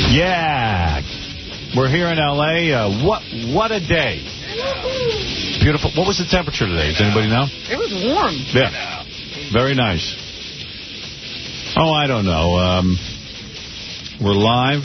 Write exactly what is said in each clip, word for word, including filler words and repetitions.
Yeah. We're here in L A Uh, what what a day. Beautiful. What was the temperature today? Does anybody know? It was warm. Yeah. Very nice. Oh, I don't know. Um, we're live.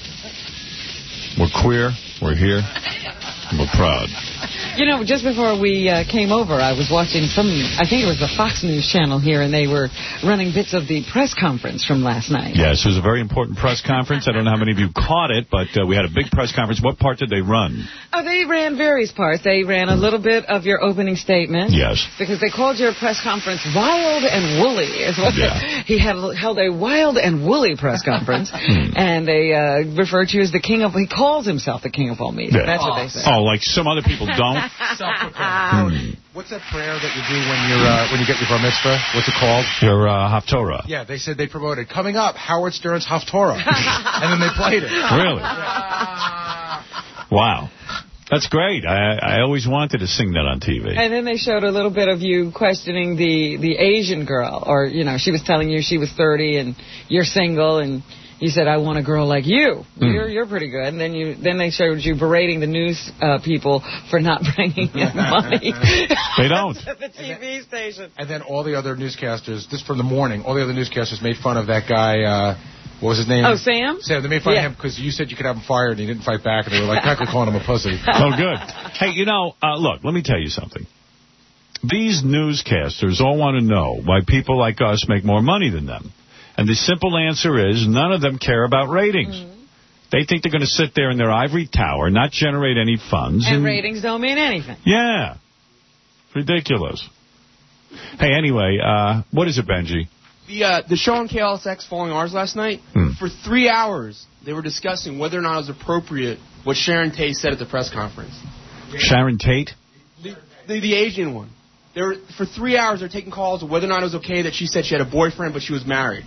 We're queer. We're here. And we're proud. You know, just before we uh, came over, I was watching some, I think it was the Fox News channel here, and they were running bits of the press conference from last night. Yes, it was a very important press conference. I don't know how many of you caught it, but uh, we had a big press conference. What part did they run? Oh, they ran various parts. They ran a little bit of your opening statement. Yes. Because they called your press conference wild and woolly. Is what yeah. He had held a wild and woolly press conference, and they uh, referred to you as the king of, he calls himself the king of all media. Yeah. That's what they said. Oh, like some other people don't? Hmm. What's that prayer that you do when you're uh, when you get your bar mitzvah? What's it called? Your uh, Haftorah. Yeah, they said they promoted coming up Howard Stern's Haftorah, and then they played it. Really? Yeah. Wow. That's great. I I always wanted to sing that on T V. And then they showed a little bit of you questioning the the Asian girl, or you know, she was telling you she was thirty and you're single and. You said, I want a girl like you. Mm. You're you're pretty good. And then you then they showed you berating the news uh, people for not bringing in money. They don't. At the T V and then, station. And then all the other newscasters, this from the morning, all the other newscasters made fun of that guy, uh, what was his name? Oh, Sam? Sam. They made fun yeah. of him because you said you could have him fired and he didn't fight back. And they were like, practically calling him a pussy. Oh, good. Hey, you know, uh, look, let me tell you something. These newscasters all want to know why people like us make more money than them. And the simple answer is none of them care about ratings. Mm-hmm. They think they're going to sit there in their ivory tower, not generate any funds. And, and ratings don't mean anything. Yeah. Ridiculous. Hey, anyway, uh, what is it, Benji? The uh, the show on K L S X Falling Ours last night, hmm. for three hours, they were discussing whether or not it was appropriate what Sharon Tate said at the press conference. Sharon Tate? The, the, the Asian one. They were, for three hours, they're taking calls of whether or not it was okay that she said she had a boyfriend, but she was married.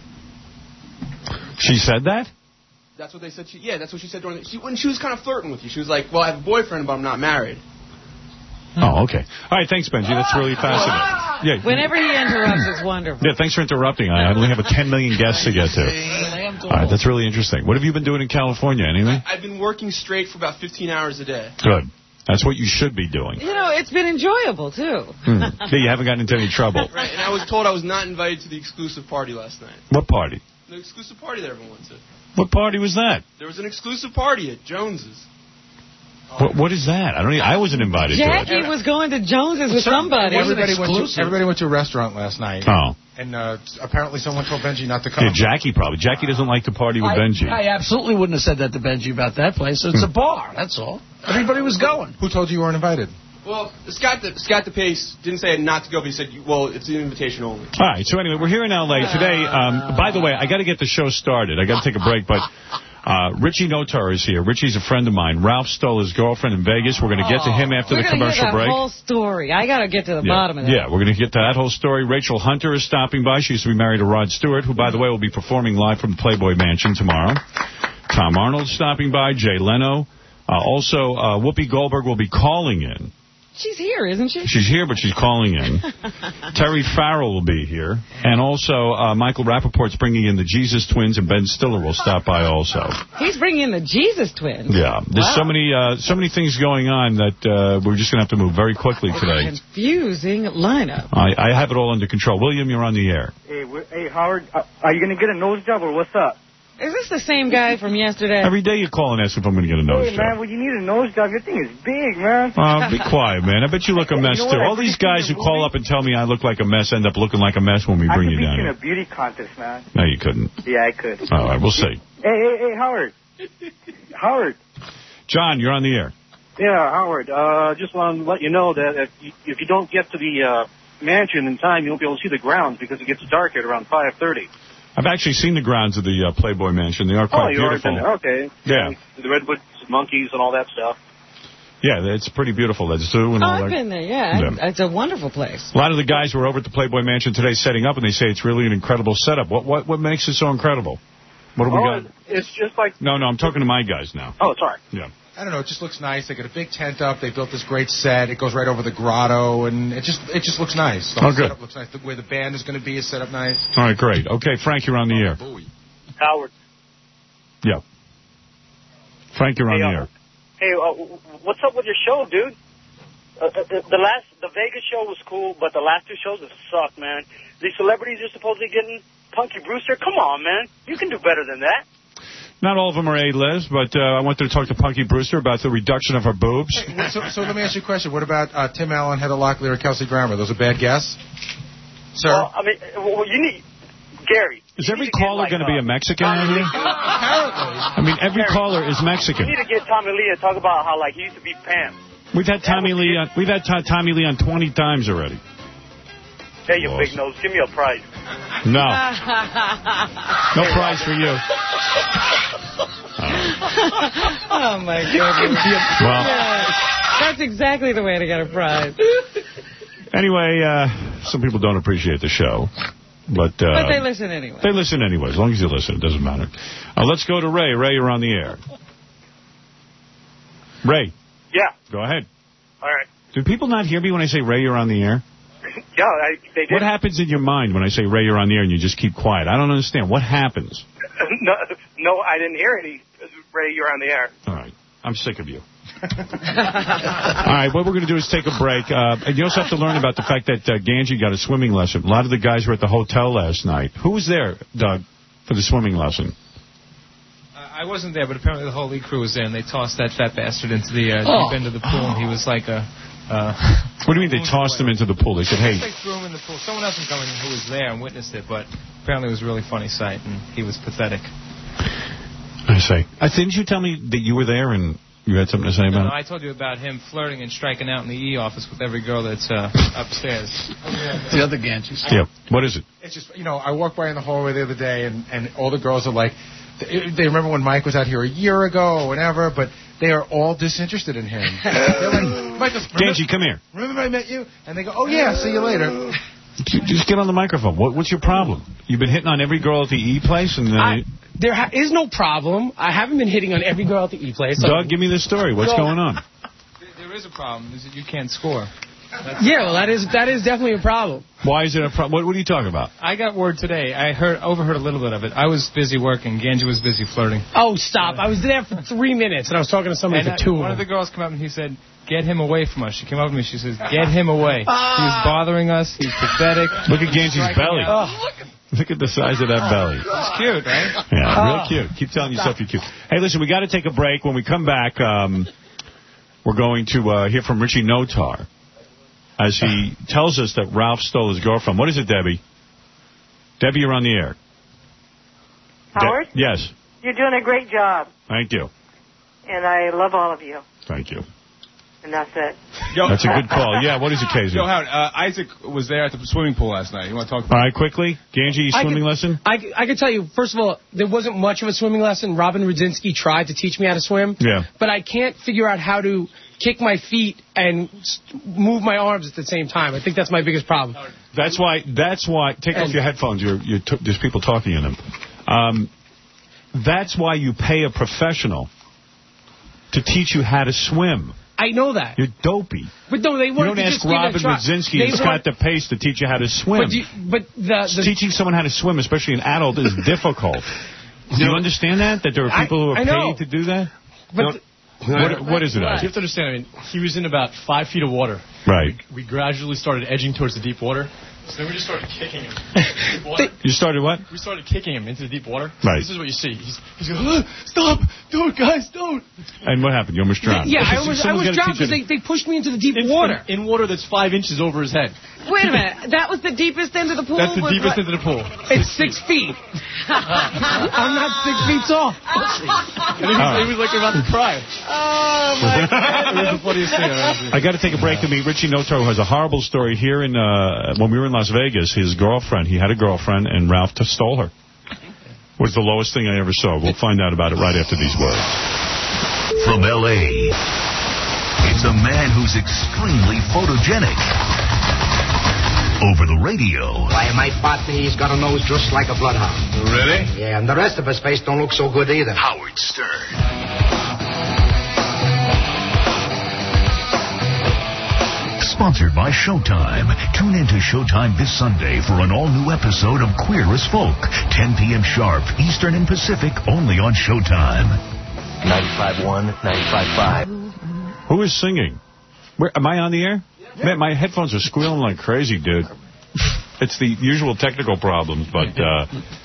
She said that? That's what they said. She, yeah, that's what she said during the, she, when she was kind of flirting with you. She was like, well, I have a boyfriend, but I'm not married. Oh, okay. All right, thanks, Benji. That's really fascinating. Yeah. Whenever he interrupts, it's wonderful. Yeah, thanks for interrupting. I only have a ten million guests to get to. All right, that's really interesting. What have you been doing in California, anything? I've been working straight for about fifteen hours a day. Good. That's what you should be doing. You know, it's been enjoyable, too. Hmm. Yeah, you haven't gotten into any trouble. Right, and I was told I was not invited to the exclusive party last night. What party? The exclusive party that everyone went to. What party was that? There was an exclusive party at Jones's. What, what is that? I don't. Even, I wasn't invited Jackie to it. Jackie was going to Jones's with somebody. Everybody went, to, everybody went to a restaurant last night. Oh. And uh, apparently someone told Benji not to come. Yeah, Jackie probably. Jackie doesn't like to party with I, Benji. I absolutely wouldn't have said that to Benji about that place. It's a bar, that's all. Everybody was going. Who told you you weren't invited? Well, Scott the, Scott DePace didn't say not to go, but he said, well, it's an invitation only. All right, so anyway, we're here in L A today. Um, by the way, I got to get the show started. I got to take a break, but uh, Richie Notar is here. Richie's a friend of mine. Ralph stole his girlfriend in Vegas. We're going to get to him after we're the commercial hear that break. whole story. I got to get to the yeah. bottom of that. Yeah, we're going to get to that whole story. Rachel Hunter is stopping by. She used to be married to Rod Stewart, who, by the way, will be performing live from the Playboy Mansion tomorrow. Tom Arnold's stopping by. Jay Leno. Uh, also, uh, Whoopi Goldberg will be calling in. She's here, isn't she? She's here, but she's calling in. Terry Farrell will be here. And also, uh, Michael Rappaport's bringing in the Jesus Twins, and Ben Stiller will stop by also. He's bringing in the Jesus Twins? Yeah. There's wow. so many uh, so many things going on that uh, we're just going to have to move very quickly today. Confusing lineup. I, I have it all under control. William, you're on the air. Hey, hey Howard, uh, are you going to get a nose job or what's up? Is this the same guy from yesterday? Every day you call and ask if I'm going to get a nose hey, job. Hey, man, well, you need a nose job. Your thing is big, man. Uh, be quiet, man. I bet you look a mess, you know too. All these guys who call up and tell me I look like a mess end up looking like a mess when we I bring you could down beat you here. in a beauty contest, man. No, you couldn't. Yeah, I could. All right, we'll see. Hey, hey, hey, Howard. Howard. John, you're on the air. Yeah, Howard. Uh, just want to let you know that if you, if you don't get to the uh, mansion in time, you won't be able to see the grounds because it gets dark at around five thirty. I've actually seen the grounds of the uh, Playboy Mansion. They are quite oh, you beautiful. Already been there. Okay. Yeah. The redwoods, monkeys, and all that stuff. Yeah, it's pretty beautiful. That zoo and oh, all I've that. been there, yeah. yeah. It's a wonderful place. A lot of the guys were over at the Playboy Mansion today setting up, and they say it's really an incredible setup. What what what makes it so incredible? What do we oh, got? It's just like... No, no, I'm talking to my guys now. Oh, sorry. Yeah. I don't know. It just looks nice. They got a big tent up. They built this great set. It goes right over the grotto, and it just it just looks nice. The oh, good. Setup looks nice. The way the band is going to be is set up nice. All right, great. Okay, Frank, you're on the air. Howard. Yeah. Frank, you're on hey, the uh, air. Hey, uh, what's up with your show, dude? Uh, the, the last, the Vegas show was cool, but the last two shows have sucked, man. These celebrities you're supposedly getting, Punky Brewster, come on, man. You can do better than that. Not all of them are A-list, but uh, I wanted to talk to Punky Brewster about the reduction of her boobs. Hey, so, so let me ask you a question. What about uh, Tim Allen, Heather Locklear, and Kelsey Grammer? Those are bad guests? Sir? Well, I mean, well, you need, Gary. Is every caller like, going to uh, be a Mexican out here? Apparently. I mean, every Gary, caller is Mexican. You need to get Tommy Lee and talk about how, like, he used to be Pam. We've had Tommy Lee on, we've had Tommy Lee on twenty times already. Hey, you big nose, give me a prize. No. No prize for you. Oh, my goodness. Well, Yes. That's exactly the way to get a prize. anyway, uh, some people don't appreciate the show. But, uh, But they listen anyway. They listen anyway. As long as you listen, it doesn't matter. Uh, let's go to Ray. Ray, you're on the air. Ray. Yeah. Go ahead. All right. Do people not hear me when I say, Ray, you're on the air? Yeah, I, they did. What happens in your mind when I say, Ray, you're on the air, and you just keep quiet? I don't understand. What happens? no, no, I didn't hear any. Ray, you're on the air. All right. I'm sick of you. All right, what we're going to do is take a break. Uh, and you also have to learn about the fact that uh, Ganji got a swimming lesson. A lot of the guys were at the hotel last night. Who was there, Doug, for the swimming lesson? I wasn't there, but apparently the whole league crew was there, and they tossed that fat bastard into the uh, Oh. deep end of the pool, and he was like a... Uh, what do you mean they tossed him into the pool? They said, hey... They threw him in the pool. Someone else was coming who was there and witnessed it, but apparently it was a really funny sight, and he was pathetic. I say. Uh, didn't you tell me that you were there and you had something to say No, about no, it? I told you about him flirting and striking out in the E office with every girl that's uh, upstairs. The other Ganges. Yeah. What is it? It's just, you know, I walked by in the hallway the other day, and, and all the girls are like, they, they remember when Mike was out here a year ago or whatever, but they are all disinterested in him. They're like, Michael, Ganji, come here. Remember I met you? And they go, oh, yeah, see you later. Just get on the microphone. What, what's your problem? You've been hitting on every girl at the E place? and uh, I, There ha is no problem. I haven't been hitting on every girl at the E place. Doug, give me the story. What's Go. going on? There, there is a problem, is that you can't score. That's Yeah, well, that is that is definitely a problem. Why is it a problem? What, what are you talking about? I got word today. I heard overheard a little bit of it. I was busy working. Ganji was busy flirting. Oh, stop. I was there for three minutes, and I was talking to somebody And for two I, one of of the them. girls came up and he said, get him away from us. She came up to me. She says, get him away. He was bothering us. He's pathetic. Look at Ganji's Striking belly. out. Look at the size of that belly. It's cute, right? Yeah, real cute. Keep telling yourself you're cute. Hey, listen, we got to take a break. When we come back, um, we're going to uh, hear from Richie Notar as he tells us that Ralph stole his girlfriend. What is it, Debbie? Debbie, you're on the air. Howard? De yes. You're doing a great job, Thank you. and I love all of you. Thank you. And that's it. Yo, That's a good call. Yeah, what is it, Casey? Yo, Howard, uh, Isaac was there at the swimming pool last night. You want to talk about All right, quickly. Ganji, I swimming could- lesson? I, c- I can tell you, first of all, there wasn't much of a swimming lesson. Robin Rudzinski tried to teach me how to swim. Yeah. But I can't figure out how to kick my feet and s- move my arms at the same time. I think that's my biggest problem. That's why, that's why, take off your headphones. You're, you're t there's people talking in them. Um, that's why you pay a professional to teach you how to swim. I know that. You're dopey. But no, they You wanted don't to ask just give it a Robin try. Rudzinski They and Scott want- DePace to teach you how to swim. But, do you, but the, the Teaching someone how to swim, especially an adult, is difficult. Do you understand that? That there are people who are I- I know. paid to do that? But the- What, what is it, You Isaac? have to understand, I mean, he was in about five feet of water. Right. We gradually started edging towards the deep water. So then we just started kicking him. into deep water. You started what? We started kicking him into the deep water. Right. This is what you see. He's, he's going, "Ah, stop! Don't, guys, don't! And what happened? You almost drowned. yeah, I Because was, I someone's was gotta drowned teach because you they, they pushed me into the deep In, water. In, in water that's five inches over his head. Wait a minute. That was the deepest end of the pool? That's the Was deepest what- into the pool. It's six feet. I'm not six feet tall. And he was, Oh. he was like about to cry. Oh, my It was the funniest thing I've ever seen. I got to take a break to meet Richie Notar, who has a horrible story here in, uh, when we were in Las Vegas, his girlfriend, he had a girlfriend, and Ralph t- stole her. Was the lowest thing I ever saw. We'll find out about it right after these words. From L A, it's a man who's extremely photogenic. Over the radio. Why, my partner, he's got a nose just like a bloodhound. Really? Yeah, and the rest of his face don't look so good either. Howard Stern. Sponsored by Showtime. Tune in to Showtime this Sunday for an all-new episode of Queer as Folk. ten p m sharp, Eastern and Pacific, only on Showtime. ninety-five point one, ninety-five point five. Who is singing? Where, am I on the air? Yeah. Man, my headphones are squealing like crazy, dude. It's the usual technical problems, but... Uh,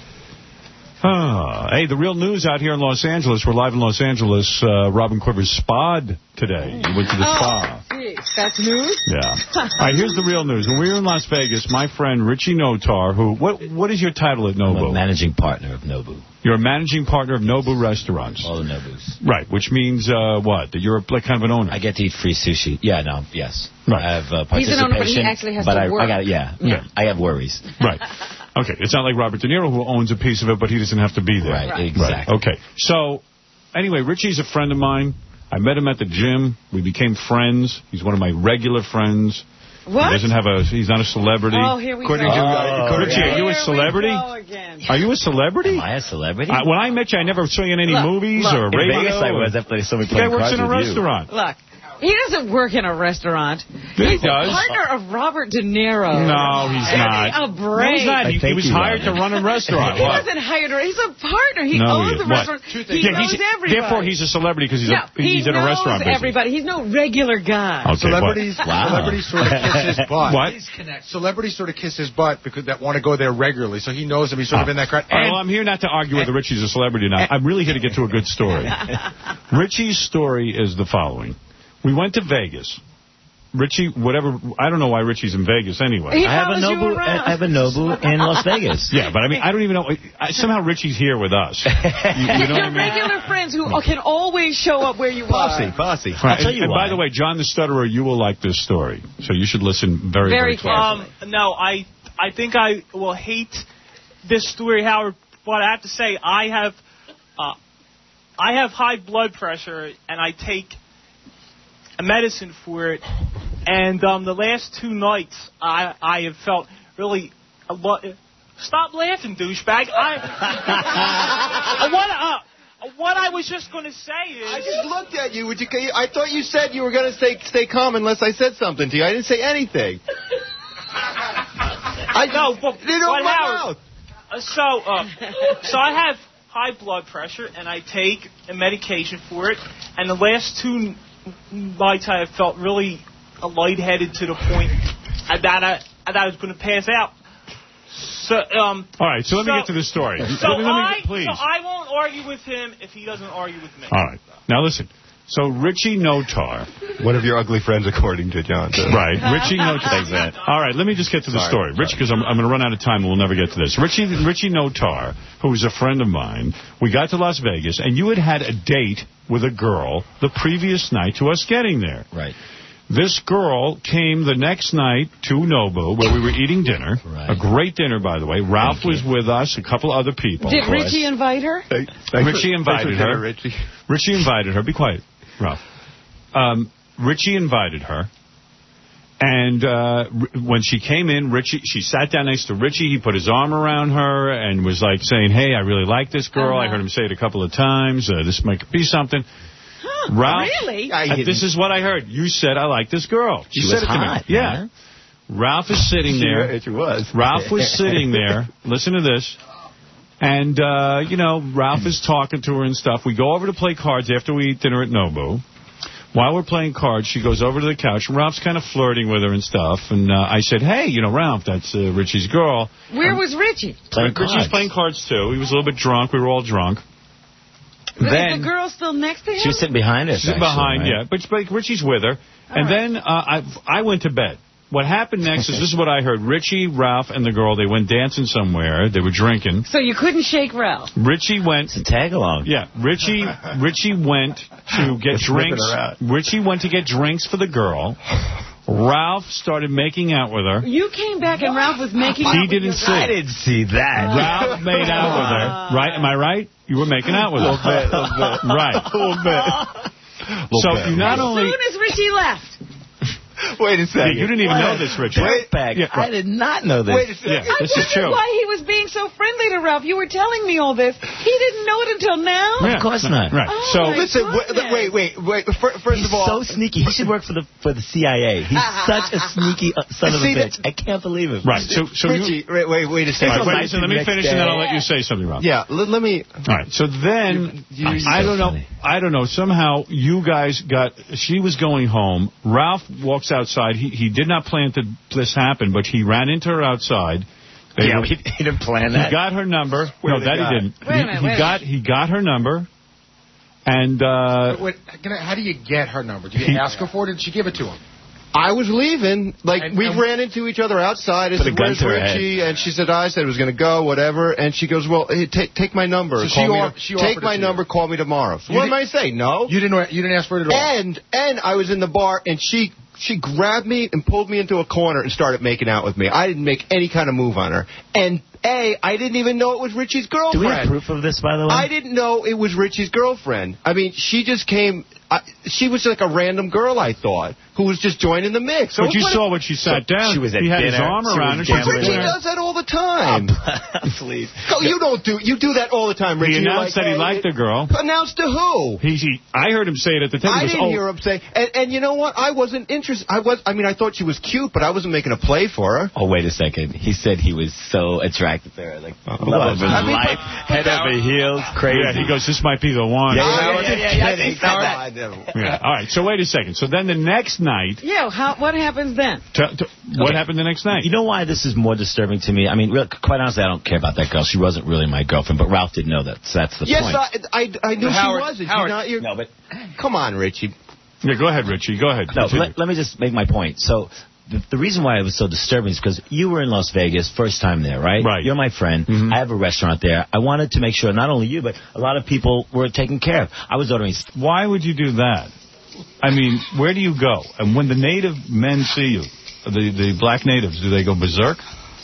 uh, hey, the real news out here in Los Angeles. We're live in Los Angeles. Uh, Robin Quivers spa'd today. He went to the oh, spa. Geez, that's news? Yeah. All right, here's the real news. When we were in Las Vegas, my friend Richie Notar, who... What What is your title at Nobu? I'm a managing partner of Nobu. You're a managing partner of Nobu Restaurants. All the Nobus. Right, which means uh, what? That you're like kind of an owner. I get to eat free sushi. Yeah, no, yes. Right. I have uh, participation. He's an owner, but he actually has but to I, work. I got it, yeah, yeah. I have worries. Right. Okay, it's not like Robert De Niro who owns a piece of it, but he doesn't have to be there. Right, right. Exactly. Right. Okay, so anyway, Richie's a friend of mine. I met him at the gym. We became friends. He's one of my regular friends. What? He doesn't have a. He's not a celebrity. Oh, here we According go. To, uh, Richie, are you a Here celebrity? we go again. Are you a celebrity? Am I a celebrity? Uh, when I met you, I never saw you in any Look, movies look. or in radio. Vegas, I was after somebody The guy playing works cards in a with restaurant. You. Look. He doesn't work in a restaurant. He he's does. a partner of Robert De Niro. No, he's Give not. me a break. No, he's not. He, he was hired to run a restaurant. He What? wasn't hired. to- He's a partner. He No, owns he the is. restaurant. What? He Yeah, knows he's, everybody. Therefore, he's a celebrity because he's, no, a, he's he in a restaurant business. everybody. He's no regular guy. Okay, celebrities, wow. celebrities sort of kiss his butt. What? Celebrities sort of kiss his butt because that want to go there regularly, so he knows him. He's sort of in that crowd. All right, well, I'm here not to argue whether Richie's a celebrity or not. I'm really here to get to a good story. Richie's story is the following. We went to Vegas. Richie, whatever, I don't know why Richie's in Vegas anyway. He I have a follows you Nobu. around. I have a Nobu in Las Vegas. Yeah, but I mean, I don't even know. I, somehow Richie's here with us. You, you know Your what I mean? regular friends who can always show up where you are. Posse. Right, I'll tell and, you and why. by the way, John the Stutterer, you will like this story, so you should listen very, very, Very closely. Um, no, I I think I will hate this story, Howard. But I have to say, I have uh, I have high blood pressure, and I take a medicine for it. And um, the last two nights, I I have felt really a lot. Stop laughing, douchebag. I what uh, what I was just going to say is I just looked at you. Would you? I thought you said you were going to stay stay calm unless I said something to you. I didn't say anything. I no, but, you know but my Howard, uh, so uh, so I have high blood pressure, and I take a medication for it. And the last two nights, I have felt really lightheaded to the point that I that I was going to pass out. So, um. All right, so let so, me get to the story. So let me, let me, I, please. so I won't argue with him if he doesn't argue with me. All right. Now listen. So Richie Notar. One of your ugly friends, according to John. Right. Richie Notar. All right, let me just get to the Sorry, story. Rich, because I'm, I'm going to run out of time and we'll never get to this. Richie Richie Notar, who is a friend of mine, we got to Las Vegas, and you had had a date with a girl the previous night to us getting there. Right. This girl came the next night to Nobu, where we were eating dinner. Right. A great dinner, by the way. Ralph was with us, a couple other people. Did Richie invite her? Richie for, invited her. Dinner, Richie. Richie invited her. Be quiet, Ralph. Um, Richie invited her. And uh, when she came in, Richie, she sat down next to Richie. He put his arm around her and was like saying, hey, I really like this girl. Uh-huh. I heard him say it a couple of times. Uh, this might be something. Huh, Ralph, really? uh, this is what I heard. You said, I like this girl. She you was said it hot, to me. Yeah. man. Ralph is sitting there. She was. Ralph was sitting there. Listen to this. And, uh, you know, Ralph is talking to her and stuff. We go over to play cards after we eat dinner at Nobu. While we're playing cards, she goes over to the couch, and Ralph's kind of flirting with her and stuff. And uh, I said, hey, you know, Ralph, that's uh, Richie's girl. Where um, was Richie? Playing Richie was cards. playing cards, too. He was a little bit drunk. We were all drunk. Was then, the girl still next to him? She was sitting behind us. She's sitting actually, behind, right? yeah. But, but Richie's with her. All and right. then uh, I I went to bed. What happened next is, this is what I heard. Richie, Ralph, and the girl, they went dancing somewhere. They were drinking. So you couldn't shake Ralph? Richie went... It's a tag-along. Yeah, Richie Richie went to get Just whipping drinks. her out. Richie went to get drinks for the girl. Ralph started making out with her. You came back and Ralph was making He out didn't with see. I didn't see that. Ralph made out with her. Right? Am I right? You were making out with her. A little bit, a little bit. Right. A little bit. So bit. you not As only... soon as Richie left. Wait a second. Yeah, you didn't even What know a this, Richard. dirtbag. Yeah, I did not know this. Wait a second. Yeah, I this is true. wondered why he was being so friendly to Ralph. You were telling me all this. He didn't know it until now? Yeah. Of course not. Right. Oh, so my Listen, goodness. wait, wait, wait. wait. First He's of all, so sneaky. He should work for the for the C I A. He's such a sneaky uh, son of a See, bitch. I can't believe it. Right. So, so Richie, you, wait, wait, wait a second. all right, wait, nice so let me next finish and then day. I'll let you say something, Ralph. Yeah, let, let me. All right. So then, You- you- I so don't know. funny. I don't know. Somehow you guys got. She was going home. Ralph walks outside. He he did not plan to this happen, but he ran into her outside. They Yeah, were- he, he didn't plan He that. got her number. Where no, they that got? he didn't. Wait a he, minute, he wait a got he got her number, and uh, Wait, wait, how do you get her number? Do you He- ask her for it, or did she give it to him? I was leaving. Like, And- we and- ran into each other outside. I Put a said, gun where's to her Richie? And she said, I said I was going to go, whatever. And she goes, well, hey, take take my number. So she Call me off- to- she take offered my it to you. number, call me tomorrow. So You what am did- I say? No. You didn't. You didn't ask for it at all. And and I was in the bar, and she she grabbed me and pulled me into a corner and started making out with me. I didn't make any kind of move on her. And A, I didn't even know it was Richie's Do girlfriend. we have proof of this, by the way? I didn't know it was Richie's girlfriend. I mean, she just came. I, she was like a random girl, I thought, who was just joining the mix. but you what- saw when she sat So down. she was at he had his dinner, arm she around her. was She was gambling. at Richie dinner. does that all the time. Please. Oh, you don't do you do that all the time, Richie. He You're announced like, that he hey, liked the girl. Announced to who? He, he, I heard him say it at the table. I He goes, didn't oh, hear him say. And, and you know what? I wasn't interested. I was. I mean, I thought she was cute, but I wasn't making a play for her. Oh, wait a second. He said he was so attracted to her. Like, love of his I mean, life. but- Head over heels. Crazy. Yeah, he goes, this might be the one. Yeah, Oh, yeah, yeah, yeah, yeah, I think so. I never- Yeah. All right, so wait a second. So then the next night, Yeah, how, what happens then? t- t- what Okay. happened the next night? You know why this is more disturbing to me? I mean, real, quite honestly, I don't care about that girl. She wasn't really my girlfriend, but Ralph didn't know that, so that's the Yes, point. I, I, I knew But she Howard- wasn't. Howard- You're not, you're, no, but come on, Richie. Yeah, go ahead, Richie. Go ahead. No, Continue. let, let me just make my point. So the, the reason why it was so disturbing is because you were in Las Vegas, first time there, right? Right. You're my friend. Mhm. I have a restaurant there. I wanted to make sure not only you, but a lot of people were taken care of. I was ordering... Why would you do that? I mean, where do you go? And when the native men see you, the the black natives, do they go berserk?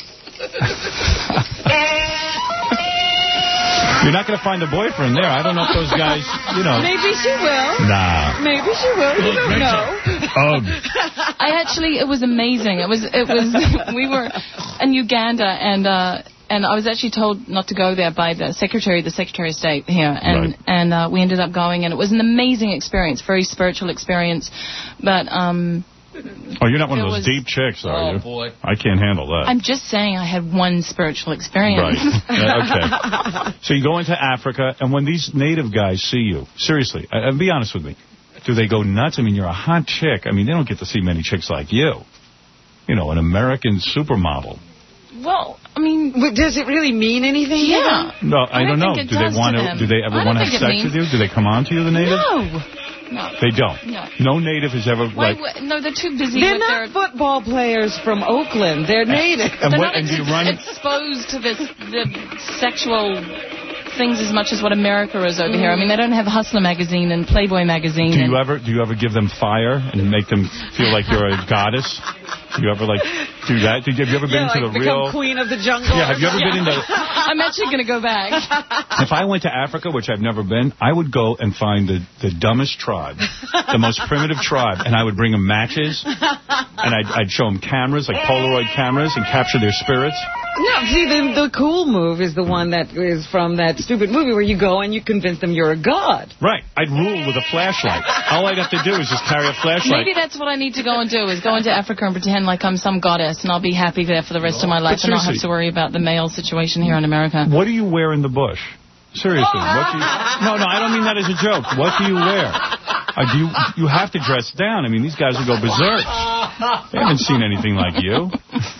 You're not going to find a boyfriend there. I don't know if those guys, you know. Maybe she will. Nah. Maybe she will. You don't know. Oh, I actually, it was amazing. It was, it was, we were in Uganda, and uh, and I was actually told not to go there by the secretary, the Secretary of State here, and Right. and uh, we ended up going, and it was an amazing experience, very spiritual experience, but um. oh, you're not one of It those was- deep chicks, are Oh, you? boy. I can't handle that. I'm just saying I had one spiritual experience. Right. Yeah, okay. So you go into Africa, and when these native guys see you, seriously, uh, and be honest with me, do they go nuts? I mean, you're a hot chick. I mean, they don't get to see many chicks like you. You know, an American supermodel. Well, I mean, But does it really mean anything? to yeah. them? No, I, I don't don't know. think it Do they does want to to? them. Do they ever I want to don't have think it sex with means- you? Do they come on to you, the native? No. No. They don't. No. No native has ever Why, like. why- no, they're too busy They're with not their... football players from Oakland. They're native. And They're what? not And do you ex- run? exposed to this, the sexual things as much as what America is over here. I mean, they don't have Hustler magazine and Playboy magazine. Do and you ever? Do you ever give them fire and make them feel like you're a goddess? Do you ever like do that? Did you, have you ever been Yeah, into like the become real? queen of the jungle. Yeah. Have you ever been in the? I'm actually going to go back. If I went to Africa, which I've never been, I would go and find the, the dumbest tribe, the most primitive tribe, and I would bring them matches, and I'd, I'd show them cameras, like Polaroid cameras, and capture their spirits. No, see, the, the cool move is the one that is from that stupid movie where you go and you convince them you're a god. Right. I'd rule with a flashlight. All I'd have to do is just carry a flashlight. Maybe that's what I need to go and do, is go into Africa and pretend like I'm some goddess, and I'll be happy there for the rest of my life and not have seriously- to worry about the male situation here in America. What do you wear in the bush? Seriously, what do you... No, no, I don't mean that as a joke. What do you wear? Uh, do you you have to dress down. I mean, these guys will go berserk. They haven't seen anything like you.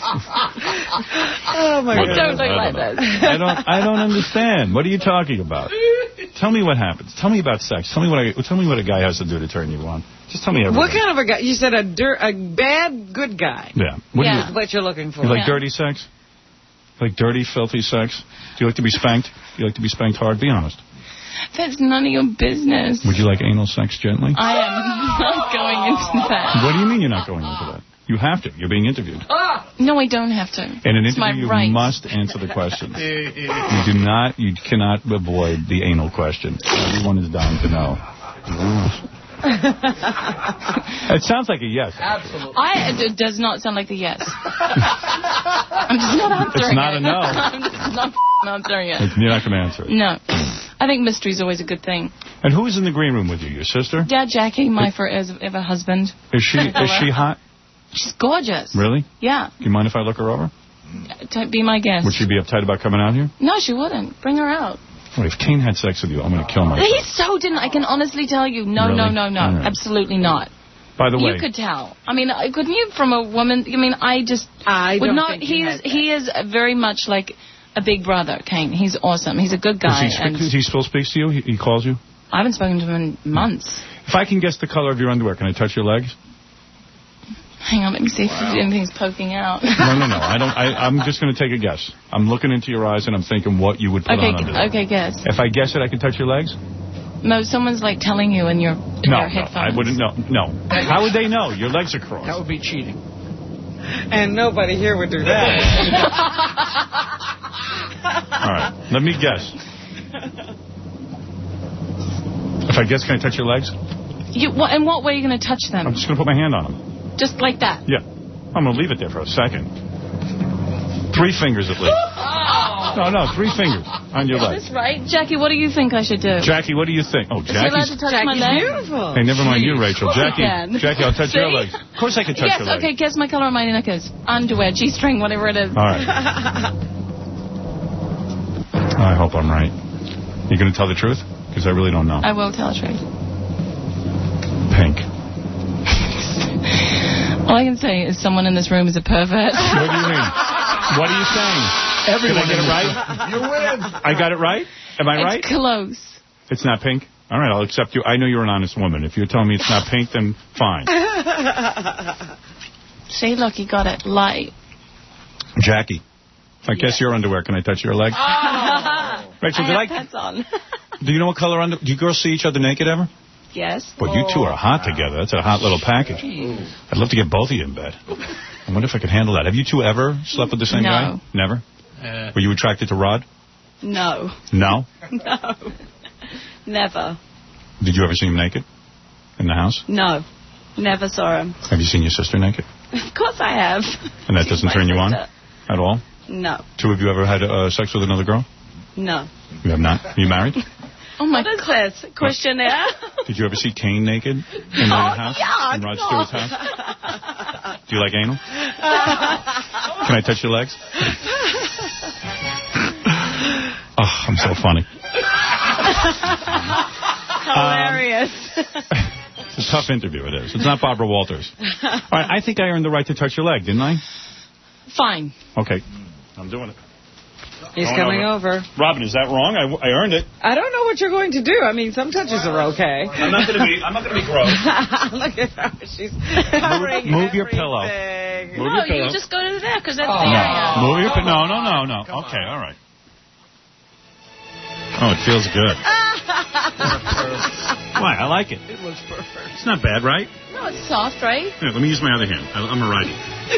Oh, my I God. don't look I like don't that. know. I don't. I don't understand. What are you talking about? Tell me what happens. Tell me about sex. Tell me what. I, tell me what a guy has to do to turn you on. Just tell me everything. What kind of a guy? You said a dir- a bad, good guy. Yeah. What Yeah. do Is what you're looking for. you? You like Yeah. dirty sex? Like dirty, filthy sex? Do you like to be spanked? Do you like to be spanked hard? Be honest. That's none of your business. Would you like anal sex gently? I am not going into that. What do you mean you're not going into that? You have to. You're being interviewed. No, I don't have to. In an It's my interview, you right. must answer the questions. You do not, you cannot avoid the anal question. Everyone is dying to know. It sounds like a yes. Absolutely. I, it does not sound like a yes. I'm just not answering It's not it. a no. I'm just not answering it. You're not going to answer it. No. I think mystery's always a good thing. And who's in the green room with you? Your sister? Yeah, Jackie, my forever ever husband. Is she is she hot? She's gorgeous. Really? Yeah. Do you mind if I look her over? Don't be my guest. Would she be uptight about coming out here? No, she wouldn't. Bring her out. Wait, if Kane had sex with you, I'm going to kill myself. He so didn't. I can honestly tell you. No, Really? no, no, no. All right. Absolutely not. By the way, You could tell. I mean, I- couldn't you from a woman? I mean, I just I would don't not. think you He's had that. he is very much like a big brother, Kane. He's awesome. He's a good does guy. he, speak, and does he still speaks to you? He, he calls you? I haven't spoken to him in months. If I can guess the color of your underwear, can I touch your legs? Hang on, let me see if anything's poking out. No, no, no. I don't. I, I'm just going to take a guess. I'm looking into your eyes and I'm thinking what you would put okay, on under there. okay, guess. If I guess it, I can touch your legs? No, someone's like telling you in your in No, your no, headphones. I wouldn't know. No. How would they know? Your legs are crossed. That would be cheating. And nobody here would do that. All right. Let me guess. If I guess, can I touch your legs? You, what, in what way are you going to touch them? I'm just going to put my hand on them. Just like that? Yeah. I'm going to leave it there for a second. Three fingers at least. Oh. No, no, three fingers on your Is legs. this right? Jackie, what do you think I should do? Jackie, what do you think? Oh, Is he allowed Jackie's... to touch my Jackie's legs? beautiful. Hey, never mind you, Rachel. Of course Jackie, I can. Jackie, I'll touch your See? legs. Of course I can touch Yes, your legs. okay, guess my color of my knickers. Underwear, G-string, whatever it is. All right. I hope I'm right. You going to tell the truth? Because I really don't know. I will tell the truth. Pink. All I can say is someone in this room is a pervert. What do you mean? What are you saying? Everyone Did I get it right? You win. I got it right? Am I right? It's close. It's not pink? All right, I'll accept you. I know you're an honest woman. If you're telling me it's not pink, then fine. See, look, you got it. Light. Jackie, if I guess your underwear, can I touch your leg? Oh. Rachel, I did have I... pants on. Do you know what color under... Do you girls see each other naked ever? Yes. Boy, you two are hot together. That's a hot little package. I'd love to get both of you in bed. I wonder if I could handle that. Have you two ever slept with the same No. guy? Never? Uh, Were you attracted to Rod? no. No? No. Never. Did you ever see him naked? In the house? No. Never saw him. Have you seen your sister naked? Of course I have. And that She's doesn't my turn you on sister. at all? No. Two of you ever had uh, sex with another girl? No. You have not? Are you married? Oh, my God. What is this? Questionnaire? Did you ever see Kane naked in the Oh, house? yuck, In Rod no. Stewart's house? Do you like anal? Can I touch your legs? Oh, I'm so funny. Hilarious. It's a tough interview, it is. It's not Barbara Walters. All right, I think I earned the right to touch your leg, didn't I? Fine. Okay. I'm doing it. He's Going coming over. Robin, is that wrong? I, I earned it. I don't know what you're going to do. I mean, some touches are okay. I'm not going to be. I'm not going to be gross. Look at her. She's covering Move your pillow. everything. Move No, your pillow. you just go to there because that's No. the area. Move your pillow. No, no, no, no. Okay, all right. Oh, it feels good. Why? I like it. It looks perfect. It's not bad, right? No, it's soft, right? Here, let me use my other hand. I, I'm a righty.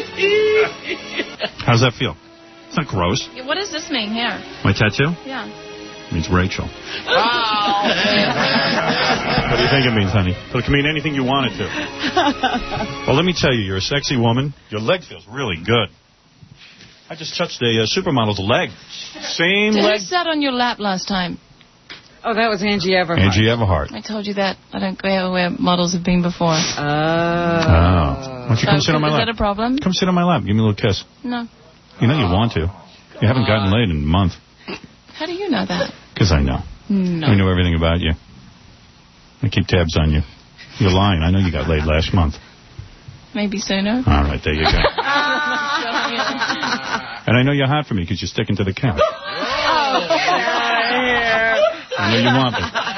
How's that feel? It's not gross. Yeah, what does this mean here? My tattoo? Yeah. It means Rachel. Oh. What do you think it means, honey? So it can mean anything you want it to. Well, let me tell you, you're a sexy woman. Your leg feels really good. I just touched a uh, supermodel's leg. Same Who leg. sat on your lap last time? Oh, that was Angie Everhart. Angie Everhart. I told you that. I don't go where models have been before. Oh. Oh. Why don't you come So, sit on my is lap? that a problem? Come sit on my lap. Give me a little kiss. No. You know you want to. You haven't gotten laid in a month. How do you know that? Because I know. No. I know everything about you. I keep tabs on you. You're lying. I know you got laid last month. Maybe sooner. All right, there you go. And I know you're hot for me because you're sticking to the couch. I know you want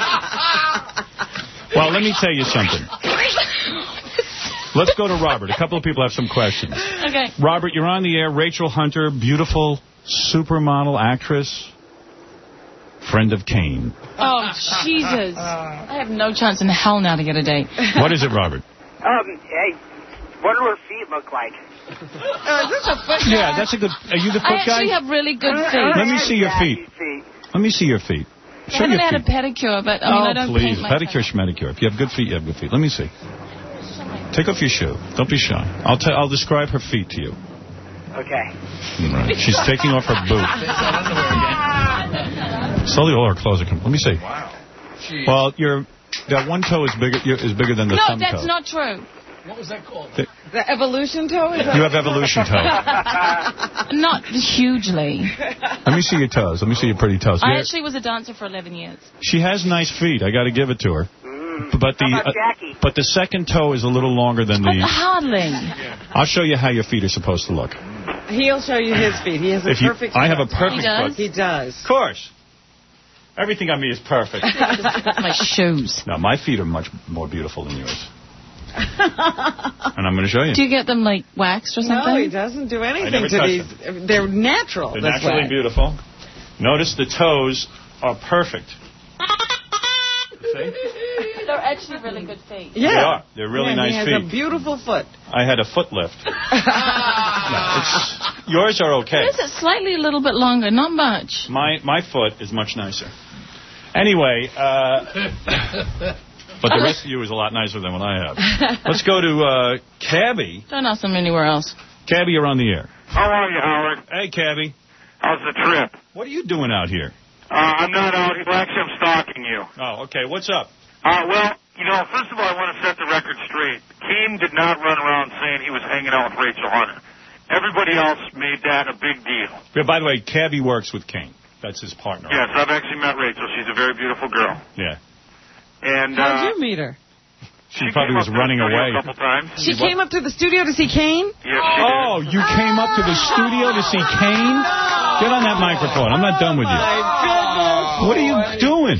me. Well, let me tell you something. Let's go to Robert. A couple of people have some questions. Okay. Robert, you're on the air. Rachel Hunter, beautiful supermodel actress, friend of Kane. Oh, Jesus. I have no chance in hell now to get a date. What is it, Robert? Um, hey, what do her feet look like? Oh, is this a foot Yeah, that's a good... Are you the I foot guy? actually have really good feet. Let me see your feet. Let me see your feet. I Show haven't your had a feet. pedicure, but I mean, I Oh, don't please. paint my Pedicure, schmedicure. If you have good feet, you have good feet. Let me see. Take off your shoe. Don't be shy. I'll, t I'll describe her feet to you. Okay. Right. She's taking off her boot. Slowly, all her clothes are coming. Let me see. Wow. Well, your that one toe is bigger is bigger than the No, thumb that's toe. not true. What was that called? The, The evolution toe? Is you have evolution toe. Not hugely. Let me see your toes. Let me see your pretty toes. I Yeah, actually was a dancer for eleven years. she has nice feet. I got to give it to her. But the How about uh, Jackie? but the second toe is a little longer than But the. hardly. I'll show you how your feet are supposed to look. He'll show you his feet. He has a If you- perfect I have a foot. perfect He does? foot. He does. Of course. Everything on me is perfect. My shoes. No, my feet are much more beautiful than yours. And I'm going to show you. Do you get them, like, waxed or something? No, he doesn't do anything never to touch these. They're natural. They're this naturally way. beautiful. Notice the toes are perfect. See? They're actually really good feet. Yeah. They are. They're really Yeah, nice he has feet. a beautiful foot. I had a foot lift. No, it's, yours are okay. What is it? Slightly a little bit longer, not much. My my foot is much nicer. Anyway, uh, but the rest of you is a lot nicer than what I have. Let's go to uh, Cabby. Don't ask them anywhere else. Cabby, you're on the air. How are you, Howard? Hey, Cabby. How's the trip? What are you doing out here? Uh, I'm not out here. Actually, I'm stalking you. Oh, okay. What's up? Uh, well, you know, first of all, I want to set the record straight. Kane did not run around saying he was hanging out with Rachel Hunter. Everybody else made that a big deal. Yeah, by the way, Cabby works with Kane. That's his partner. Yes, I've actually met Rachel. She's a very beautiful girl. Yeah. And How'd uh, you meet her? She, probably was running away. a couple times. She came up to the studio to see Kane? Yes, she Oh, you came up to the studio to see Kane? Get on that microphone. I'm not done with you. What are you doing?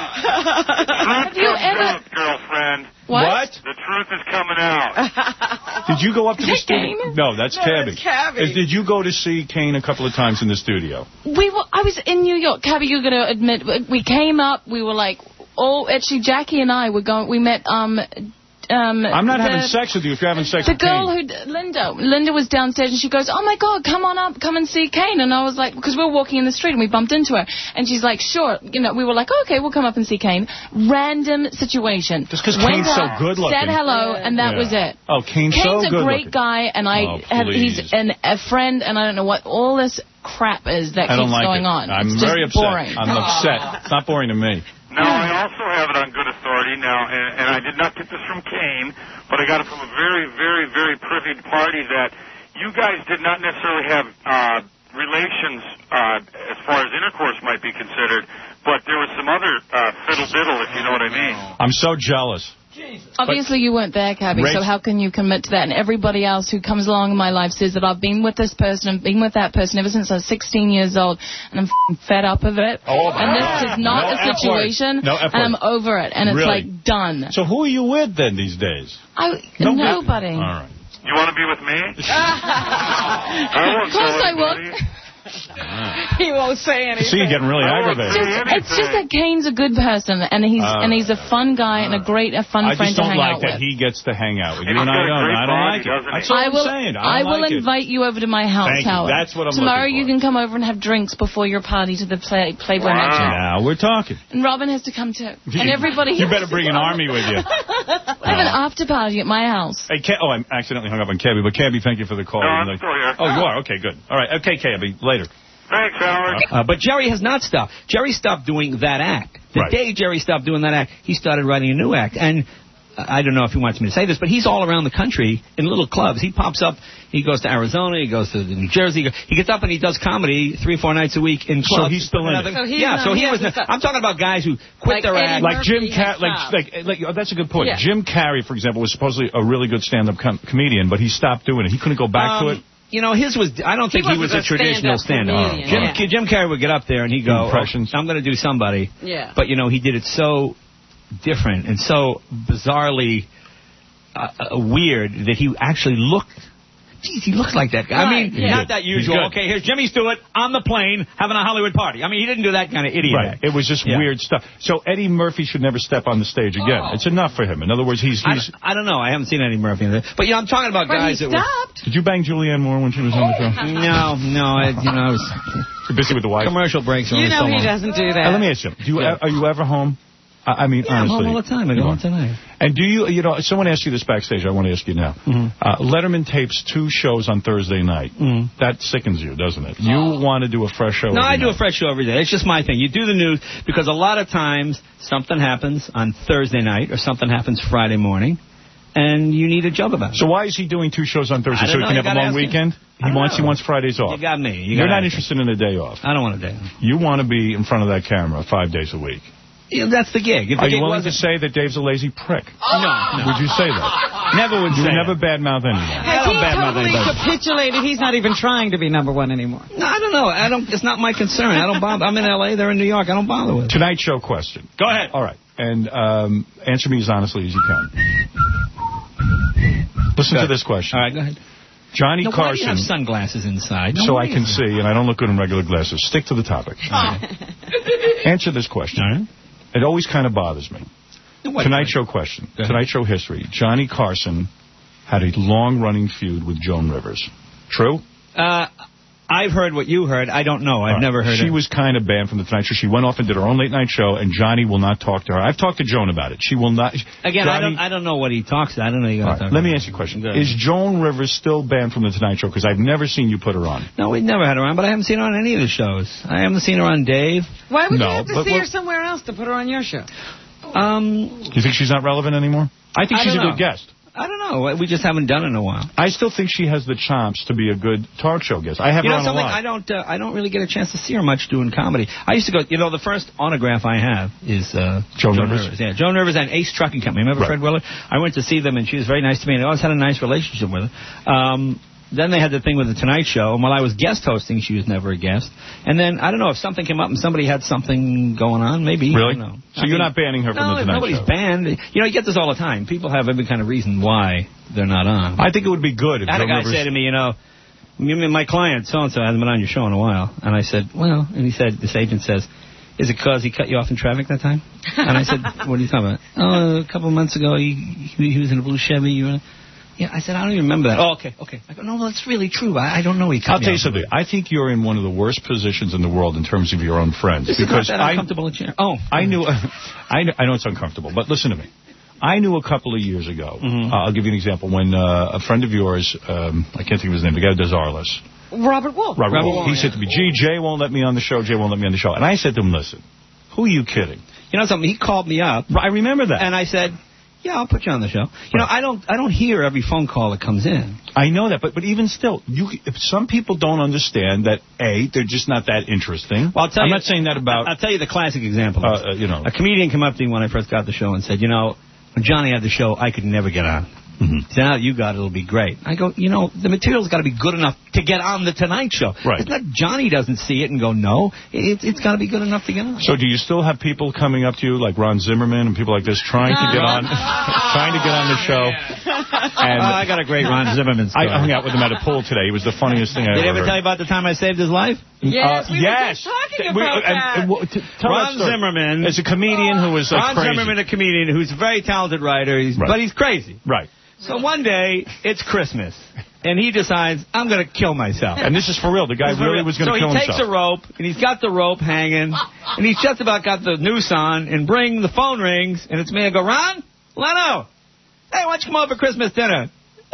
Have you ever... girlfriend. What? The truth is coming out. Did you go up to the Is that studio? Kane? No, that's No, Cabby. it's Cabby. Is- Did you go to see Kane a couple of times in the studio? We were, I was in New York. Cabby, you're going to admit, we came up, we were like, oh, actually, Jackie and I were going, we met, um... Um, I'm not the, having sex with you if you're having sex The with girl Kane. who, Linda, Linda was downstairs and she goes, oh my God, come on up, come and see Kane. And I was like, because we were walking in the street and we bumped into her. And she's like, sure. You know, we were like, oh, okay, we'll come up and see Kane. Random situation. Just because Went Kane's so up, good looking. said hello, and that Yeah. was it. Oh, Kane's, Kane's so a good great looking. guy, and I Oh, have, he's please. an, a friend, and I don't know what all this crap is that I don't keeps like going it. on. I'm it's very just upset. boring. I'm upset. It's not boring to me. Now, I also have it on good authority now, and, and I did not get this from Kane, but I got it from a very, very, very privy party that you guys did not necessarily have uh, relations uh, as far as intercourse might be considered, but there was some other uh, fiddle-diddle, if you know what I mean. I'm so jealous. Obviously, you weren't there, Cabby, Rach- so how can you commit to that? And everybody else who comes along in my life says that I've been with this person and been with that person ever since I was sixteen years old, and I'm f***ing fed up of it. Oh, and this is not no a F word. situation, No F and I'm word. over it, and it's Really? like done. So who are you with then these days? I, No, nobody. All right. You want to be with me? I won't Of course tell I will. anybody. He won't say anything. See, you're getting really aggravated. It's just that Kane's a good person, and he's Uh, and he's a fun guy and a great, a fun I friend just to don't hang like out that with. he gets to hang out with you, He's and I got a don't. great I don't body, like it. doesn't he? That's all I I'm will. saying. I, I don't will like it. invite you over to my house, Thank you. Howard. That's what I'm Tomorrow looking you for. can come over and have drinks before your party to the play, Playboy Mansion. Now we're talking. And Robin has to come too. And everybody. You better bring an army with you. I have an after party at my house. Hey, Ca- oh, I accidentally hung up on Cabby, but Cabby, thank you for the call. No, I'm Like- still here. Oh, you are? Okay, good. All right. Okay, Cabby, later. Thanks, Howard. Uh, but Jerry has not stopped. Jerry stopped doing that act. The Right. day Jerry stopped doing that act, he started writing a new act. And uh, I don't know if he wants me to say this, but he's all around the country in little clubs. He pops up. He goes to Arizona. He goes to New Jersey. He gets up and he does comedy three, four nights a week in clubs. So he's still in it. So he's yeah, not- so he he was. hasn't stopped. I'm talking about guys who quit Like their Eddie act. Like Jim Murphy Carrey, has like, stopped. like, like, oh, that's a good point. Yeah. Jim Carrey, for example, was supposedly a really good stand-up com- comedian, but he stopped doing it. He couldn't go back to Um, it. You know, his was. I don't think he, wasn't was a a traditional stand-up stand-up. comedian, Jim, yeah. Jim Carrey would get up there and he'd go, Impressions. oh, "I'm going to do somebody." Yeah. But you know, he did it so different and so bizarrely uh, uh, weird that he actually looked. geez, he looks like that guy. I Right, mean, yeah. not that He's usual. good. Okay, here's Jimmy Stewart on the plane having a Hollywood party. I mean, he didn't do that kind of idiot Right. act. It was just Yeah. weird stuff. So Eddie Murphy should never step on the stage again. Oh. It's enough for him. In other words, he's... he's I, I don't know. I haven't seen Eddie Murphy in there. But, you know, I'm talking about But guys he that were... stopped. Did you bang Julianne Moore when she was on the show? No, no, I, you know, I was... You're busy with the wife? Commercial breaks are You only know so he long. doesn't do that. Uh, let me ask you, do you Yeah. are you ever home? I I mean, Yeah, I'm honestly. home all the time. I go You home are. tonight. And do you, you know, someone asked you this backstage. I want to ask you now. Mm-hmm. Uh, Letterman tapes two shows on Thursday night. Mm-hmm. That sickens you, doesn't it? You want to do a fresh show No, every I do night. a fresh show every day. It's just my thing. You do the news because a lot of times something happens on Thursday night or something happens Friday morning, and you need a job about it. So why is he doing two shows on Thursday? I So don't he know. can You have a gotta long ask him. weekend? I He don't wants know. he wants Fridays off. You got me. You You're got not it. interested in a day off. I don't want a day off. You want to be in front of that camera five days a week. Yeah, that's the gig. If the Are you gig willing to wasn't- say that Dave's a lazy prick? No, no. Would you say that? Never would You say would never that. badmouth anyone. Has don't he badmouth totally anybody. capitulated? He's not even trying to be number one anymore. No, I don't know. I don't. It's not my concern. I don't bother. I'm in L A. They're in New York. I don't bother with it. Tonight show question. Go ahead. All right. And um, answer me as honestly as you can. Listen to this question. All right, go ahead. Johnny Now, why do you Carson. have sunglasses inside? No, So why I do can you- see, and I don't look good in regular glasses. Stick to the topic. Answer this question. All right. It always kind of bothers me. Wait, Tonight wait. show question. Go ahead. Tonight show history. Johnny Carson had a long-running feud with Joan Rivers. True? Uh, I've heard what you heard. I don't know. I've All right. never heard She it. was kind of banned from the Tonight Show. She went off and did her own late-night show, and Johnny will not talk to her. I've talked to Joan about it. She will not... Again, I Johnny- don't. I don't know what he talks. I don't know. You All gotta right, talk let about me it. ask you a question. Go ahead. Is Joan Rivers still banned from the Tonight Show? Because I've never seen you put her on. No, we've never had her on, but I haven't seen her on any of the shows. I haven't seen her on Dave. Why would No, you have to but see what- her somewhere else to put her on your show? Um, Do you think she's not relevant anymore? I think I she's a don't good know. guest. I don't know. We just haven't done it in a while. I still think she has the chops to be a good talk show guest. I have You her know on a something? lot. I don't. Uh, I don't really get a chance to see her much doing comedy. I used to go. You know, the first autograph I have is uh, Joan Rivers? Yeah, Joan Rivers and Ace Trucking Company. Remember Right. Fred Willard? I went to see them, and she was very nice to me, and I always had a nice relationship with her. Um, then they had the thing with the Tonight Show, and while I was guest hosting, she was never a guest. And then I don't know if something came up and somebody had something going on. Maybe. Really? I don't know. So I you're mean, not banning her from no, the Tonight nobody's Show? banned. You know, you get this all the time. People have every kind of reason why they're not on. I think it would be good if I had a Joan guy Rivers... say to me, you know, "Me- me- my client so-and-so hasn't been on your show in a while. And I said, well, and he said, this agent says, is it because he cut you off in traffic that time? And I said, what are you talking about? Oh, a couple of months ago, he, he, he was in a blue Chevy. You were... Yeah, I said, I don't even remember that. Oh, okay, okay. I go, no, well, that's really true. I, I don't know he cut I'll me tell you off. something. I think you're in one of the worst positions in the world in terms of your own friends. This is because not that I, uncomfortable a chair. Oh. I knew, I know, I know it's uncomfortable, but listen to me. I knew a couple of years ago. Mm-hmm. Uh, I'll give you an example. When uh, a friend of yours, um, I can't think of his name, the guy who does Arliss. Robert Wolf. Robert, Robert Wolf. Wolf, He yeah. said to me, gee, Jay won't let me on the show. Jay won't let me on the show. And I said to him, listen, who are you kidding? You know something? He called me up. I remember that. And I said, yeah, I'll put you on the show. You know, I don't I don't hear every phone call that comes in. I know that, but but even still, you if some people don't understand that, A, they're just not that interesting. Well, I'll tell I'm you, not saying that about... I'll tell you the classic example. Uh, uh, you know. A comedian came up to me when I first got the show and said, you know, when Johnny had the show, I could never get on. Mm-hmm. He said, now that you got it, it'll be great. I go, you know, the material's got to be good enough to get on the Tonight Show. Right. It's not Johnny doesn't see it and go, no. It, it's got to be good enough to get on. So do you still have people coming up to you, like Ron Zimmerman and people like this, trying to get on trying to get on the show? And Oh, I got a great Ron Zimmerman I story. hung out with him at a pool today. He was the funniest thing I Did he ever ever tell heard. you about the time I saved his life? Yes, we were yes. just talking We- about and- that. and what- t- tell Ron that story. Zimmerman is a comedian who was like Ron crazy. Zimmerman, a comedian who's a very talented writer, he's, Right. but he's crazy. Right. So one day, it's Christmas, and he decides, I'm going to kill myself. And this is for real. The guy This is for really real. was going to so kill he takes himself. a rope, and he's got the rope hanging, and he's just about got the noose on, and bring the phone rings, and it's me. I go, Ron? Leno? Hey, why don't you come over for Christmas dinner?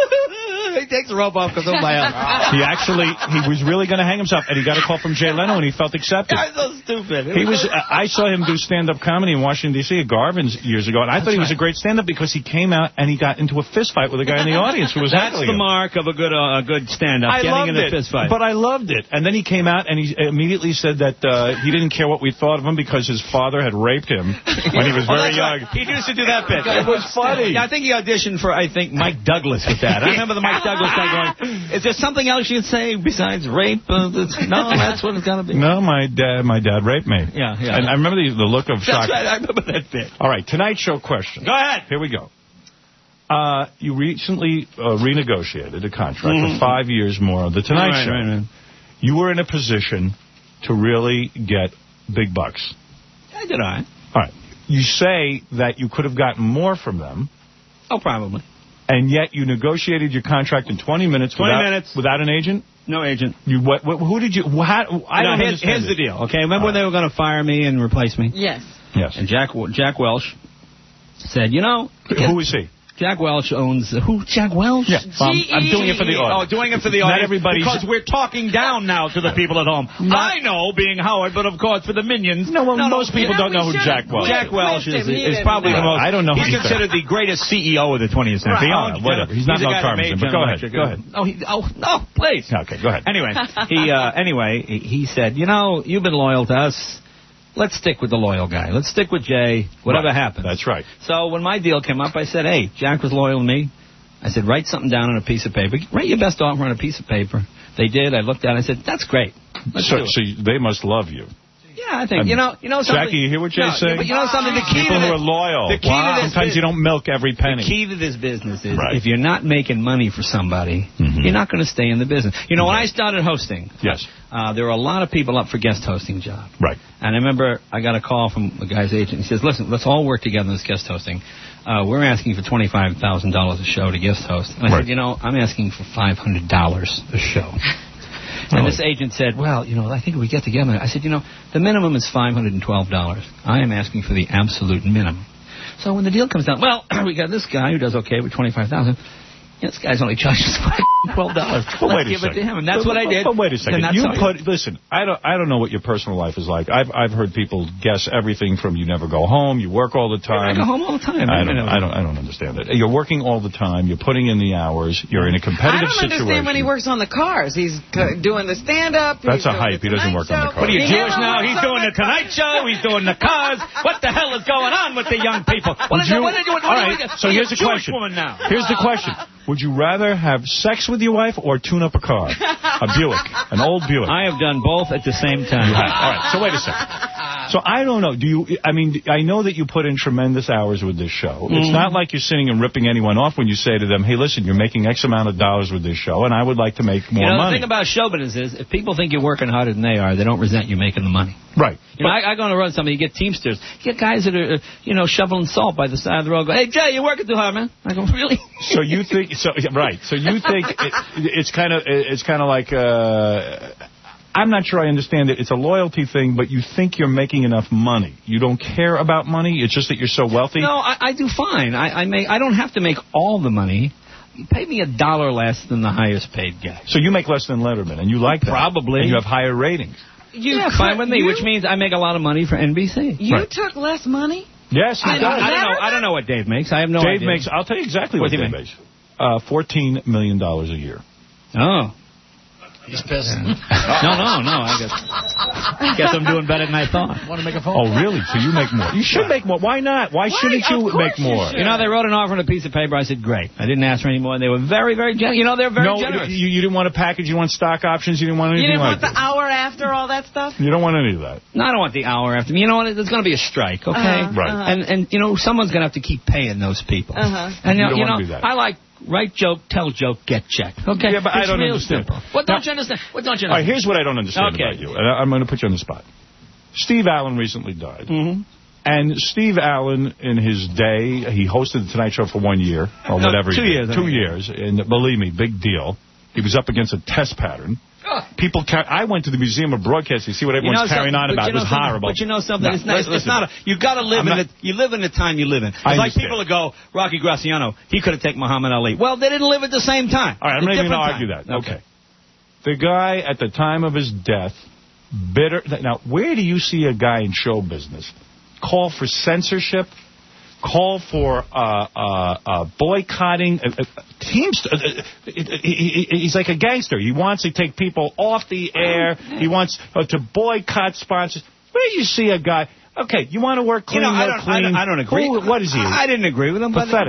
He takes the rope off because of my He actually, he was really going to hang himself, and he got a call from Jay Leno, and he felt accepted. Guy's so stupid. He was. Uh, I saw him do stand-up comedy in Washington, D C at Garvin's years ago, and I thought he was a great stand-up because he came out and he got into a fist fight with a guy in the audience who was That's heckling the him. mark of a good uh, a good stand-up, I getting loved in a it, fist fight. but I loved it. And then he came out and he immediately said that uh, he didn't care what we thought of him because his father had raped him when he was Oh, very that's young. right. He used to do that bit. It was funny. Yeah, I think he auditioned for, I think, Mike Douglas with that. I remember the Mike Douglas thing going, is there something else you'd say besides rape? Uh, that's, no, that's what it's got to be. No, my dad, my dad raped me. Yeah, yeah. And I remember the, the look of shock. That's right, I remember that bit. All right, Tonight Show question. Go ahead. Here we go. uh, you recently uh, renegotiated a contract Mhm. for five years more of The Tonight Right, Show. right, right. You were in a position to really get big bucks. I did all right. All right. You say that you could have gotten more from them. Oh, probably. And yet you negotiated your contract in twenty minutes. twenty without, minutes. Without an agent? No agent. You what? what who did you? How, I No, don't here's, understand here's it. the deal, okay? Remember when they were going to fire me and replace me? Yes. Yes. And Jack Jack Welch said, you know... Who is he? Jack Welch owns... Who? Jack Welch? Yeah. Um, I'm doing it for the audience. Oh, doing it for the Not audience. everybody's- Because we're talking down now to the people at home. I know, being Howard, but of course for the minions. No, well, most people you know, don't know we who should've Jack Welch is. Jack Welch is, Him, he is didn't probably know. the most... I don't know who He's he's considered the greatest C E O of the twentieth century. Right. He owns- Whatever. He's not a Mel guy that Karmazin, made but go General ahead, Electric. go ahead. Oh, he, oh, no, please. Okay, go ahead. Anyway, he uh, anyway he he said, you know, you've been loyal to us. Let's stick with the loyal guy. Let's stick with Jay, whatever Right. happens. That's right. So when my deal came up, I said, hey, Jack was loyal to me. I said, write something down on a piece of paper. Write your best offer on a piece of paper. They did. I looked at it. I said, that's great. Let's So, do it. so you- they must love you. Yeah, I think, Um, you know, you know something. Jackie, you hear what Jay's no, saying? But you know something? The key People to who this, are loyal. The key Wow. to this Sometimes you don't milk every penny. The key to this business is Right. if you're not making money for somebody, Mhm. you're not going to stay in the business. You know, when I started hosting, Yes. uh, there were a lot of people up for guest hosting job. Right. And I remember I got a call from the guy's agent. He says, listen, let's all work together in this guest hosting. Uh, we're asking for twenty-five thousand dollars a show to guest host. And I Right. said, you know, I'm asking for five hundred dollars a show. And Oh. this agent said, well, you know, I think if we get together. I said, you know, the minimum is five hundred twelve dollars. I am asking for the absolute minimum. So when the deal comes down, well, we got this guy who does okay with twenty-five thousand dollars. Yeah, this guy's only charges twelve dollars. But Let's wait a give it to second. him. And that's But- what I did. But wait a And second. that's You how I- put listen. I don't. I don't know what your personal life is like. I've I've heard people guess everything from you never go home, you work all the time. I go home all the time. I don't. I don't. I don't understand it. You're working all the time. You're putting in the hours. You're in a I competitive don't situation. understand when he works on the cars. He's c- doing the stand-up. That's he's a doing hype. the He doesn't Tonight work on the Show. cars. What are you, He Jewish never now? works He's on doing the the Tonight Show. He's doing the cars. What the hell is going on with the young people? What Would is you- it? What are you doing? all right, so here's the Jewish question. Woman now. Here's the question. Would you rather have sex with your wife or tune up a car? A Buick. An old Buick. I have done both at the same time. You have. All right, so wait a second. So I don't know. Do you? I mean, I know that you put in tremendous hours with this show. It's Mhm. not like you're sitting and ripping anyone off when you say to them, hey, listen, you're making X amount of dollars with this show, and I would like to make more you know, money. the thing about show business is, if people think you're working harder than they are, they don't resent you making the money. Right. You know, I, I go on a run something, you get Teamsters. You get guys that are, uh, you know, shoveling salt by the side of the road. Go, hey, Jay, you're working too hard, man. I go, really? So you think? So yeah, right. So you think it, it's kind of it's kind of like. Uh, I'm not sure I understand it. It's a loyalty thing, but you think you're making enough money. You don't care about money. It's just that you're so wealthy. No, I, I do fine. I, I make. I don't have to make all the money. Pay me a dollar less than the highest paid guy. So you make less than Letterman, and you like that. Probably. And you have higher ratings. You yeah, could- fine with me, you- which means I make a lot of money for N B C. You Right. took less money? Yes, he I, does. don't, I don't know. I don't know what Dave makes. I have no Dave idea. makes. I'll tell you exactly What what, do you Dave make? makes. Uh, Fourteen million dollars a year. Oh. He's pissed. no, no, no. I guess, guess I'm doing better than I thought. Want to make a phone Oh, call? really? So you make more? You should make more. Why not? Why, shouldn't you Of make course you more? should. You know, they wrote an offer on a piece of paper. I said, great. I didn't ask for any more. And they were very, very generous. You know, they're very no, generous. you, you didn't want a package. You want stock options. You didn't want anything You didn't like want the that. hour after all that stuff? You don't want any of that. No, I don't want the hour after. You know what? There's going to be a strike, okay? Uh-huh, Right. uh-huh. And, and you know, someone's going to have to keep paying those people. Uh-huh. And, You you, don't you wanna know, do that. I like write joke, tell joke, get check. Okay? Yeah, but I It's don't real understand. simple. What don't Now- you understand? What don't you All right, understand? here's what I don't understand Okay. about you. And I- I'm going to put you on the spot. Steve Allen recently died. Mm-hmm. And Steve Allen, in his day, he hosted the Tonight Show for one year, or No, whatever. he two did. years, I Two think. years. And believe me, big deal. He was up against a test pattern. People, ca- I went to the Museum of Broadcasting to see what You everyone's know carrying something- on but about. you It know was something- horrible. But you know something? No, it's not. It's, listen. it's not a. You got to live I'm in not- the. You live in the time you live in. It's I like understand. people that go, Rocky Graciano. He could have taken Muhammad Ali. Well, they didn't live at the same time. All right, I'm It's not a even going to different argue time. that. Okay. The guy, at the time of his death, bitter... Now, where do you see a guy in show business call for censorship, call for uh, uh, uh, boycotting uh, uh, teams? Uh, uh, he- he- he's like a gangster. He wants to take people off the air. He wants uh, to boycott sponsors. Where do you see a guy... Okay, you want to work clean, You know, I work don't, clean. I don't, I don't agree. Who, what is he? I, I didn't agree with him. But Pathetic.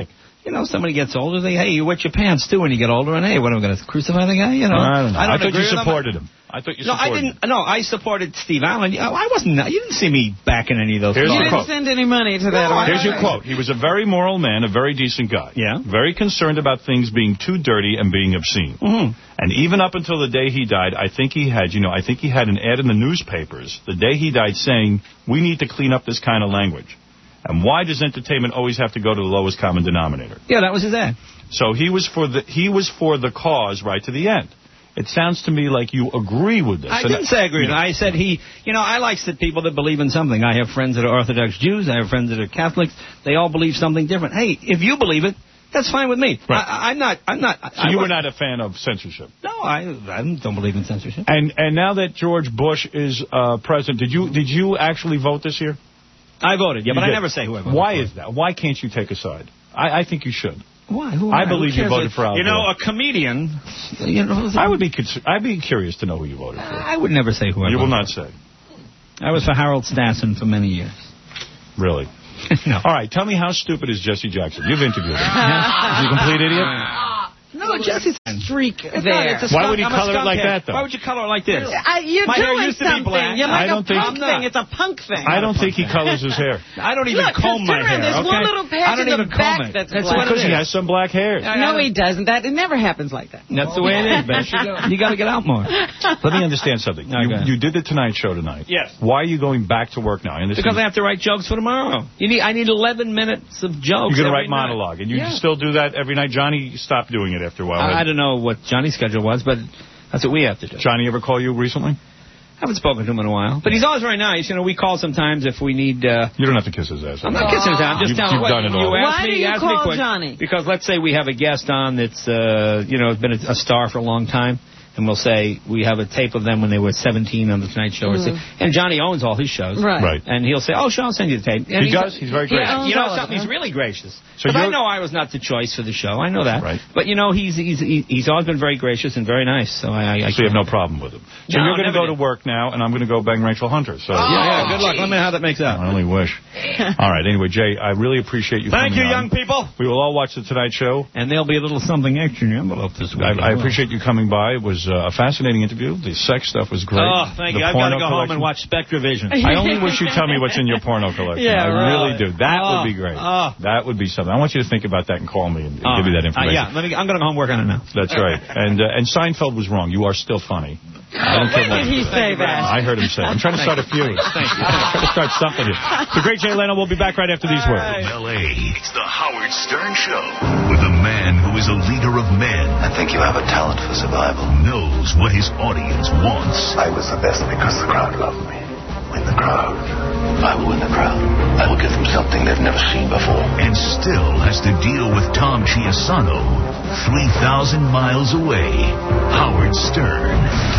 you know, somebody gets older, they, hey, you wet your pants, too, when you get older, and, hey, what, am I going to crucify the guy? You know, I don't know. I, I, don't I thought agree you with supported him. him. I thought you no, supported I didn't. No, I supported Steve Allen. You know, I wasn't. You didn't see me backing any of those. Here's You your didn't quote. send any money to that. No, Here's your organization. quote. He was a very moral man, a very decent guy. Yeah. Very concerned about things being too dirty and being obscene. Mm-hmm. And even up until the day he died, I think he had, you know, I think he had an ad in the newspapers the day he died saying, we need to clean up this kind of language. And why does entertainment always have to go to the lowest common denominator? Yeah, that was his ad. So he was for the he was for the cause right to the end. It sounds to me like you agree with this. I And didn't say agree. you know, I said he, you know, I like the people that believe in something. I have friends that are Orthodox Jews. I have friends that are Catholics. They all believe something different. Hey, if you believe it, that's fine with me. Right. I, I'm not. I'm not. So I, you I, were not a fan of censorship. No, I, I don't believe in censorship. And and now that George Bush is uh, president, did you did you actually vote this year? I voted, yeah, You but did. I never say who I voted Why for. is that? Why can't you take a side? I, I think you should. Why? Who I who believe you cares? voted for Al You know, Gore. a comedian. You know, I would be cons- I'd be curious to know who you voted for. I would never say who I You will voted not say. for. I was for Harold Stassen for many years. Really? No. All right, tell me how stupid is Jesse Jackson? You've interviewed him. Is he a complete idiot? No, Jesse's a streak It's there. not, it's a Why skunk. would he I'm a color it skunk like head. that, though? Why would you color it like this? I, you're My hair doing used to be something. black. You're like I a don't think- punk thing. It's a punk thing. I don't think he colors his hair. I don't even Look, comb my consider hair. there's okay? one little patch I don't in even the comb back it. that's That's black. what Because it he is. has some black hair. No, he doesn't. That it never happens like that. That's the way it is, Beth. You got to get out more. Let me understand something. No, go You, ahead. you did the Tonight Show tonight. Yes. Why are you going back to work now? I understand. Because I have to write jokes for tomorrow. You need. I need eleven minutes of jokes. You're going to every write night. monologue, and you Yeah. still do that every night. Johnny stopped doing it after a while. I, I don't know what Johnny's schedule was, but that's what we have to do. Johnny ever call you recently? I haven't spoken to him in a while, but he's always very nice. You know, we call sometimes if we need. Uh, You don't have to kiss his ass. I'm not kissing his ass. I'm just You've- telling you've what, done it you all. asked Why me, do you asked call me quick, Johnny? Because let's say we have a guest on that's uh, you know has been a, a star for a long time. And we'll say we have a tape of them when they were seventeen on the Tonight Show. Mm. And Johnny owns all his shows. Right. Right. And he'll say, oh, sure, I'll send you the tape. And He does? He's very He gracious. owns You know all of something? them. He's really gracious. So But I you're- know I was not the choice for the show. I know that. Right. But, you know, he's he's he's always been very gracious and very nice. So I, I, I So you have no problem with him. So No, you're going to never go did. to work now, and I'm going to go bang Rachel Hunter. So Yeah, yeah, good luck. Let me know how that makes out. I only wish. All right. Anyway, Jay, I really appreciate you Thank coming you, on. young people. We will all watch the Tonight Show. And there'll be a little something extra in your envelope this week. I, I appreciate you coming by. It was uh, a fascinating interview. The sex stuff was great. Oh, thank The you. I've got to porno go home collection. and watch Spectravision. I only wish you'd tell me what's in your porno collection. Yeah, I right. really do. That Oh, would be great. oh. That would be something. I want you to think about that and call me and, and All give me that right. Uh, information. yeah, let me, I'm going to go home and work on it now. That's right. And uh, and Seinfeld was wrong. You are still funny. I don't care When what did he say that? I heard him say it. I'm trying to start a feud. Thank you. I'm trying to start something here. The great Jay Leno will be back right after these words. L A, it's the Howard Stern Show with a man who is a leader of men. I think you have a talent for survival. Knows what his audience wants. I was the best because the crowd loved me. Win the crowd. I will win the crowd. I will give them something they've never seen before. And still has to deal with Tom Chiasano, three thousand miles away. Howard Stern.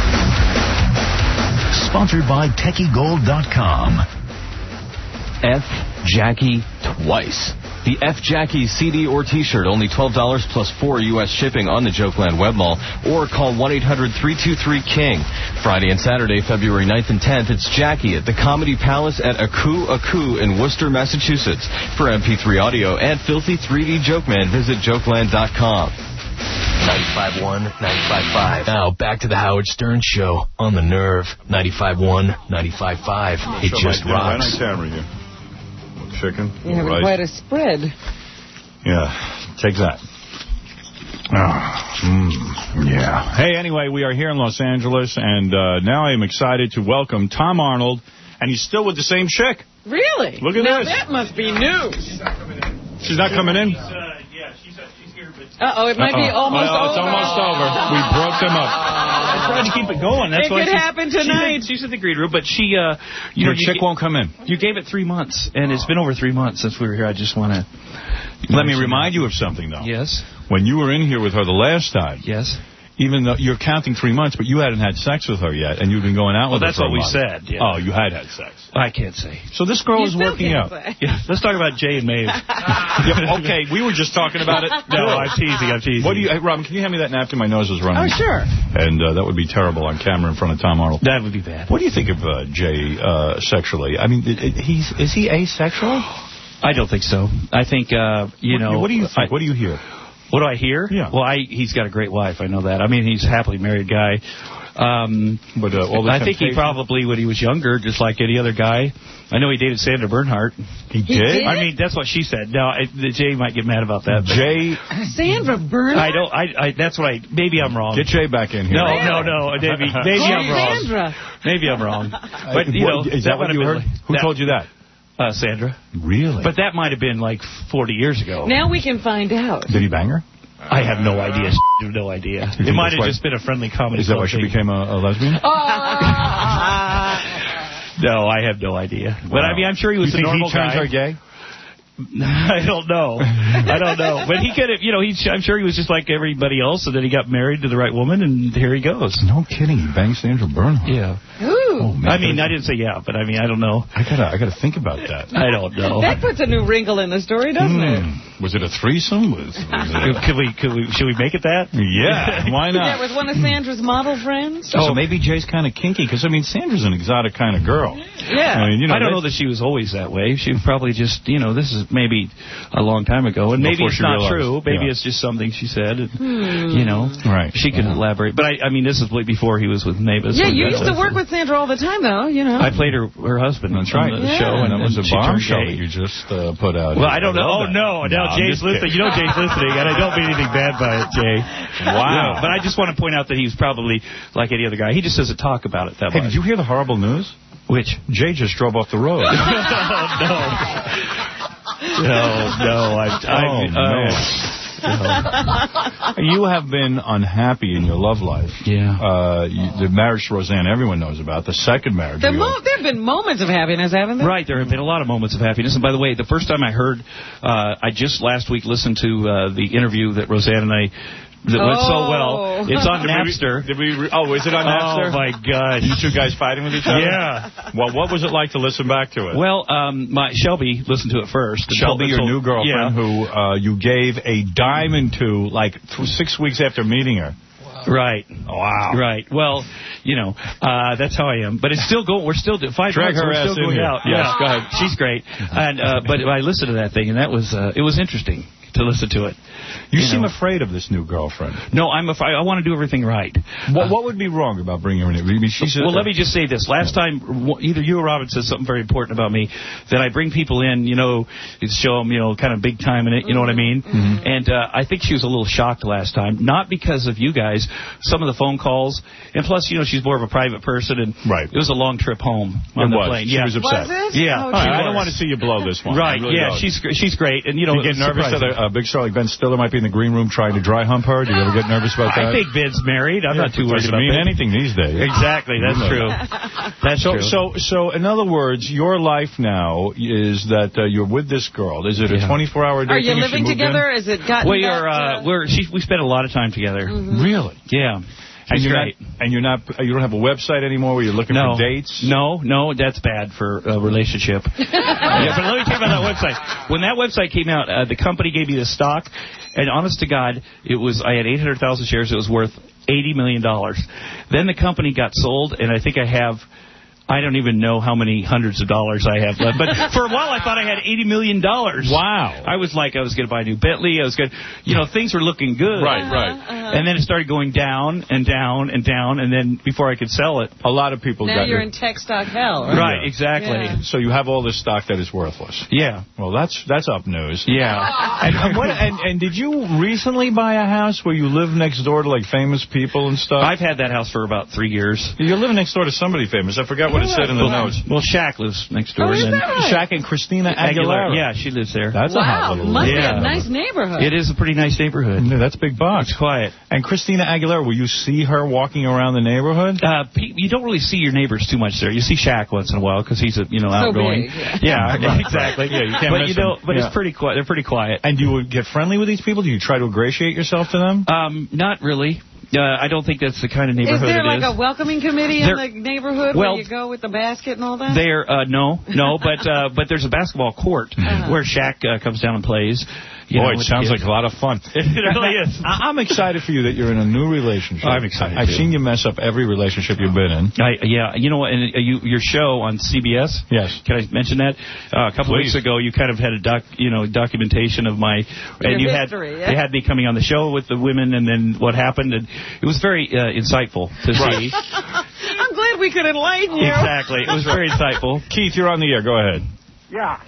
Sponsored by Techie Gold dot com. F. Jackie twice. The F. Jackie C D or T-shirt, only twelve dollars plus four U S shipping on the Jokeland web mall, or call one eight hundred three two three King. Friday and Saturday, February ninth and tenth, it's Jackie at the Comedy Palace at Aku Aku in Worcester, Massachusetts. For M P three audio and Filthy three D Jokeman, visit Jokeland dot com. ninety-five point one, ninety-five point five. Now, back to the Howard Stern Show on the Nerve. ninety-five point one, ninety-five point five. It just Right rocks. on camera here. Chicken. You have rice. quite a spread. Yeah, take that. Oh, mm, yeah. Hey, anyway, we are here in Los Angeles, and uh, now I am excited to welcome Tom Arnold, and he's still with the same chick. Really? Look at now this. that must be news. She's not coming in? Uh-oh, it might be Uh-oh. almost Uh-oh, over. it's almost over. We broke them up. I tried to keep it going. That's It why could she's- happen she's in- tonight. She's in the green room, but she, uh, you Your know, you chick ga- won't come in. You gave it three months, and it's been over three months since we were here. I just want to. Let me remind you of something, though. Yes. When you were in here with her the last time. Yes. Even though you're counting three months, but you hadn't had sex with her yet, and you've been going out Well, with her that's for a what we month. said, yeah. Oh, you had had sex. I can't say. So this girl You is still working can't out. say. Yeah, let's talk about Jay and Maeve. Yeah, okay, we were just talking about it. No, I'm teasing, I'm teasing. What do you, hey, Robin, can you hand me that napkin? My nose is running. Oh, sure. And uh, that would be terrible on camera in front of Tom Arnold. That would be bad. What do you think of uh, Jay uh, sexually? I mean, it, it, he's is he asexual? I don't think so. I think, uh, you what, know... What do you think? I, what do you hear? What do I hear? Yeah. Well, I, he's got a great wife. I know that. I mean, he's a happily married guy. Um, but uh, all the I think he probably, when he was younger, just like any other guy, I know he dated Sandra Bernhardt. He did? He did? I mean, that's what she said. Now, I, Jay might get mad about that. Jay... Sandra Bernhardt? I don't... I, I, that's what I... Maybe I'm wrong. Get Jay back in here. No, no, no. Maybe, maybe oh, I'm wrong. Sandra. Maybe I'm wrong. But, you what, know... Is that, that what you heard? Who that, told you that? Uh, Sandra. Really? But that might have been like forty years ago. Now we can find out. Did he bang her? I have no idea. I have no idea. It might have just been a friendly comedy. Is that why she became a, a lesbian? Oh. No, I have no idea. But Wow. I mean, I'm sure he was you a normal he turns guy. her gay? I don't know. I don't know. But he could have, you know, he, I'm sure he was just like everybody else, and then he got married to the right woman, and here he goes. No kidding. He banged Sandra Bernhardt. Yeah. Ooh. Oh, man, I mean, I didn't say yeah, but I mean, I don't know. I gotta, I gotta think about that. I don't know. That puts a new wrinkle in the story, doesn't mm. it? Was it a threesome? Was, was it a... Could we, could we, should we make it that? Yeah, why not? Yeah, with one of Sandra's model friends. Oh, so maybe Jay's kind of kinky, because, I mean, Sandra's an exotic kind of girl. Yeah. I, mean, you know, I don't know that she was always that way. She was probably just, you know, this is maybe a long time ago, and maybe Before it's she not realized. true. Maybe Yeah. it's just something she said. And, Hmm. You know, right? She can uh-huh. elaborate. But I, I mean, this is way before he was with Mavis. Yeah, so you used to that's- work with Sandra all the time, though, you know. I played her her husband. That's right. On the Yeah. show, And and that was a she turned bombshell gay. that you just uh, put out. Well, here. I don't know. Oh, that. no. Now I'm Jay's just listening. kidding. You know Jay's listening, and I don't mean anything bad by it, Jay. Wow. Yeah, but I just want to point out that he's probably like any other guy. He just doesn't talk about it that Hey, much. did you hear the horrible news? Which? Jay just drove off the road. no. No, no. I, I, oh, man. Uh, you have been unhappy in your love life. Yeah. Uh, you, the marriage to Roseanne, everyone knows about. The second marriage. The you- mo- there have been moments of happiness, haven't there? Right, there have been a lot of moments of happiness. And by the way, the first time I heard, uh, I just last week listened to uh, the interview that Roseanne and I that went so well. It's on Did we- Napster. Did we? Re- oh, is it on Napster? Oh my gosh! You two guys fighting with each other? Yeah. Well, what was it like to listen back to it? Well, um, my Shelby listened to it first. Shelby, your new girlfriend, Yeah. who uh, you gave a diamond to like th- six weeks after meeting her. Right. Wow. Right. Well, you know, uh, that's how I am. But it's still going. We're still five Drag months, her we're ass still in going here. out. Yes, yeah. go ahead. She's great. And uh, but I listened to that thing, and that was uh, it was interesting to listen to it. You, You seem know. afraid of this new girlfriend. No, I'm. Af- I want to do everything right. What, what would be wrong about bringing her in? I mean, she's a- Well, let me just say this. Last time, w- either you or Robin said something very important about me, that I bring people in, you know, to show them, you know, kind of big time in it, you know what I mean? Mm-hmm. And uh, I think she was a little shocked last time, not because of you guys, some of the phone calls, and plus, you know, she's more of a private person, and Right. it was a long trip home on It the was. plane. She yeah. was upset. Was it? Yeah. Oh, All right, she I was. don't want to see you blow this one. Right, I really yeah, don't. she's gr- she's great, and you know, Do you get nervous that a, a big star like Ben Stiller might be in the green room trying to dry hump her? Do you ever get nervous about that? I think Vin's married. I'm Yeah, not too it worried doesn't about mean that. anything these days. Exactly, that's You know true. that. That's So, true. so, so, in other words, your life now is that uh, you're with this girl. Is it a Yeah. twenty-four hour day? Are you thing? She living moved together? in? Is it gotten we back are. Uh, to- we're. She, we spent a lot of time together. Really? Yeah. And She's you're great. not. And you're not. You don't have a website anymore where you're looking No. for dates. No, no, that's bad for a relationship. Yeah, but let me tell you about that website. When that website came out, uh, the company gave me the stock, and honest to God, it was I had eight hundred thousand shares. It was worth eighty million dollars. Then the company got sold, and I think I have. I don't even know how many hundreds of dollars I have left. But for a while, I thought I had eighty million dollars. Wow. I was like, I was going to buy a new Bentley. I was going to, you know, things were looking good. Right, right. And then it started going down and down and down, and then before I could sell it. A lot of people now got you're your- in tech stock hell, right? Right, exactly. Yeah. So you have all this stock that is worthless. Yeah. Well, that's that's up news. Yeah. And, and, what, and, and did you recently buy a house where you live next door to like famous people and stuff? I've had that house for about three years. You're living next door to somebody famous. I forgot what it said in the well, notes. Well, Shaq lives next door. Oh, is and that right? Shaq and Christina Aguilera. Yeah, she lives there. That's a hot Wow, little must Yeah. be a nice neighborhood. It is a pretty nice neighborhood. Yeah, that's big box. It's quiet. And Christina Aguilera, will you see her walking around the neighborhood? Uh, pe- you don't really see your neighbors too much there. You see Shaq once in a while because he's a, you know, So outgoing. big, yeah. Yeah, Right, exactly. right. Yeah, you can't but miss you know, them. but Yeah. it's pretty quiet. They're pretty quiet. And do you get friendly with these people? Do you try to ingratiate yourself to them? Um, not really. Uh, I don't think that's the kind of Is neighborhood there it like is. a welcoming committee in There- the neighborhood well, where you go with the basket and all that? There, uh, no, no, but uh, but there's a basketball court Uh-huh. where Shaq uh, comes down and plays, You Boy, know, it sounds kids. like a lot of fun. It really is. I- I'm excited for you that you're in a new relationship. I'm excited, I've too. seen you mess up every relationship you've been in. I, yeah, you know what? And uh, you, your show on C B S. Yes. Can I mention that? Uh, a couple Please. weeks ago, you kind of had a doc, you know, documentation of my, Your and you history, had yeah? they had me coming on the show with the women, and then what happened, and it was very uh, insightful to see. I'm glad we could enlighten you. Exactly, it was very insightful. Keith, you're on the air. Go ahead. Yeah.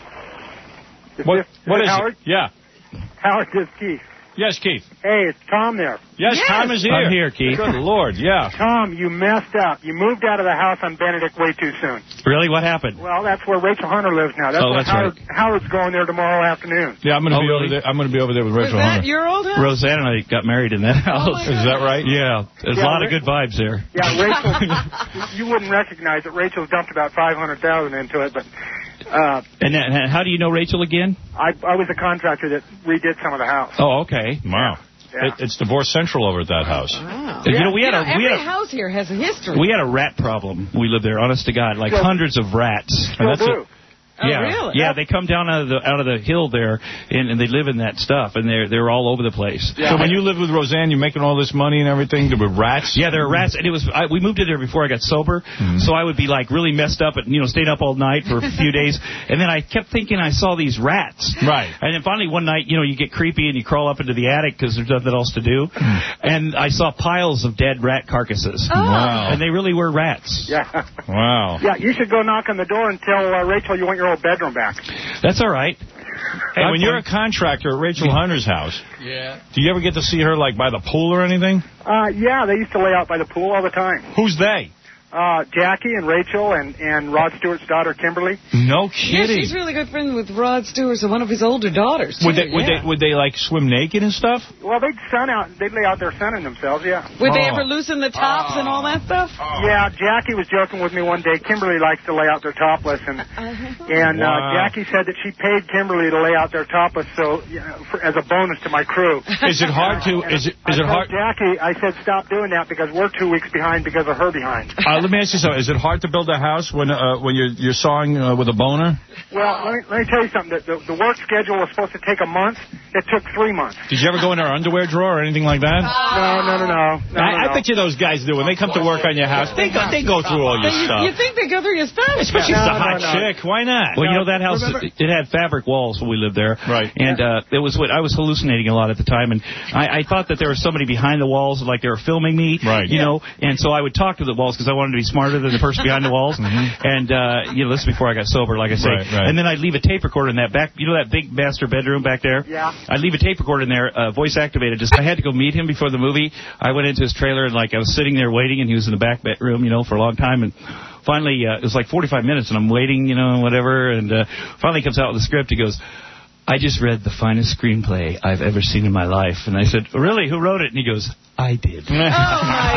Is What? this- What is Howard? it? Yeah. Howard, this is Keith. Yes, Keith. Hey, it's Tom there. Yes, Yes. Tom is here. I'm here, Keith. Good Lord, yeah. Tom, you messed up. You moved out of the house on Benedict way too soon. Really, what happened? Well, that's where Rachel Hunter lives now. That's Oh, where that's Howard, Howard's going there tomorrow afternoon. Yeah, I'm going to Oh, be really? over there. I'm going to be over there with Was Rachel that Hunter. your old house? Roseanne and I got married in that house. Is that right? Yeah, there's Yeah, a lot of Ra- good vibes there. Yeah, Rachel, you wouldn't recognize it. Rachel's dumped about five hundred thousand dollars into it, but uh, And, then, and how do you know Rachel again? I, I was the contractor that redid some of the house. Oh, okay. Wow. Yeah. It, it's Divorce Central over at that house. Wow. You know, we had You a know, we every had a house here has a history. we had a rat problem. We lived there, honest to God, like Still- hundreds of rats. Still that's do. a- Oh, yeah, really? yeah. They come down out of the out of the hill there, and, and they live in that stuff, and they're they're all over the place. So when you lived with Roseanne, you're making all this money and everything. There were rats. Yeah, there were rats, and it was. I, we moved in there before I got sober, Mm-hmm. so I would be like really messed up, and you know, stayed up all night for a few days, and then I kept thinking I saw these rats. Right. And then finally one night, you know, you get creepy and you crawl up into the attic because there's nothing else to do, and I saw piles of dead rat carcasses. Oh. Wow. And they really were rats. Yeah. Wow. Yeah, you should go knock on the door and tell uh, Rachel you want your old bedroom back. That's all right. Hey, when you're a contractor at Rachel Hunter's house, Yeah. do you ever get to see her like by the pool or anything? Uh, yeah, they used to lay out by the pool all the time. Who's they? Uh, Jackie and Rachel and, and Rod Stewart's daughter, Kimberly. No Yeah, kidding. she's really good friends with Rod Stewart, so one of his older daughters. Too, would they would yeah. they would they like swim naked and stuff? Well, they'd sun out. They'd lay out there sunning themselves, yeah. Would they Oh. ever loosen the tops and all that stuff? Yeah, Jackie was joking with me one day. Kimberly likes to lay out their topless, and and Wow. uh, Jackie said that she paid Kimberly to lay out their topless, so you know, for, as a bonus to my crew. Is it hard to? And Is it I is it told hard? Jackie, I said stop doing that because we're two weeks behind because of her behind. Uh, let me ask you something. Is it hard to build a house when uh, when you're you're sawing uh, with a boner? Well, let me, let me tell you something. The, the, the work schedule was supposed to take a month. It took three months. Did you ever go in our underwear drawer or anything like that? No, no, no, no. no, I, no, I bet you those guys do when they come to work on your house. They go they go through all your You, stuff. you think they go through your stuff? Especially if it's a No, hot no, no. chick. Why not? Well, you know that house, remember- it, it had fabric walls when we lived there. Right. And uh, it was what I was hallucinating a lot at the time, and I, I thought that there was somebody behind the walls, like they were filming me. Right. You know, and so I would talk to the walls because I wanted to be smarter than the person behind the walls. And uh, you know, this is before I got sober, like I say. Right, right. And then I'd leave a tape recorder in that back, you know, that big master bedroom back there. Yeah. I'd leave a tape recorder in there, uh, voice activated. Just I had to go meet him before the movie. I went into his trailer and like I was sitting there waiting, and he was in the back bedroom, you know, for a long time. And finally, uh, it was like forty-five minutes, and I'm waiting, you know, whatever. And uh, finally, comes out with the script. He goes, "I just read the finest screenplay I've ever seen in my life." And I said, "Really? Who wrote it?" And he goes, "I did." Oh, my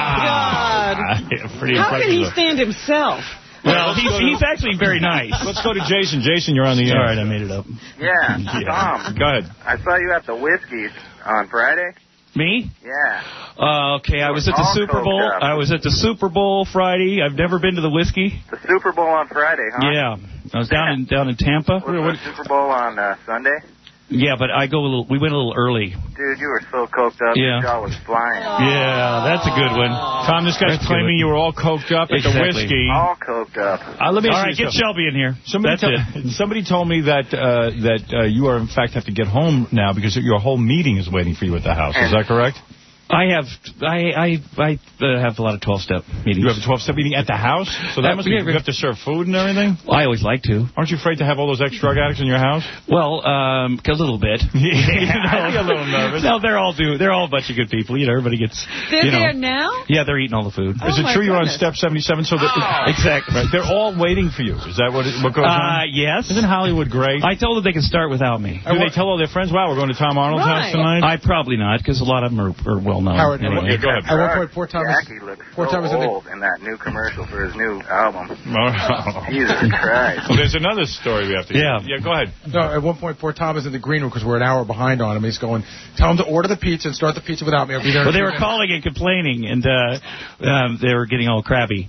God. Pretty How can he impressive. stand himself? Well, he's, he's actually very nice. Let's go to Jason. Jason, you're on the air. All right, I made it up. Yeah, Tom. Go ahead. I saw you at the Whiskey's on Friday. Me? Yeah. Uh, okay, I was at the all Super Bowl. coked up. I was at the Super Bowl Friday. I've never been to the Whiskey. The Super Bowl on Friday, huh? Uh-huh. Yeah, I was down in down in Tampa. Was the Super Bowl on uh, Sunday? Yeah, but I go a little. We went a little early. Dude, you were so coked up. Yeah. Your jaw was flying. Yeah, that's a good one. Tom, this guy's That's claiming good. you were all coked up at the Exactly. whiskey. All coked up. Uh, let me All ask right, you get something. Shelby in here. Somebody, That's tell, somebody told me that uh, that uh, you are in fact have to get home now because your whole meeting is waiting for you at the house. Is that correct? I have I I I uh, have a lot of twelve-step meetings. You have a twelve-step meeting at the house? So that Uh, must be, yeah, you have to serve food and everything? Well, I always like to. Aren't you afraid to have all those ex-drug addicts in your house? Well, um, a little bit. Yeah, I'd be a little nervous. No, they're all do. They're all a bunch of good people. You know, everybody gets. They're you know, there now? Yeah, they're eating all the food. Oh, Is it my true you're on goodness. step seventy-seven? So that Oh. Exactly. Right, they're all waiting for you. Is that what it, what goes Uh, on? yes. Isn't Hollywood great? I told them they can start without me. Do they tell all their friends, wow, we're going to Tom Arnold's house Right. tonight? I probably not, because a lot of them are, are well known. Howard, anyway. Yeah, go ahead. At one point, Fort Thomas. Jackie looks Fort so Thomas in the- old in that new commercial for his new album. Oh. Jesus Christ. Well, there's another story we have to Yeah. Yeah, go ahead. No, at one point, Fort Tom is in the green room because we're an hour behind on him. He's going, tell him to order the pizza and start the pizza without me. I'll be there. in Well, they two were minutes." calling and complaining, and uh, um, they were getting all crabby.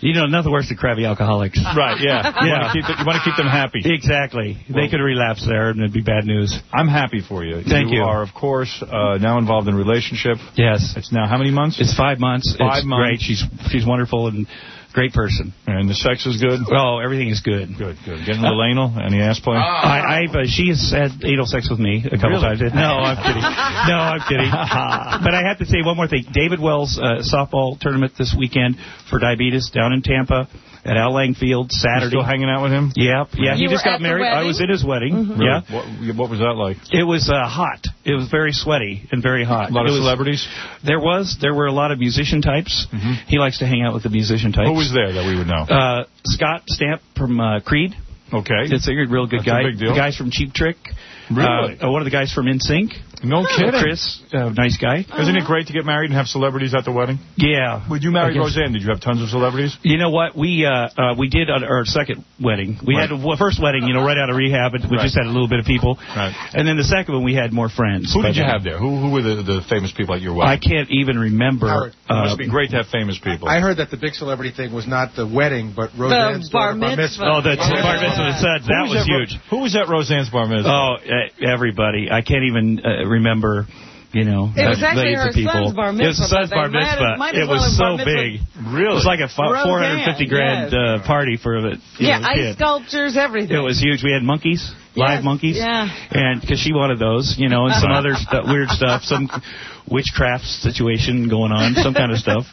You know, nothing worse than crabby alcoholics. Right, yeah. Yeah. You want to keep, the, you want to keep them happy. Exactly. Well, they could relapse there, and it'd be bad news. I'm happy for you. Thank you. You are, of course, uh, now involved in a relationship. Yes. It's now how many months? It's five months. Five it's months. great. She's she's wonderful and great person. And the sex is good? Oh, everything is good. Good, good. Getting a little anal? Any ass play? I, I've, uh, she has had anal sex with me a couple Really? times. No, I'm kidding. No, I'm kidding. But I have to say one more thing. David Wells uh, softball tournament this weekend for diabetes down in Tampa at Al Lang Field Saturday. You still hanging out with him? Yeah, yeah. You He just were got at the married. I wedding? was at his wedding. Mm-hmm. Yeah. What, what was that like? It was uh, hot. It was very sweaty and very hot. A lot it of was, celebrities? There was. There were a lot of musician types. Mm-hmm. He likes to hang out with the musician types. Who was there that we would know? Uh, Scott Stamp from uh, Creed. Okay. It's a real good That's a guy. big deal. The guys from Cheap Trick. Really? Uh, one of the guys from N Sync. No kidding. Chris, uh, nice guy. Isn't it great to get married and have celebrities at the wedding? Yeah. Would you marry I guess- Roseanne? Did you have tons of celebrities? You know what? We uh, uh, we did on our second wedding. We Right. had a well, first wedding, you know, right out of rehab, and we Right. just had a little bit of people. Right. And then the second one, we had more friends. Who But, did you uh, have there? Who who were the, the famous people at your I wedding? can't even remember. Howard, It uh, must be great to have famous people. I heard that the big celebrity thing was not the wedding, but Roseanne's bar daughter, bar mitzvah. mitzvah. Oh, the bar mitzvah of the Suds. That Who was at Ro- huge. Who was at Roseanne's bar mitzvah? Oh, uh, everybody. I can't even uh, remember. You know, It was uh, actually millions her of people. son's bar It was mitzvah, a son's but bar they might mitzvah. have- might as It well was have so bar mitzvah- big. Really? It was like a four hundred fifty Roseanne, grand uh, party for a you Yeah, know, ice kid. sculptures, everything. It was huge. We had monkeys, live Yes, monkeys, yeah. and because she wanted those, you know, and some other stu- weird stuff, some witchcraft situation going on, some kind of stuff.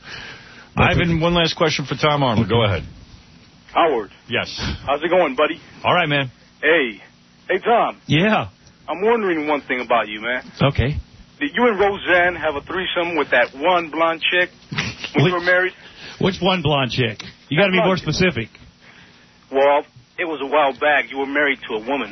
Ivan, one last question for Tom Armour. Go ahead. Howard, Yes. how's it going, buddy? All right, man. Hey, hey, Tom. Yeah. I'm wondering one thing about you, man. Okay. Did you and Roseanne have a threesome with that one blonde chick when you were married? Which one blonde chick? You got to be more specific. Well, it was a while back. You were married to a woman.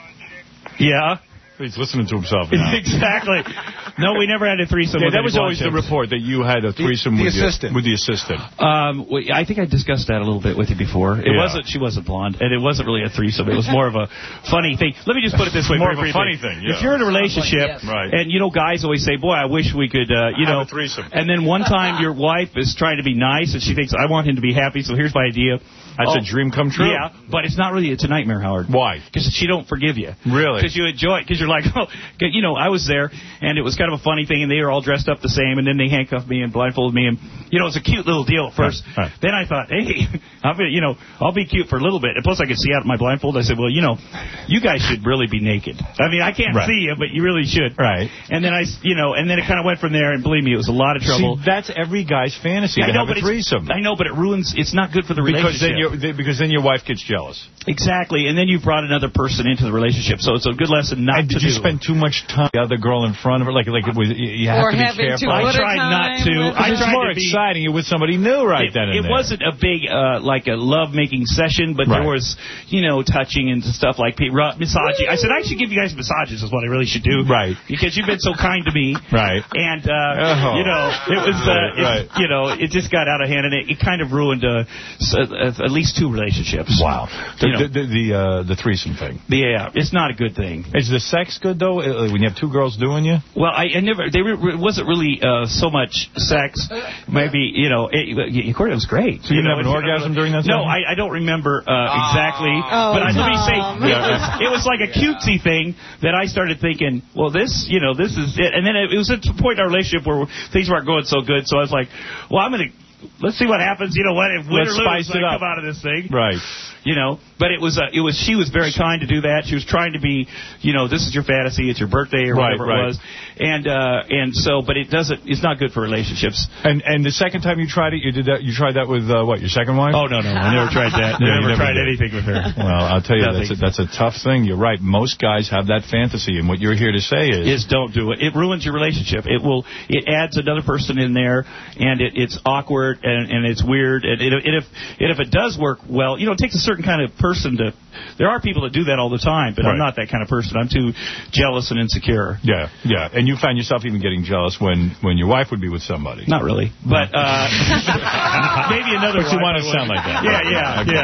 Yeah. He's listening to himself now. Exactly. No, we never had a threesome Yeah, with that any was always blonde the chicks. report, that you had a threesome the with, assistant. The, with the assistant. Um, well, I think I discussed that a little bit with you before. It Yeah. wasn't. She wasn't blonde, and it wasn't really a threesome. It was more of a funny thing. Let me just put it this way. More very of a briefly. funny thing, yeah. If you're in a relationship, Sounds like yes. Right. and you know, guys always say, "Boy, I wish we could," uh, you Have know, a threesome. and then one time your wife is trying to be nice, and she thinks, "I want him to be happy." So here's my idea. That's a dream come true. Yeah, but it's not really. It's a nightmare, Howard. Why? Because she don't forgive you. Really? Because you enjoy it. Because you're like, oh, 'cause, you know, I was there, and it was kind of a funny thing, and they were all dressed up the same, and then they handcuffed me and blindfolded me, and you know, it's a cute little deal at first. Right, right. Then I thought, hey, I'm gonna, you know, I'll be cute for a little bit, and plus I could see out of my blindfold. I said, well, you know, you guys should really be naked. I mean, I can't Right. see you, but you really should. Right. And then I, s- you know, and then it kind of went from there, and believe me, it was a lot of trouble. See, that's every guy's fantasy, I to know, have but a it's- threesome. I know, but it ruins. It's not good for the Because relationship. then, you're, they, because then your wife gets jealous. Exactly, and then you brought another person into the relationship, so it's a good lesson not And to did you do. spend too much time with the other girl in front of her? Like, like it was, you have Or to be having careful. too I good a tried not time to. with I it's tried more to be exciting. You're with somebody new right it, then and it there. wasn't a big uh, like a love making session, but Right. there was, you know, touching and stuff like pe- ru- massaging. I said I should give you guys massages is what I really should do, Right. Because you've been so kind to me, Right. And uh, Oh. you know, it was, uh, Right, it, right. you know, it just got out of hand, and it, it kind of ruined uh, s- uh, at least two relationships. Wow. The, You know. the, the, the, uh, the threesome thing. Yeah, it's not a good thing. Is the sex good, though, uh, when you have two girls doing you? Well, I, I never. They were, it wasn't really uh, so much sex. Maybe you know. It, it, it was great. So you didn't know, have an it's- orgasm during that No, time? I, I don't remember uh, exactly. Oh, but I, let me say, Tom. it was, it was like a cutesy thing that I started thinking. Well, this, you know, this is it. And then it, it was at a point in our relationship where things weren't going so good. So I was like, well, I'm gonna. Let's see what happens. You know what? If win Let's or lose, spice it I up. come out of this thing. Right. You know, but it was uh, it was she was very kind to do that. She was trying to be, you know, this is your fantasy, it's your birthday or Right, whatever right. it was, and uh, and so, but it doesn't, it's not good for relationships. And and the second time you tried it, you did that. You tried that with uh, what? Your second wife? Oh no no, I never tried that. Yeah, you never never tried did. anything with her. Well, I'll tell you, that's a, Nothing. that's a tough thing. You're right. Most guys have that fantasy, and what you're here to say is, Is don't do it. It ruins your relationship. It will. It adds another person in there, and it, it's awkward and, and it's weird. And, it, and if and if it does work well, you know, it takes a certain kind of person to. There are people that do that all the time, but I'm Right. not that kind of person. I'm too jealous and insecure. yeah, yeah. And you found yourself even getting jealous when when your wife would be with somebody. Not really, but uh, maybe another. But you wife want I to would. sound like that. Yeah, yeah, Okay. yeah.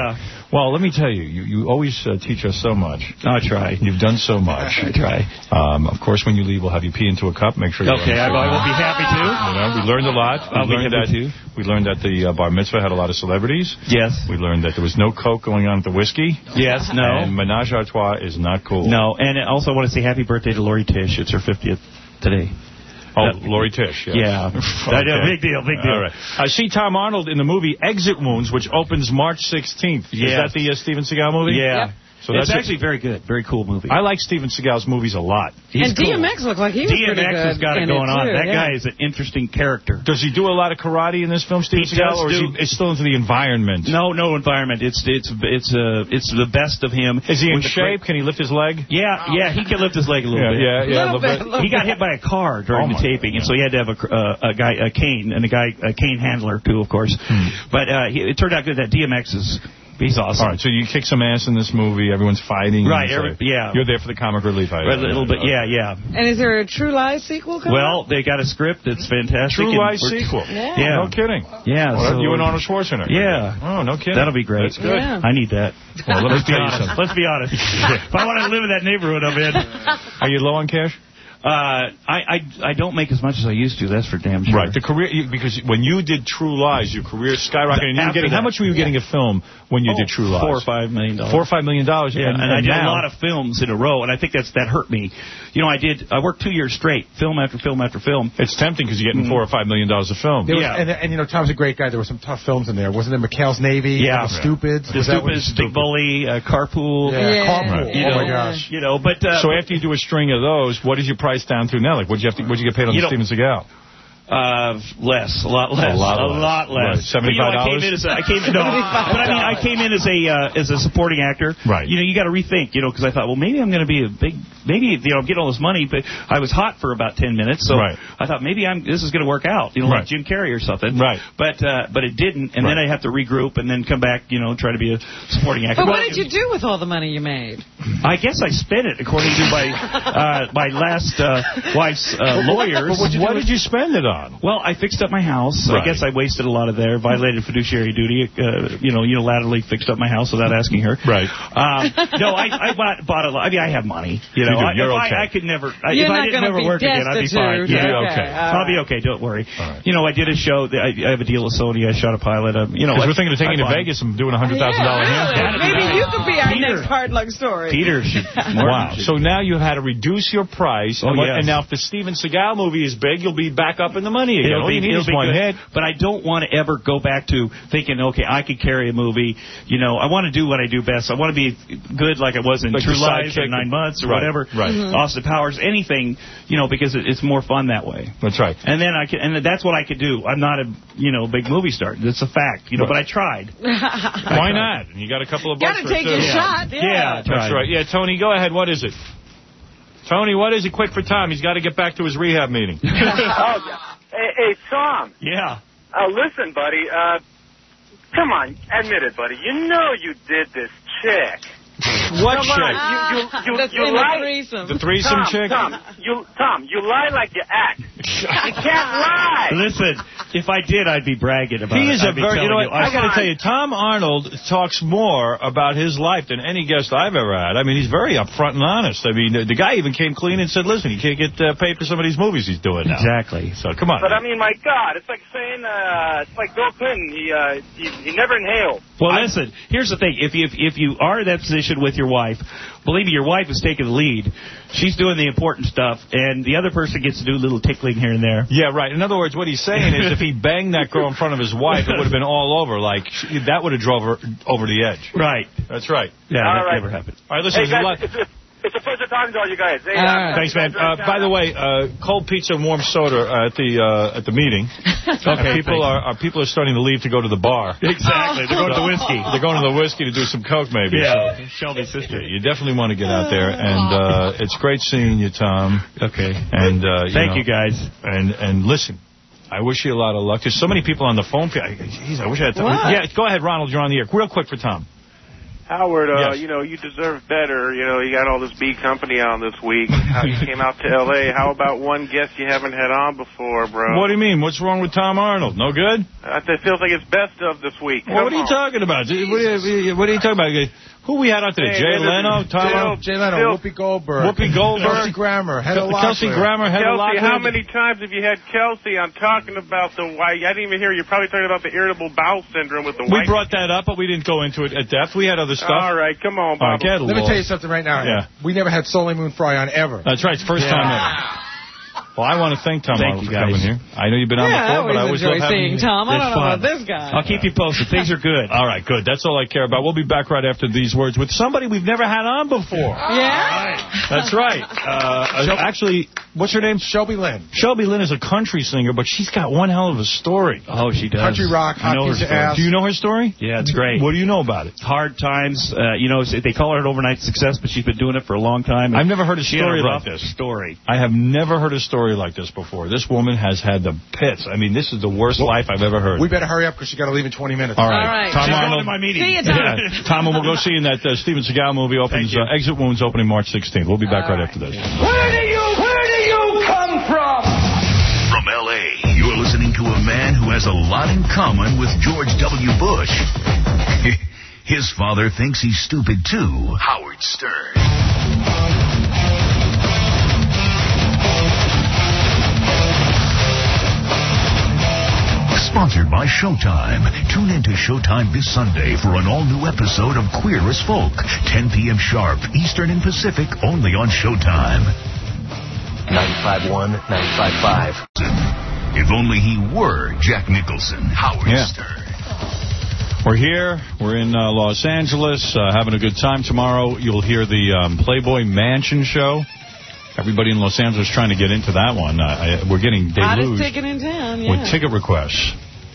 Well, let me tell you, you, you always uh, teach us so much. I try. You've done so much. I try. Um, of course, when you leave, we'll have you pee into a cup. Make sure you Okay, I, I will be happy to. You know, we learned a lot. We I'll be learned happy that, to. We learned that the uh, bar mitzvah had a lot of celebrities. Yes. We learned that there was no coke going on at the whiskey. Yes, no. And menage a trois is not cool. No, and I also want to say happy birthday to Lori Tish. It's her fiftieth today. Oh, Uh, Lori Tish. Yes. Yeah. Okay. Big deal, big deal. All right. I see Tom Arnold in the movie Exit Wounds, which opens March sixteenth. Is Yes. that the uh, Steven Seagal movie? Yeah. Yep. So it's that's actually a, very good. Very cool movie. I like Steven Seagal's movies a lot. He's and cool. D M X looked like he was D M X pretty good has got it in going on. too, That yeah. guy is an interesting character. Does he do a lot of karate in this film, Steven He Seagal, does or is do- he it's still into the environment? No, no environment. It's it's it's uh it's the best of him. Is he in With the shape? great- Can he lift his leg? Yeah, yeah, he can lift his leg a little Yeah, bit. yeah, yeah, a little bit. He got hit by a car during Oh, the my taping, God, and so he had to have a, uh, a guy, a cane, and a guy, a cane handler too, of course. Hmm. But uh, he, it turned out good that D M X is he's awesome. All right, so you kick some ass in this movie. Everyone's fighting. Right, So every- yeah. You're there for the comic relief. I Right, a little bit, yeah, yeah. And is there a True Lies sequel coming? Well, they got a script that's fantastic. True and Lies we're- sequel. Yeah. Yeah. No kidding. Yeah, Well, so- you and Arnold Schwarzenegger. Yeah. Oh, no kidding. That'll be great. That's good. Yeah. I need that. Well, let me Let's be tell you honest. something. Let's be honest. If I want to live in that neighborhood I'm in, Are you low on cash? uh, I, I I don't make as much as I used to. That's for damn sure. Right. The career, you, because when you did True Lies, your career skyrocketed. And you were After getting, how that. much were you getting a film when you Oh, did True Lies? Four or five million dollars. Four or five million dollars. Yeah, and, and, I did now, a lot of films in a row, and I think that's that hurt me. You know, I did. I worked two years straight, film after film after film. It's tempting because you're getting four or five million dollars a film. There was, Yeah. and, and, you know, Tom's a great guy. There were some tough films in there. Wasn't there McHale's Navy? Yeah. The Stupids? The Was that what- Stupids, Big Bully, uh, Carpool. Yeah, Yeah. Carpool. You Oh, know, my gosh. You know, but uh, So after you do a string of those, what is your price down to now? Like, what you have to, what you get paid on You the know- Steven Seagal? Uh, less, a lot less, A lot less. lot less. Right. seventy-five dollars? But, you know, I came in as a, I came in, no, but I mean, I came in as a uh, as a supporting actor. Right. You know, you got to rethink. You know, because I thought, well, maybe I'm going to be a big, maybe you know, I'm getting all this money, but I was hot for about ten minutes, so Right. I thought maybe I'm this is going to work out. You know, Right. like Jim Carrey or something. Right. But uh, but it didn't, and then Right. I have to regroup and then come back. You know, try to be a supporting actor. But what Well, did you do with all the money you made? I guess I spent it according to my uh, my last uh, wife's uh, lawyers. But what, what did you spend it on? Well, I fixed up my house. Right. I guess I wasted a lot of there, violated fiduciary duty, uh, you know, unilaterally fixed up my house without asking her. Right. Um, no, I, I bought, bought a lot. I mean, I have money. You know, You do. I, You're if okay. I, I could never, I, You're if I not didn't gonna never be work again, I'd be fine. destitute. Yeah. You'll be okay. Uh, I'll be okay. Don't worry. All right. You know, I did a show. That I, I have a deal with Sony. I shot a pilot. Um, you know, Because I- we're thinking of taking I you to bought- Vegas and doing a one hundred thousand dollars Yeah, hand That'd be Maybe nice. you could be our Peter. next hard luck story. Peter should. Wow. So now you've had to reduce your price. Oh, and, what- yes. and now if the Steven Seagal movie is big, you'll be back up in the money again. It'll All be, you need it'll is be one good. hit. But I don't want to ever go back to thinking, okay, I could carry a movie. You know, I want to do what I do best. I want to be good like I was in Like True the Lies or sidekick. Nine Months or Right, whatever. right. Mhm. Austin Powers, anything, you know, because it, it's more fun that way. That's right. And then I can, and that's what I could do. I'm not a, you know, big movie star. That's a fact, you know, Right. but I tried. Why not? And you got a couple of bucks Gotta for it, take too. your Yeah. shot. Yeah. Yeah. That's Tried. right. Yeah, Tony, go ahead. What is it? Tony, what is it? Quick for Tom. He's got to get back to his rehab meeting. oh, hey, hey, Tom. Yeah. Uh, listen, buddy. Uh, come on, admit it, buddy. You know you did this chick. What Come chick? on, you, you, you, That's you in the lie. threesome. The threesome Tom, chick? Tom, you, Tom, you lie like you act. You can't lie. Listen, if I did, I'd be bragging about He it. is a I'd be very, you know telling what, I got to on. tell you, Tom Arnold talks more about his life than any guest I've ever had. I mean, he's very upfront and honest. I mean, the, the guy even came clean and said, listen, he can't get uh, paid for some of these movies he's doing now. Exactly. So, come on. But I mean, my God, it's like saying, uh, it's like Bill Clinton. He, uh, he, he never inhaled. Well, listen, here's the thing. If you, if, if you are in that position with your wife, believe me, your wife is taking the lead. She's doing the important stuff, and the other person gets to do a little tickling here and there. Yeah, right. In other words, what he's saying is if he banged that girl in front of his wife, it would have been all over. Like, she, that would have drove her over the edge. Right. That's right. Yeah, All that right. never happened. All right, listen. Hey, there's a guys, lot- it's, it's, it's a pleasure talking to all you guys. Hey, All uh, right. Thanks, man. Uh, by the way, uh, cold pizza and warm soda uh, at the uh, at the meeting. Okay, people thanks. are, are people are starting to leave to go to the bar. Exactly. They're going to the whiskey. They're going to the whiskey to do some coke, maybe. Yeah. So, Shelby's sister. you definitely want to get out there, and uh, it's great seeing you, Tom. Okay. And uh, you Thank know, you, guys. And and listen, I wish you a lot of luck. There's so many people on the phone. I, geez, I wish I had time. What? Yeah, go ahead, Ronald. You're on the air. Real quick for Tom. Howard, uh, Yes. you know, you deserve better. You know, you got all this B company on this week. How you came out to L A. How about one guest you haven't had on before, bro? What do you mean? What's wrong with Tom Arnold? No good? Uh, it feels like it's best of this week. Well, what are Come you on. talking about? What are you, what are you talking about? Who we had out today? Hey, Jay man, Leno? this is Tom Bill- Arnold? Jay Leno, Bill- Whoopi Goldberg. Whoopi Goldberg. Kelsey Grammer, Heather Locklear. Kelsey Grammer, Heather Kelsey, Locklear. how many times have you had Kelsey? I'm talking about the why. I didn't even hear. You're probably talking about the irritable bowel syndrome with the We white. brought that up, but we didn't go into it at depth. We had other stuff. All right, come on, All right, Bob. get Let me lost. tell you something right now. Yeah. We never had Soleil Moon Frye on ever. That's right. It's the first Yeah. time ever. Well, I want to thank Tom Thank Arnold you, for coming guys. here. I know you've been on Yeah, I before, but I always always love enjoy having seeing you. Tom. I It's don't know fun. about this guy. I'll keep you posted. Things are good. All right, good. That's all I care about. We'll be back right after these words with somebody we've never had on before. Yeah? That's right. Uh, actually, what's her name? Shelby Lynn. Shelby Lynn is a country singer, but she's got one hell of a story. Oh, she does. Country rock, I know hot her piece of story. ass. Do you know her story? Yeah, it's great. What do you know about it? Hard times. Uh, you know, they call her an overnight success, but she's been doing it for a long time. I've never heard a She had story rough like this. Story. I have never heard a story like this before. This woman has had the pits. I mean, this is the worst life I've ever heard. We better hurry up because she got to leave in twenty minutes. All right. All right. Tom She's going Arnold. to my meeting. See you, Tom. Yeah. Tom, and we'll go see you in that uh, Steven Seagal movie opens, uh, Exit Wounds opening March sixteenth. We'll be back right after this. Where do you, where do you come from? From L A, you're listening to a man who has a lot in common with George W. Bush. His father thinks he's stupid too. Howard Stern. Sponsored by Showtime. Tune in to Showtime this Sunday for an all-new episode of Queer as Folk. ten p.m. sharp, Eastern and Pacific, only on Showtime. ninety-five point one, ninety-five point five. If only he were Jack Nicholson. Howard Yeah. Stern. We're here. We're in uh, Los Angeles, uh, having a good time. Tomorrow you'll hear the um, Playboy Mansion show. Everybody in Los Angeles trying to get into that one. Uh, I, we're getting Hottest deluged ticket in town, yeah. with ticket requests.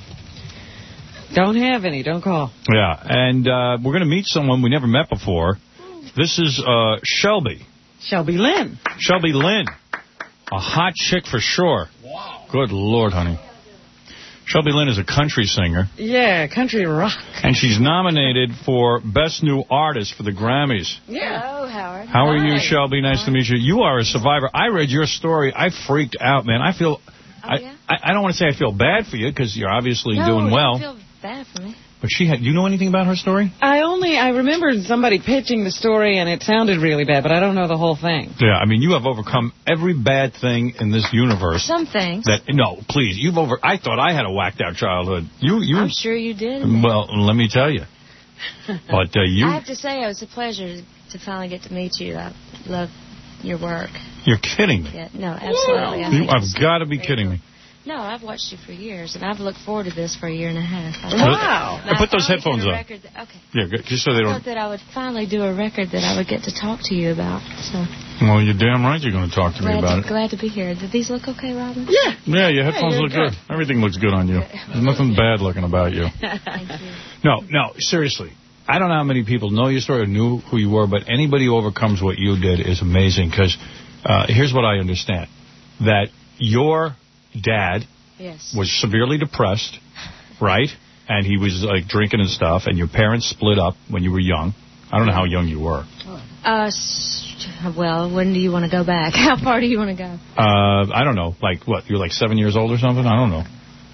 Don't have any. Don't call. Yeah, and uh, we're going to meet someone we never met before. This is uh, Shelby. Shelby Lynn. Shelby Lynn. A hot chick for sure. Wow. Good Lord, honey. Shelby Lynn is a country singer. Yeah, country rock. And she's nominated for Best New Artist for the Grammys. Yeah. Hello, Howard. How are you, Hi. Shelby? Nice to meet you. You are a survivor. I read your story. I freaked out, man. I feel... Oh, yeah? I, I don't want to say I feel bad for you, because you're obviously no, doing well. Don't feel bad for me. But she had... Do you know anything about her story? I only, I remembered somebody pitching the story, and it sounded really bad, but I don't know the whole thing. Yeah, I mean, you have overcome every bad thing in this universe. Some things. That No, please. You've over... I thought I had a whacked-out childhood. You... you. I'm sure you did. man. Well, let me tell you. But uh, you... I have to say, it was a pleasure to finally get to meet you. I love your work. You're kidding me. Yeah, no, absolutely. I You think have it's got to be very kidding cool. me. No, I've watched you for years, and I've looked forward to this for a year and a half. I Wow. And I Put those finally headphones did a on. record that- okay. Yeah, good, just so they I don't... thought that I would finally do a record that I would get to talk to you about. So Well, you're damn right you're going to talk to me glad about to, it. glad to be here. Did these look okay, Robin? Yeah. Yeah, your headphones you're look good. good. Everything looks good on you. There's nothing bad looking about you. Thank you. No, no, seriously. I don't know how many people know your story or knew who you were, but anybody who overcomes what you did is amazing, because uh, here's what I understand. That your dad Yes. was severely depressed, right? And he was, like, drinking and stuff, and your parents split up when you were young. I don't know how young you were. Uh, s- well, when do you want to go back? How far do you want to go? Uh, I don't know. Like, what, you're like seven years old or something? I don't know.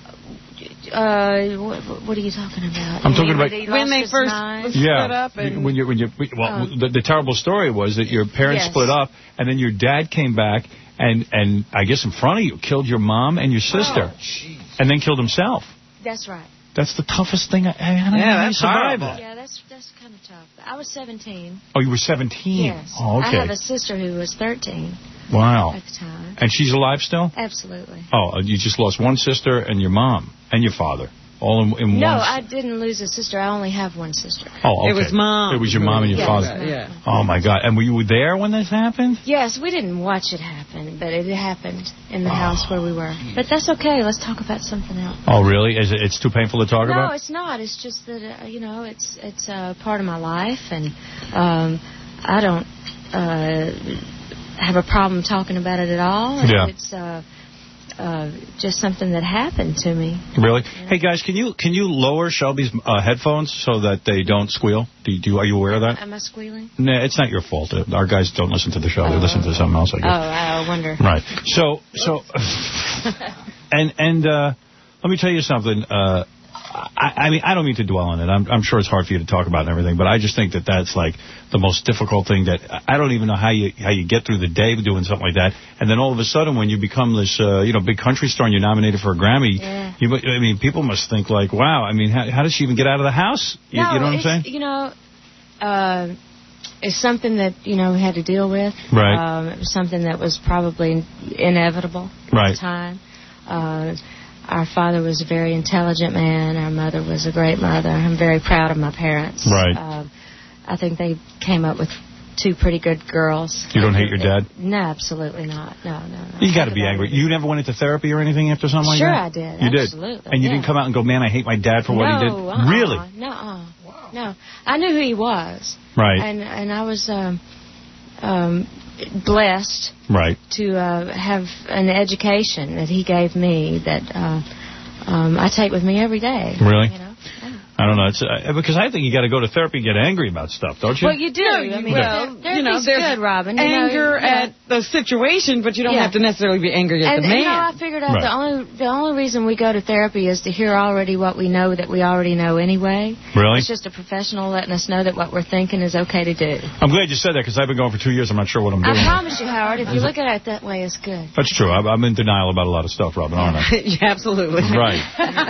Uh, what, what are you talking about? I'm You talking mean about- when, he When lost they his first mind? split Yeah, up and... when you when you well, Oh. the, the terrible story was that your parents Yes. split up, and then your dad came back, and and I guess in front of you killed your mom and your sister, and then killed himself. That's right. That's the toughest thing. I, I don't know Yeah, how you that's survived horrible. that. Yeah, that's that's kind of tough. I was seventeen. Oh, you were seventeen. Yes. Oh, okay. I have a sister who was thirteen Wow. at the time. And she's alive still? Absolutely. Oh, you just lost one sister and your mom and your father all in, in No, one. I didn't lose a sister. I only have one sister. Oh, okay. It was mom. It was your mom and your Yeah, father. it was Yeah. Oh my God! And were you there when this happened? Yes, we didn't watch it happen, but it happened in the Oh. house where we were. But that's okay. Let's talk about something else. Oh, really? Is it? It's too painful to talk no, about? it's not. It's just that uh, you know, it's it's uh, part of my life, and um, I don't uh, have a problem talking about it at all. And Yeah. It's uh, uh, just something that happened to me. Really? Hey, guys, can you can you lower Shelby's uh, headphones so that they don't squeal? Do you, do, are you aware of that? Am I squealing? Nah, it's not your fault. Our guys don't listen to the show. They listen to something else, I Oh, guess. I wonder. Right. So, so, and and uh, let me tell you something. Uh, I, I mean, I don't mean to dwell on it. I'm, I'm sure it's hard for you to talk about and everything, but I just think that that's like the most difficult thing that I don't even know how you how you get through the day doing something like that. And then all of a sudden, when you become this, uh, you know, big country star and you're nominated for a Grammy, Yeah. you, I mean, people must think like, wow. I mean, how, how does she even get out of the house? You, no, you know what I'm it's, saying? You know, uh, it's something that, you know, we had to deal with. Right. Um, it was something that was probably inevitable Right. at the time. Uh, our father was a very intelligent man. Our mother was a great mother. I'm very proud of my parents. Right. Uh, I think they came up with two pretty good girls. You don't hate your dad? No, absolutely not. No, no, no. You got to be angry. You never went into therapy or anything after something like Sure that? I did. You Absolutely, did? And you yeah. didn't come out and go, man, I hate my dad for what no, he did? Uh-uh, Really? No, uh, no. I knew who he was. Right. And and I was um, um, blessed Right. to uh, have an education that he gave me that uh, um, I take with me every day. Really? You know? I don't know. It's uh, because I think you got to go to therapy and get angry about stuff, don't you? Well, you do. No, I mean, well, ther- you know, therapy's there's good, Robin. You know, anger yeah. at the situation, but you don't Yeah. have to necessarily be angry at And, the man. and, you know, I figured out Right. the only the only reason we go to therapy is to hear already what we know that we already know anyway. Really? It's just a professional letting us know that what we're thinking is okay to do. I'm glad you said that because I've been going for two years. I'm not sure what I'm doing. I promise you, Howard, if you look at it that way, it's good. That's true. I'm, I'm in denial about a lot of stuff, Robin, aren't I? Yeah, absolutely. Right.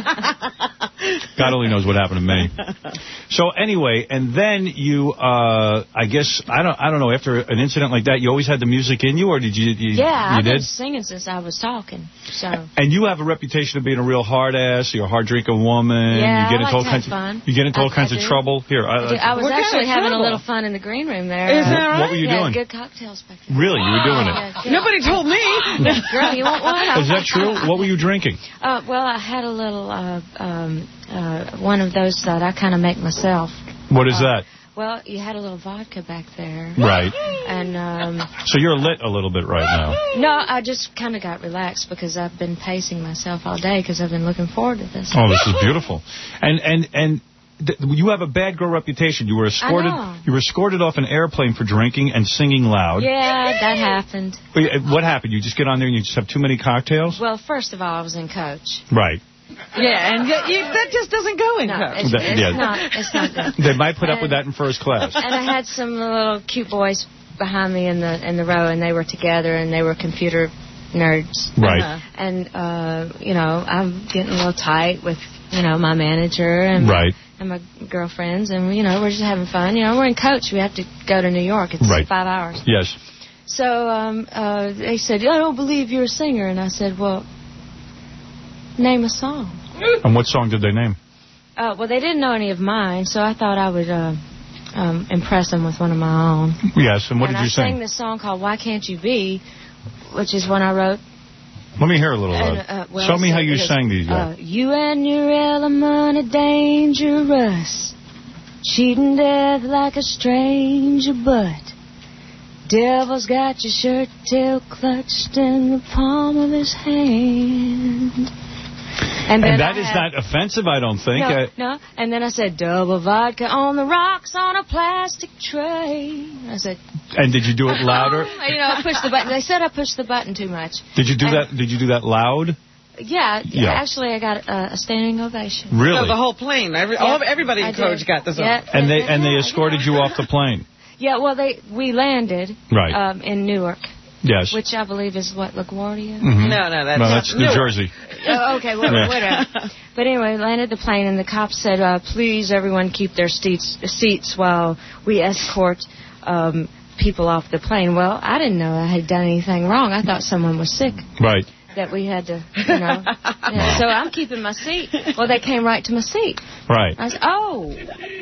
God only knows what happened to me. So anyway, and then you, uh, I guess, I don't I don't know, after an incident like that, you always had the music in you, or did you, you Yeah, you I've did? been singing since I was talking. So And you have a reputation of being a real hard ass. You're a hard drinking woman. Yeah, you get I into all like to kinds have fun. Of, you get into all I- kinds I of do. trouble. Here, I, I, do- I was What kind actually of having a trouble? little fun in the green room there. Is that What- right? what were you yeah, doing? Good cocktails back there. Really, you were doing it. Yeah, yeah. Nobody told me. Girl, you want one? Is that true? What were you drinking? Uh, well, I had a little uh, um, uh, one of those that I kind of make myself. What is Uh, that? Well, you had a little vodka back there. Right. And um, So you're lit a little bit right now. no, I just kind of got relaxed because I've been pacing myself all day because I've been looking forward to this. Oh, this is beautiful. And and and th- you have a bad girl reputation. You were escorted. know. You were escorted off an airplane for drinking and singing loud. Yeah, that happened. Wait, uh, What happened? You just get on there and you just have too many cocktails? Well, first of all, I was in coach. Right. Yeah, and y- you, that just doesn't go in No, coach. it's, That- it's yeah. not. It's not good. They might put up with And- that in first class. And I had some little cute boys behind me in the in the row, and they were together, and they were computer nerds. Right. Uh, and uh, you know, I'm getting a little tight with you know my manager and Right. and my girlfriends, and you know we're just having fun. You know, we're in coach. We have to go to New York. It's Right. five hours. Yes. So um, uh, they said, I don't believe you're a singer, and I said, well, name a song. And what song did they name? Uh, well, they didn't know any of mine, so I thought I would uh, um, impress them with one of my own. Yes. And what and did you I sang sing? this song called Why Can't You Be, which is one I wrote. Let me hear a little And, of uh, it. well, Show me so how you it is, sang these. Uh, guys. you and your element are dangerous, cheating death like a stranger, but devil's got your shirt tail clutched in the palm of his hand. And, then that I is had- not offensive, I don't think. No, I- no. And then I said, double vodka on the rocks on a plastic tray. I said, and did you do it louder? you know, I pushed the button. They said I pushed the button too much. Did you do And- that? Did you do that loud? Yeah, Yeah. actually, I got a, a standing ovation. Really? So the whole plane, every, all of, everybody I in coach did. got this. Yeah. And they and they escorted you off the plane. Yeah, well, they we landed Right. um, in Newark, Yes. which I believe is what, LaGuardia? Mhm. No, no, that's, no, that's New Newark. Jersey. Oh, okay, well, Yeah. whatever. But anyway, landed the plane, and the cops said, uh, please, everyone, keep their seats, seats while we escort um, people off the plane. Well, I didn't know I had done anything wrong. I thought someone was sick. Right. That we had to, you know. Yeah, so I'm keeping my seat. Well, they came right to my seat. Right. I said, oh,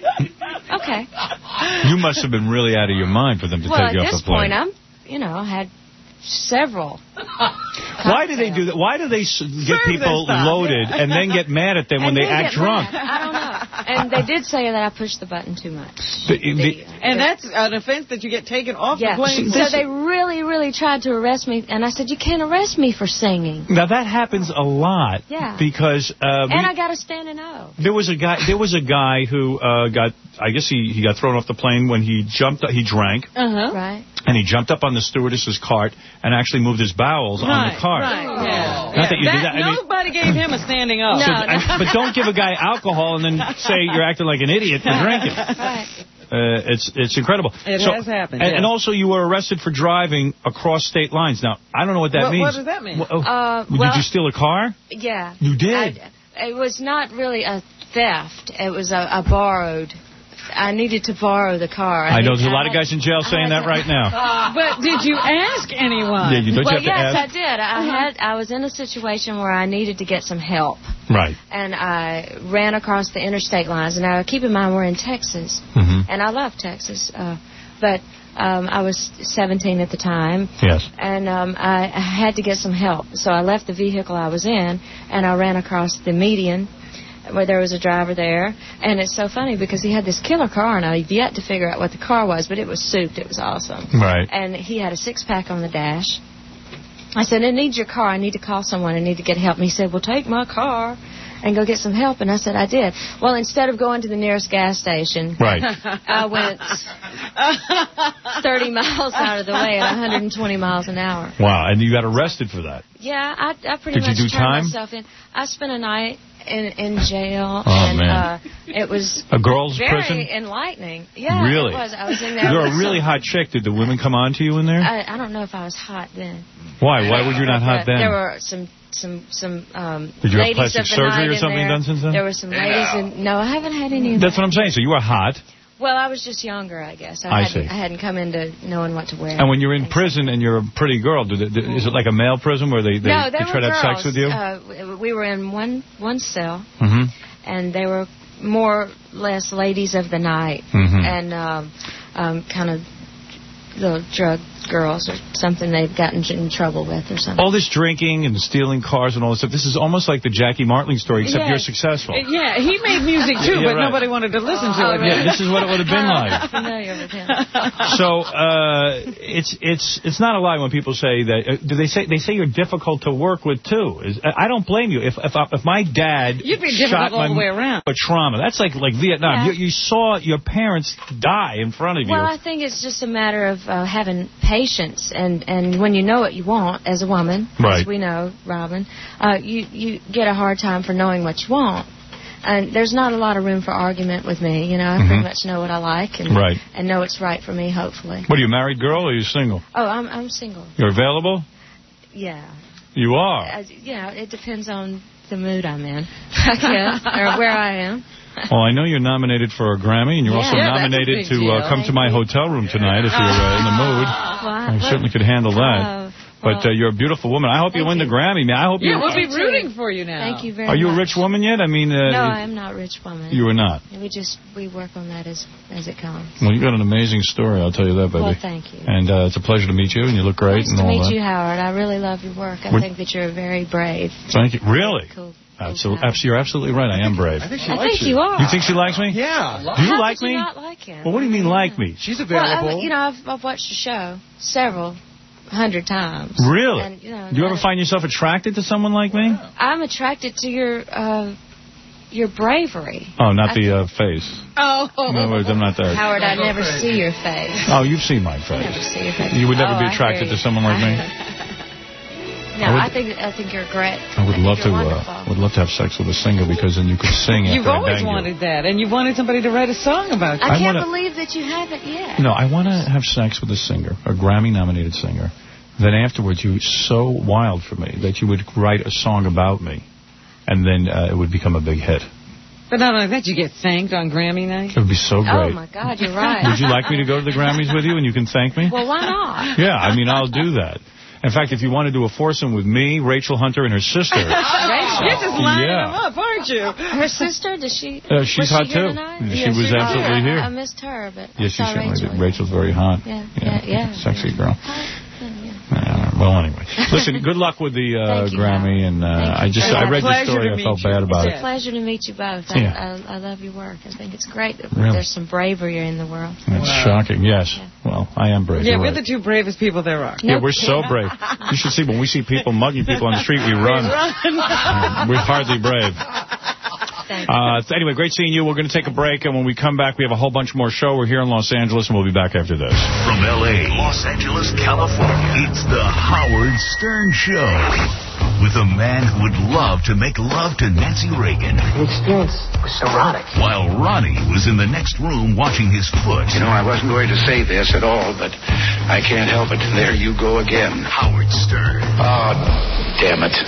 okay. You must have been really out of your mind for them to Well, take you at off this the plane. point, I'm, you know, had several. Why do they do that? Why do they s- get Serve people this time. loaded and then get mad at them when And they then act get drunk? mad. I don't know. And they did say that I pushed the button too much. The, the, and that's an offense that you get taken off yeah. the plane. So they really, really tried to arrest me, and I said, you can't arrest me for singing. now, that happens a lot. Yeah. Because... Uh, and we, I got a standing O. There was a guy There was a guy who uh, got... I guess he, he got thrown off the plane when he jumped... He drank. Uh-huh. Right. And he jumped up on the stewardess's cart and actually moved his bowels right, on the cart. Right, yeah. Not that you that, did that. I mean, nobody gave him a standing O. So, no, no. I, but don't give a guy alcohol and then say you're acting like an idiot for drinking. Right. Uh, it's it's incredible. It so, has happened. And, yeah. and also you were arrested for driving across state lines. Now, I don't know what that what, means. What does that mean? Well, oh, Uh, did well, you steal a car? Yeah. You did? I, it was not really a theft. It was a, a borrowed. I needed to borrow the car. I, I know need, there's a I lot had, of guys in jail saying that right now. Uh, but did you ask anyone? Yeah, you, don't well, you have yes, to ask? I did. I Uh-huh. had. I was in a situation where I needed to get some help. Right. And I ran across the interstate lines. And now, keep in mind, we're in Texas. Mm-hmm. And I love Texas. Uh, but um, I was seventeen at the time. Yes. And um, I, I had to get some help. So I left the vehicle I was in, and I ran across the median where there was a driver there. And it's so funny because he had this killer car, and I've yet to figure out what the car was, but it was souped. It was awesome. Right. And he had a six-pack on the dash. I said, I need your car. I need to call someone. I need to get help. And he said, well, take my car and go get some help. And I said, I did. Well, instead of going to the nearest gas station, right. I went thirty miles out of the way at one hundred twenty miles an hour. Wow, and you got arrested for that. Yeah, I, I pretty Did much you do turned time? myself in. I spent a night in, in jail. Oh, and, man. Uh, it was A girl's very prison? enlightening. Yeah, Really? it was. I was in there. You're with a really some- hot chick. Did the women come on to you in there? I, I don't know if I was hot then. Why? Why were you not hot But then? There were some some some um, Did you have ladies plastic of the surgery night or in something there. done since then? There were some ladies in. No, I haven't had any of That's that. what I'm saying. So you were hot. Well, I was just younger, I guess. I, I hadn't, see. I hadn't come into knowing what to wear. And when you're in prison and you're a pretty girl, do they, do, is it like a male prison where they, they, no, they there try were to have girls. sex with you? Uh, we were in one one cell, Mm-hmm. and they were more or less ladies of the night, Mhm. and um, um, kind of little drug girls or something they've gotten in trouble with or something. All this drinking and stealing cars and all this stuff, this is almost like the Jackie Martling story, except Yeah. you're successful. Yeah, he made music too, Yeah, but right. nobody wanted to listen to Oh, it. really? Yeah, this is what it would have been like. Familiar with him. So uh, it's it's it's not a lie when people say that. Uh, do they say they say you're difficult to work with too? Is, I don't blame you. If if I, if my dad You'd be shot difficult my all the way around. a trauma, that's like like Vietnam. Yeah. You, you saw your parents die in front of Well, you. I think it's just a matter of uh, having patience, and, and when you know what you want as a woman, Right. as we know, Robin, uh, you you get a hard time for knowing what you want. And there's not a lot of room for argument with me. You know, I Mhm. pretty much know what I like, and Right. and know it's right for me. Hopefully. What are you, a married girl or are you single? Oh, I'm I'm single. You're available? Yeah. You are. I, you know, it depends on the mood I'm in, I guess, or where I am. Well, I know you're nominated for a Grammy, and you're Yeah. also Yeah, that's a nominated big to deal. uh, come to my hotel room tonight if you're uh, in the mood. Well, I certainly could handle that. Uh, But uh, you're a beautiful woman. I hope you win the Grammy, man. I hope you. Yeah, we'll be rooting for you now. Thank you very Are much. you a rich woman yet? I mean, uh, No, I am not a rich woman. You are not. We just we work on that as as it comes. Well, you got an amazing story. I'll tell you that, baby. Well, thank you. And uh, it's a pleasure to meet you, and you look great Nice and to all meet that. you, Howard. I really love your work. I Would- think that you're very brave. Thank you. Really? Cool. Absolutely. You're absolutely right. I am brave. I think she I likes think you are. You think she likes me? Yeah. Do you How like could me? you not like him? Well, what do you mean like me? She's Well, available. I, you know, I've, I've watched the show several hundred times. Really? And, you know, Do you ever that- find yourself attracted to someone like me? I'm attracted to your uh, your bravery. Oh, not I the uh, face. Oh. In other words, I'm not there. Howard, I never see your face. Oh, you've seen my I never face. see your face. You would never Oh, be I attracted hear to you. someone like me? No, I would- I think I think you're great. I would think love to you're uh, wonderful. would love to have sex with a singer because then you could sing after You've I always bang you. wanted that, and you've wanted somebody to write a song about you. I I can't wanna- believe that you haven't yet. No, I want to have sex with a singer, a Grammy-nominated singer. Then afterwards, you're so wild for me that you would write a song about me, and then uh, it would become a big hit. But not only that, you get thanked on Grammy night. It would be so great. Oh my God, you're right. Would you like me to go to the Grammys with you and you can thank me? Well, why not? Yeah, I mean, I'll do that. In fact, if you want to do a foursome with me, Rachel Hunter, and her sister. Rachel. You're just lining Yeah. them up, aren't you? Her sister, does she? Uh, she's was hot, she here too. tonight? She Yeah, was she absolutely I, here. I missed her, but I Yes, she saw certainly Rachel. did. Rachel's very hot. Yeah, yeah, yeah. Sexy girl. Yeah. Uh, Well, anyway. Listen, good luck with the uh, Thank you, Grammy. And uh, I just It's a I read the pleasure story. to I meet felt you. bad about It's a it. pleasure to meet you both. Yeah. I, I, I love your work. I think it's great. that Really? There's some bravery in the world. It's shocking. Yes. Well, I am brave. Yeah, You're we're right. the two bravest people there are. Yeah, we're so brave. You should see when we see people mugging people on the street, we run. We're hardly brave. Uh, so anyway, great seeing you. We're going to take a break, and when we come back, we have a whole bunch more show. We're here in Los Angeles, and we'll be back after this. From L A, Los Angeles, California, it's the Howard Stern Show. With a man who would love to make love to Nancy Reagan. The experience was erotic. While Ronnie was in the next room watching his foot. You know, I wasn't going to say this at all, but I can't help it. There you go again. Howard Stern. Oh, damn it.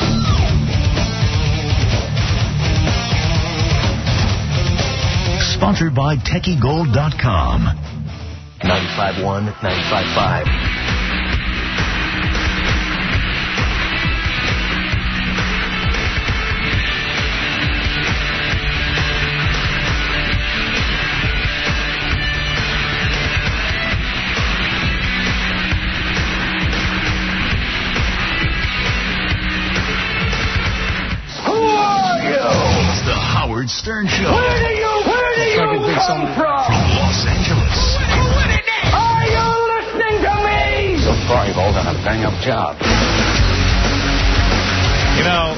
Sponsored by Techie Gold dot com. ninety-five point one, ninety-five point five. It's the Howard Stern Show. Where do you, where do you come from? From Los Angeles. Are you listening to me? So far, you've all done a bang-up job. You know,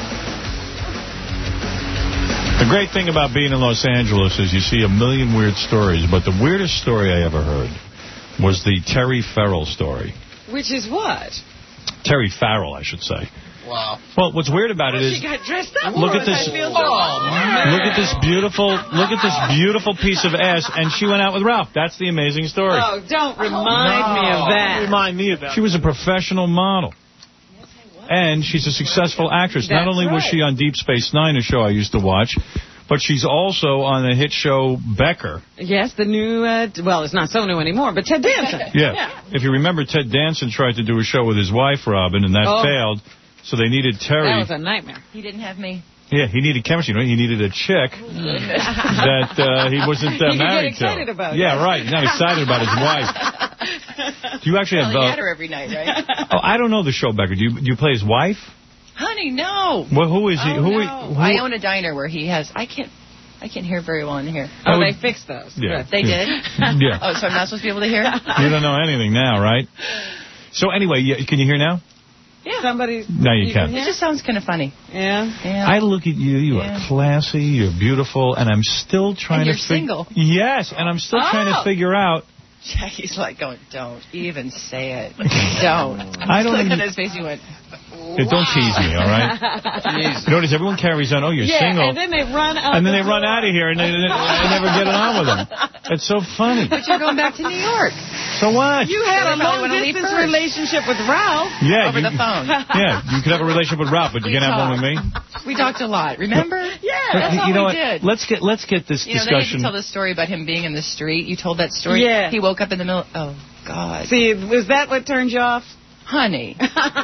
the great thing about being in Los Angeles is you see a million weird stories, but the weirdest story I ever heard was the Terry Farrell story. Which is what? Terry Farrell, I should say. Wow. Well, what's weird about it Well, is... she got dressed up Look for at us. this. I feel so honored. Look at this beautiful, look at this beautiful piece of ass, and she went out with Ralph. That's the amazing story. Oh, don't remind me of that. Remind me of that. She was a professional model. And she's a successful actress. Not That's only was right. she on Deep Space Nine, a show I used to watch, but she's also on the hit show Becker. Yes, the new, uh, well, it's not so new anymore, but Ted Danson. Yeah. If you remember, Ted Danson tried to do a show with his wife, Robin, and that Oh. failed. So they needed Terry. That was a nightmare. He didn't have me. Yeah, he needed chemistry. You know? He needed a chick that uh, he wasn't uh, He could get married excited to. about it. Yeah, right. He's not excited about his wife. Do you actually Well, have... he Uh, had her every night, right? oh, I don't know the show, Becker. Do you, do you play his wife? Honey, no. Well, who is he? Oh, who, no. who? I own a diner where he has. I can't. I can't hear very well in here. Oh, they fixed those. Yeah. They yeah. did. Yeah. Oh, so I'm not supposed to be able to hear. You don't know anything now, right? So anyway, yeah, can you hear now? Yeah. Somebody. No, you can't. It just sounds kind of funny. Yeah. Yeah. I look at you. You Yeah. are classy. You're beautiful, and I'm still trying And you're to fig- single. Yes, and I'm still trying to Oh. figure out. Jackie's like going, don't even say it. Don't. I don't Look even- at his face. He went. Yeah, don't tease me, all right? Notice everyone carries on. Oh, you're yeah, single. and then they run out. And then the they run door. out of here, and they, they, they never get on with them. It's so funny. But you're going back to New York. So what? You had a They probably long wanna leave distance first. relationship with Ralph. Yeah, Over you, the phone. Yeah, you could have a relationship with Ralph, but you We can't have one with me. We talked a lot. Remember? Yeah, that's you all know we what? did. Let's get let's get this You know, they had to discussion. tell the story about him being in the street. You told that story. Yeah. He woke up in the middle. Oh God. See, was that what turned you off? Honey.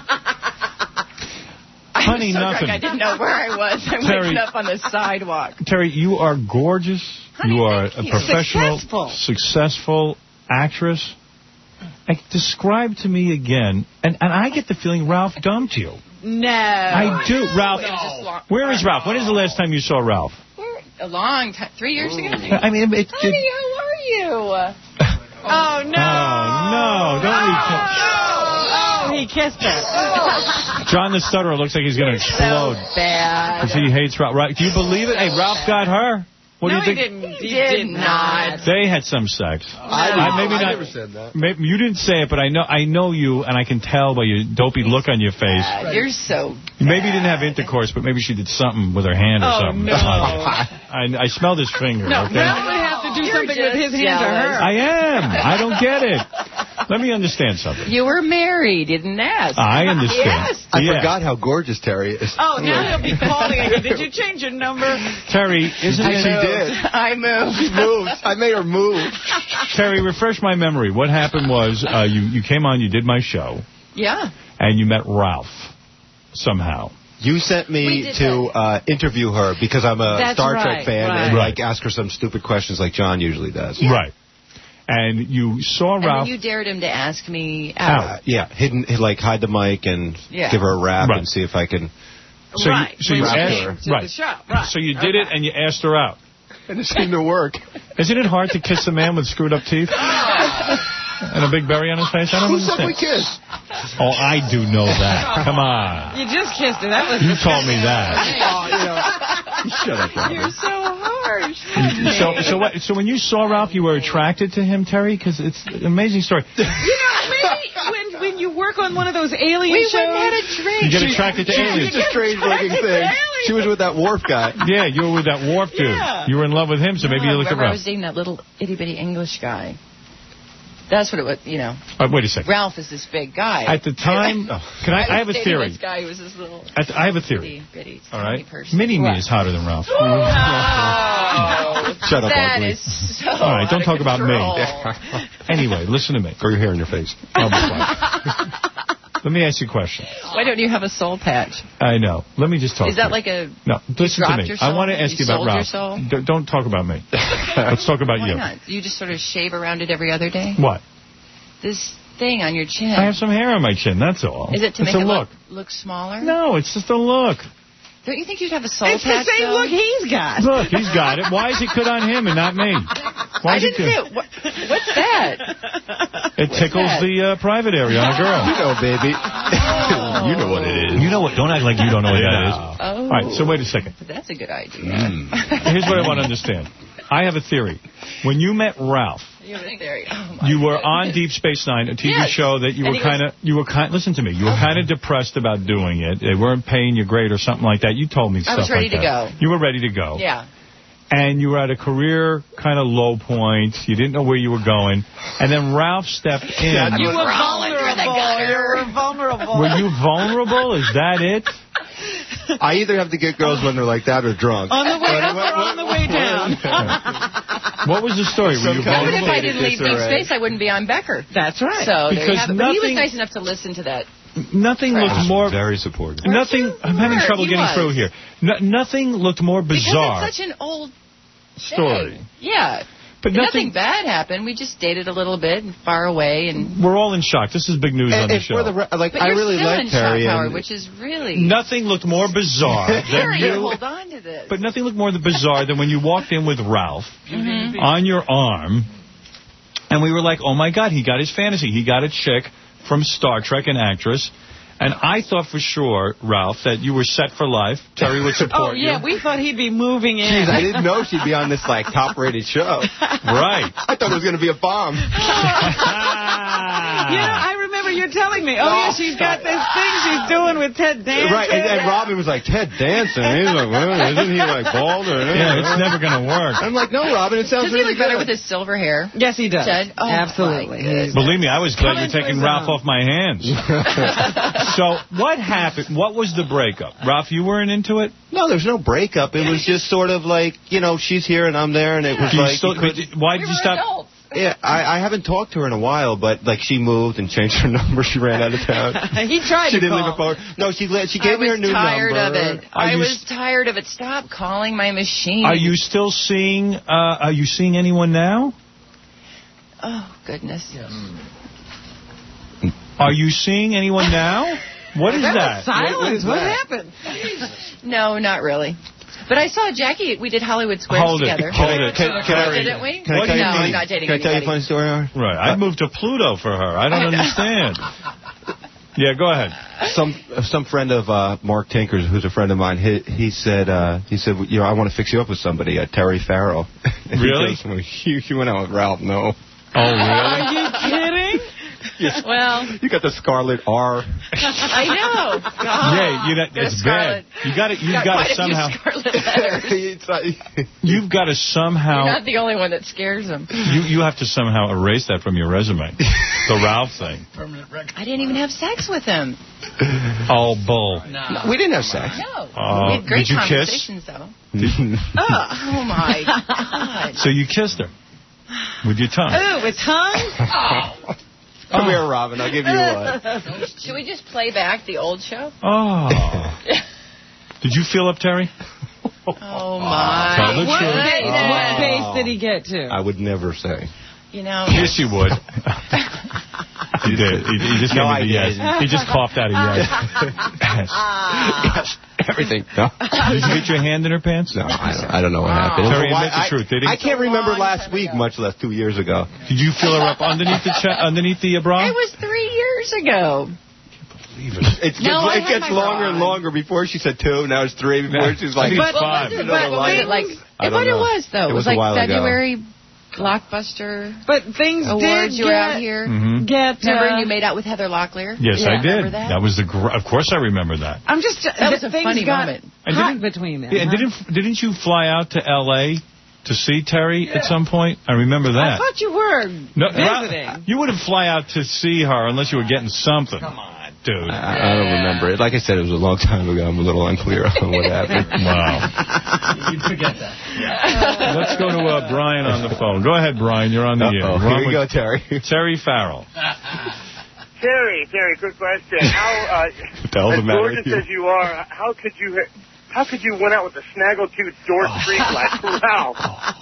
Honey, I'm so nothing. drunk, I didn't know where I was. I'm Terry- waking up on the sidewalk. Terry, you are gorgeous. you are a you. professional, Successful. successful actress. Like, describe to me again, and and I get the feeling Ralph dumped you. No. I do, Ralph. It was just long- Where is Ralph? When is the last time you saw Ralph? A long time. Three years ago. I mean, it, it, Honey, how are you? Oh, no. Oh, no, don't Oh, he kissed her. John the Stutterer looks like he's going to explode. Bad. Because he hates Ralph. Right? Do you believe it? Hey, Ralph got her. What no, do you think? he didn't. He, He did did not. They had some sex. I, I- maybe I not. never said that. Maybe you didn't say it, but I know I know you, and I can tell by your dopey look on your face. God, you're so. Maybe you didn't have intercourse, but maybe she did something with her hand or Oh, something. no. I, I smelled his finger. No, okay? Ralph would have to do You're something with his just hand to jealous. her. I am. I don't get it. Let me understand something. You were married, didn't ask. I understand. Yes. I Yeah. forgot how gorgeous Terry is. Oh, now he'll be calling you. Did you change your number? Terry, isn't I it? she did. I moved. She moved. I made her move. Terry, refresh my memory. What happened was uh, you, you came on, you did my show, Yeah. and you met Ralph somehow. You sent We me did to uh, interview her because I'm a That's Star right, Trek fan right. and Right. like ask her some stupid questions like John usually does. Right. And you saw And Ralph. then you dared him to ask me Uh, out. yeah, hidden, like hide the mic and Yeah. give her a rap Right. and see if I can. So Right. you, so you When she asked came to right. the show. Right. So you did it and you asked her out. And it seemed to work. Isn't it hard to kiss a man with screwed up teeth? And a big berry on his face? I don't Who said understand. we kissed? Oh, I do know that. Come on. You just kissed her. That was You told me that. Shut up, Robin. You're so harsh. So, so, what, so when you saw Ralph, you were attracted to him, Terry? Because it's an amazing story. You know, maybe when, when you work on one of those alien We shows... went and had a drink. You get attracted to aliens. It's a strange looking thing. She was with that Worf guy. Yeah, you were with that Worf dude. Yeah. You were in love with him, so maybe No, you looked at remember I Ralph. was dating that little itty-bitty English guy. That's what it was, you know. Uh, wait a second. Ralph is this big guy. At the time, can I, I have a was dating theory. This guy who was this little At the, I have a theory. bitty, All right? person. Mini-me What? is hotter than Ralph. Oh, Shut up, that ugly. is so All right, don't out talk of about control. me. Anyway, listen to me. Grow your hair in your face. I'll be quiet. Let me ask you a question. Why don't you have a soul patch? I know. Let me just talk Is to that you. like a... No, listen to dropped me. your I soul? want to ask You you, about sold your Ralph. soul? D- don't talk about me. Let's talk about Why you. not? You just sort of shave around it every other day? What? This thing on your chin. I have some hair on my chin, that's all. Is it to it's make a it look. look, look smaller? No, it's just a look. Don't you think you'd have a soul It's the patch, same though? look he's got. Look, he's got it. Why is it good on him and not me? Why I is didn't it see good? it. What, what's that? It tickles that? the uh, private area on a girl. You know, baby. Oh. You know what it is. You know what? Don't act like you don't know what that is. Oh. All right, so wait a second. That's a good idea. Here's what I want to understand. I have a theory. When you met Ralph, You have a theory. Oh, my you were goodness. on Deep Space Nine, a T V Yes. show that you And were he was- kind of, you were kind. Listen to me, you were kind of depressed about doing it. They weren't paying you great or something like that. You told me I stuff was ready like to that. go. You were ready to go. Yeah. And you were at a career kind of low point. You didn't know where you were going. And then Ralph stepped in. You were crawling through the gutter. vulnerable. You were vulnerable. Were you vulnerable? Is that it? I either have to get girls when they're like that or drunk. On the way What- up what- or on the way down. What was the story? Were you Some kind of Even if vulnerable? I didn't leave Deep disarray. Space, I wouldn't be on Becker. That's right. So there you Because have it. But he was nothing- nice enough to listen to that. Nothing looked more... Very supportive. Nothing... I'm having Word, trouble he getting was. through here. No, nothing looked more bizarre. Because it's such an old story. thing. Yeah. But nothing, nothing... bad happened. We just dated a little bit and far away. and. We're all in shock. This is big news on And, the and show. for the re- like, But I you're really still like in Terry. shock, Howard, and which is really... Nothing looked more bizarre Terry, than you... hold on to this. But nothing looked more bizarre than when you walked in with Ralph Mhm. on your arm, and we were like, oh, my God, he got his fantasy. He got a chick from Star Trek, an actress. And I thought for sure, Ralph, that you were set for life. Terry would support Oh, yeah, you. we thought he'd be moving in. Jeez, I didn't know she'd be on this like top-rated show. Right. I thought it was going to be a bomb. You know, I remember you telling me, oh, yeah, she's got this thing she's doing with Ted Danson. Right, and, and Robin was like, Ted Danson? He's like, well, isn't he like bald? Or, Yeah, it's never going to work. I'm like, no, Robin, it sounds Does he really look better good. with his silver hair? Yes, he does. Ted? Oh, Absolutely. my goodness. Believe me, I was glad Come you're into taking his Ralph own. off my hands. So what happened? What was the breakup? Ralph, you weren't into it? No, there's no breakup. It was just sort of like, you know, she's here and I'm there, and it was Do you like... still- you couldn't- why We did were you stop? adults. Yeah, I, I haven't talked to her in a while, but like she moved and changed her number. She ran out of town. He tried She to didn't leave call. a phone. No, she let- she I gave me her was new tired number. of it. Are I you was s- tired of it. Stop calling my machine. Are you still seeing? Uh, are you seeing anyone now? Oh, goodness. Are you seeing anyone now? What is that? Silence. What, that? happened? No, not really. But I saw Jackie. We did Hollywood Squares Hold it. together. Hold it. Can, can I, Didn't we? Can I tell you no, a funny, I'm not dating Can I tell you a anybody. funny story? Howard? Right. I moved to Pluto for her. I don't understand. Yeah, go ahead. Some some friend of uh, Mark Tinker's, who's a friend of mine, he, he said uh, he said you know I want to fix you up with somebody, uh, Terry Farrell. And he Really? goes, well, you, you went out with Ralph? No. Oh, really? Are you kidding? Yes. Well, You got the Scarlet R. I know. God. Yeah, you know, Got a it's scarlet- bad. You got to. You've got got quite to a few somehow. scarlet letters. It's like- You've got to You're somehow. not the only one that scares them. You you have to somehow erase that from your resume. The Ralph thing. I didn't even have sex with him. Oh, bull. No, we didn't have sex. No. Uh, we had great did you kiss? conversations, though. oh, oh, my God. So you kissed her with your tongue. Ooh, with tongue? Come here, Robin. I'll give you one. Should we just play back the old show? Oh. Did you feel up, Terry? Oh, my. Tell the What truth. base, Oh. what base did he get to? I would never say. You know. Yes, you would. He did. He, he just No, gave me I the yes. didn't. He just coughed out a yes. Yes. Everything. No. Did you get your hand in her pants? No, I don't, I don't know what happened. Terry, Why- admit the I, truth. Did he? I can't remember last week, much less two years ago. Did you feel her up underneath the cha- underneath the uh, bra? It was three years ago. It gets, No, I it had gets my longer bra and longer. Before she said two, now it's three. Before she's like, I think it's But, five. but, You know, but like- was it like, I it, don't what it know. was, though. It It was was a like while ago. February Blockbuster But things Awards. did You were get, out here. Mhm. get Remember, uh, and you made out with Heather Locklear? Yes, Yeah, I did. remember that? was the. Gr- of course, I remember that. I'm just. That was a things funny got moment. And hot didn't- between them. Yeah, and huh? didn't didn't you fly out to L A to see Terry at some point? I remember I that. thought you were No, visiting. Ra- you wouldn't fly out to see her unless you were getting something. Come on, dude. I, I don't remember it. Like I said, it was a long time ago. I'm a little unclear on what happened. Wow. You'd forget that. Let's go to uh, Brian on the phone. Go ahead, Brian. You're on the air. Uh-oh. We're on Here you with go, Terry. Terry Farrell. Terry, Terry, quick question. How, uh, What the hell's the as matter gorgeous with you? as you are, how could you, how could you win out with a snaggletooth George Street like Ralph?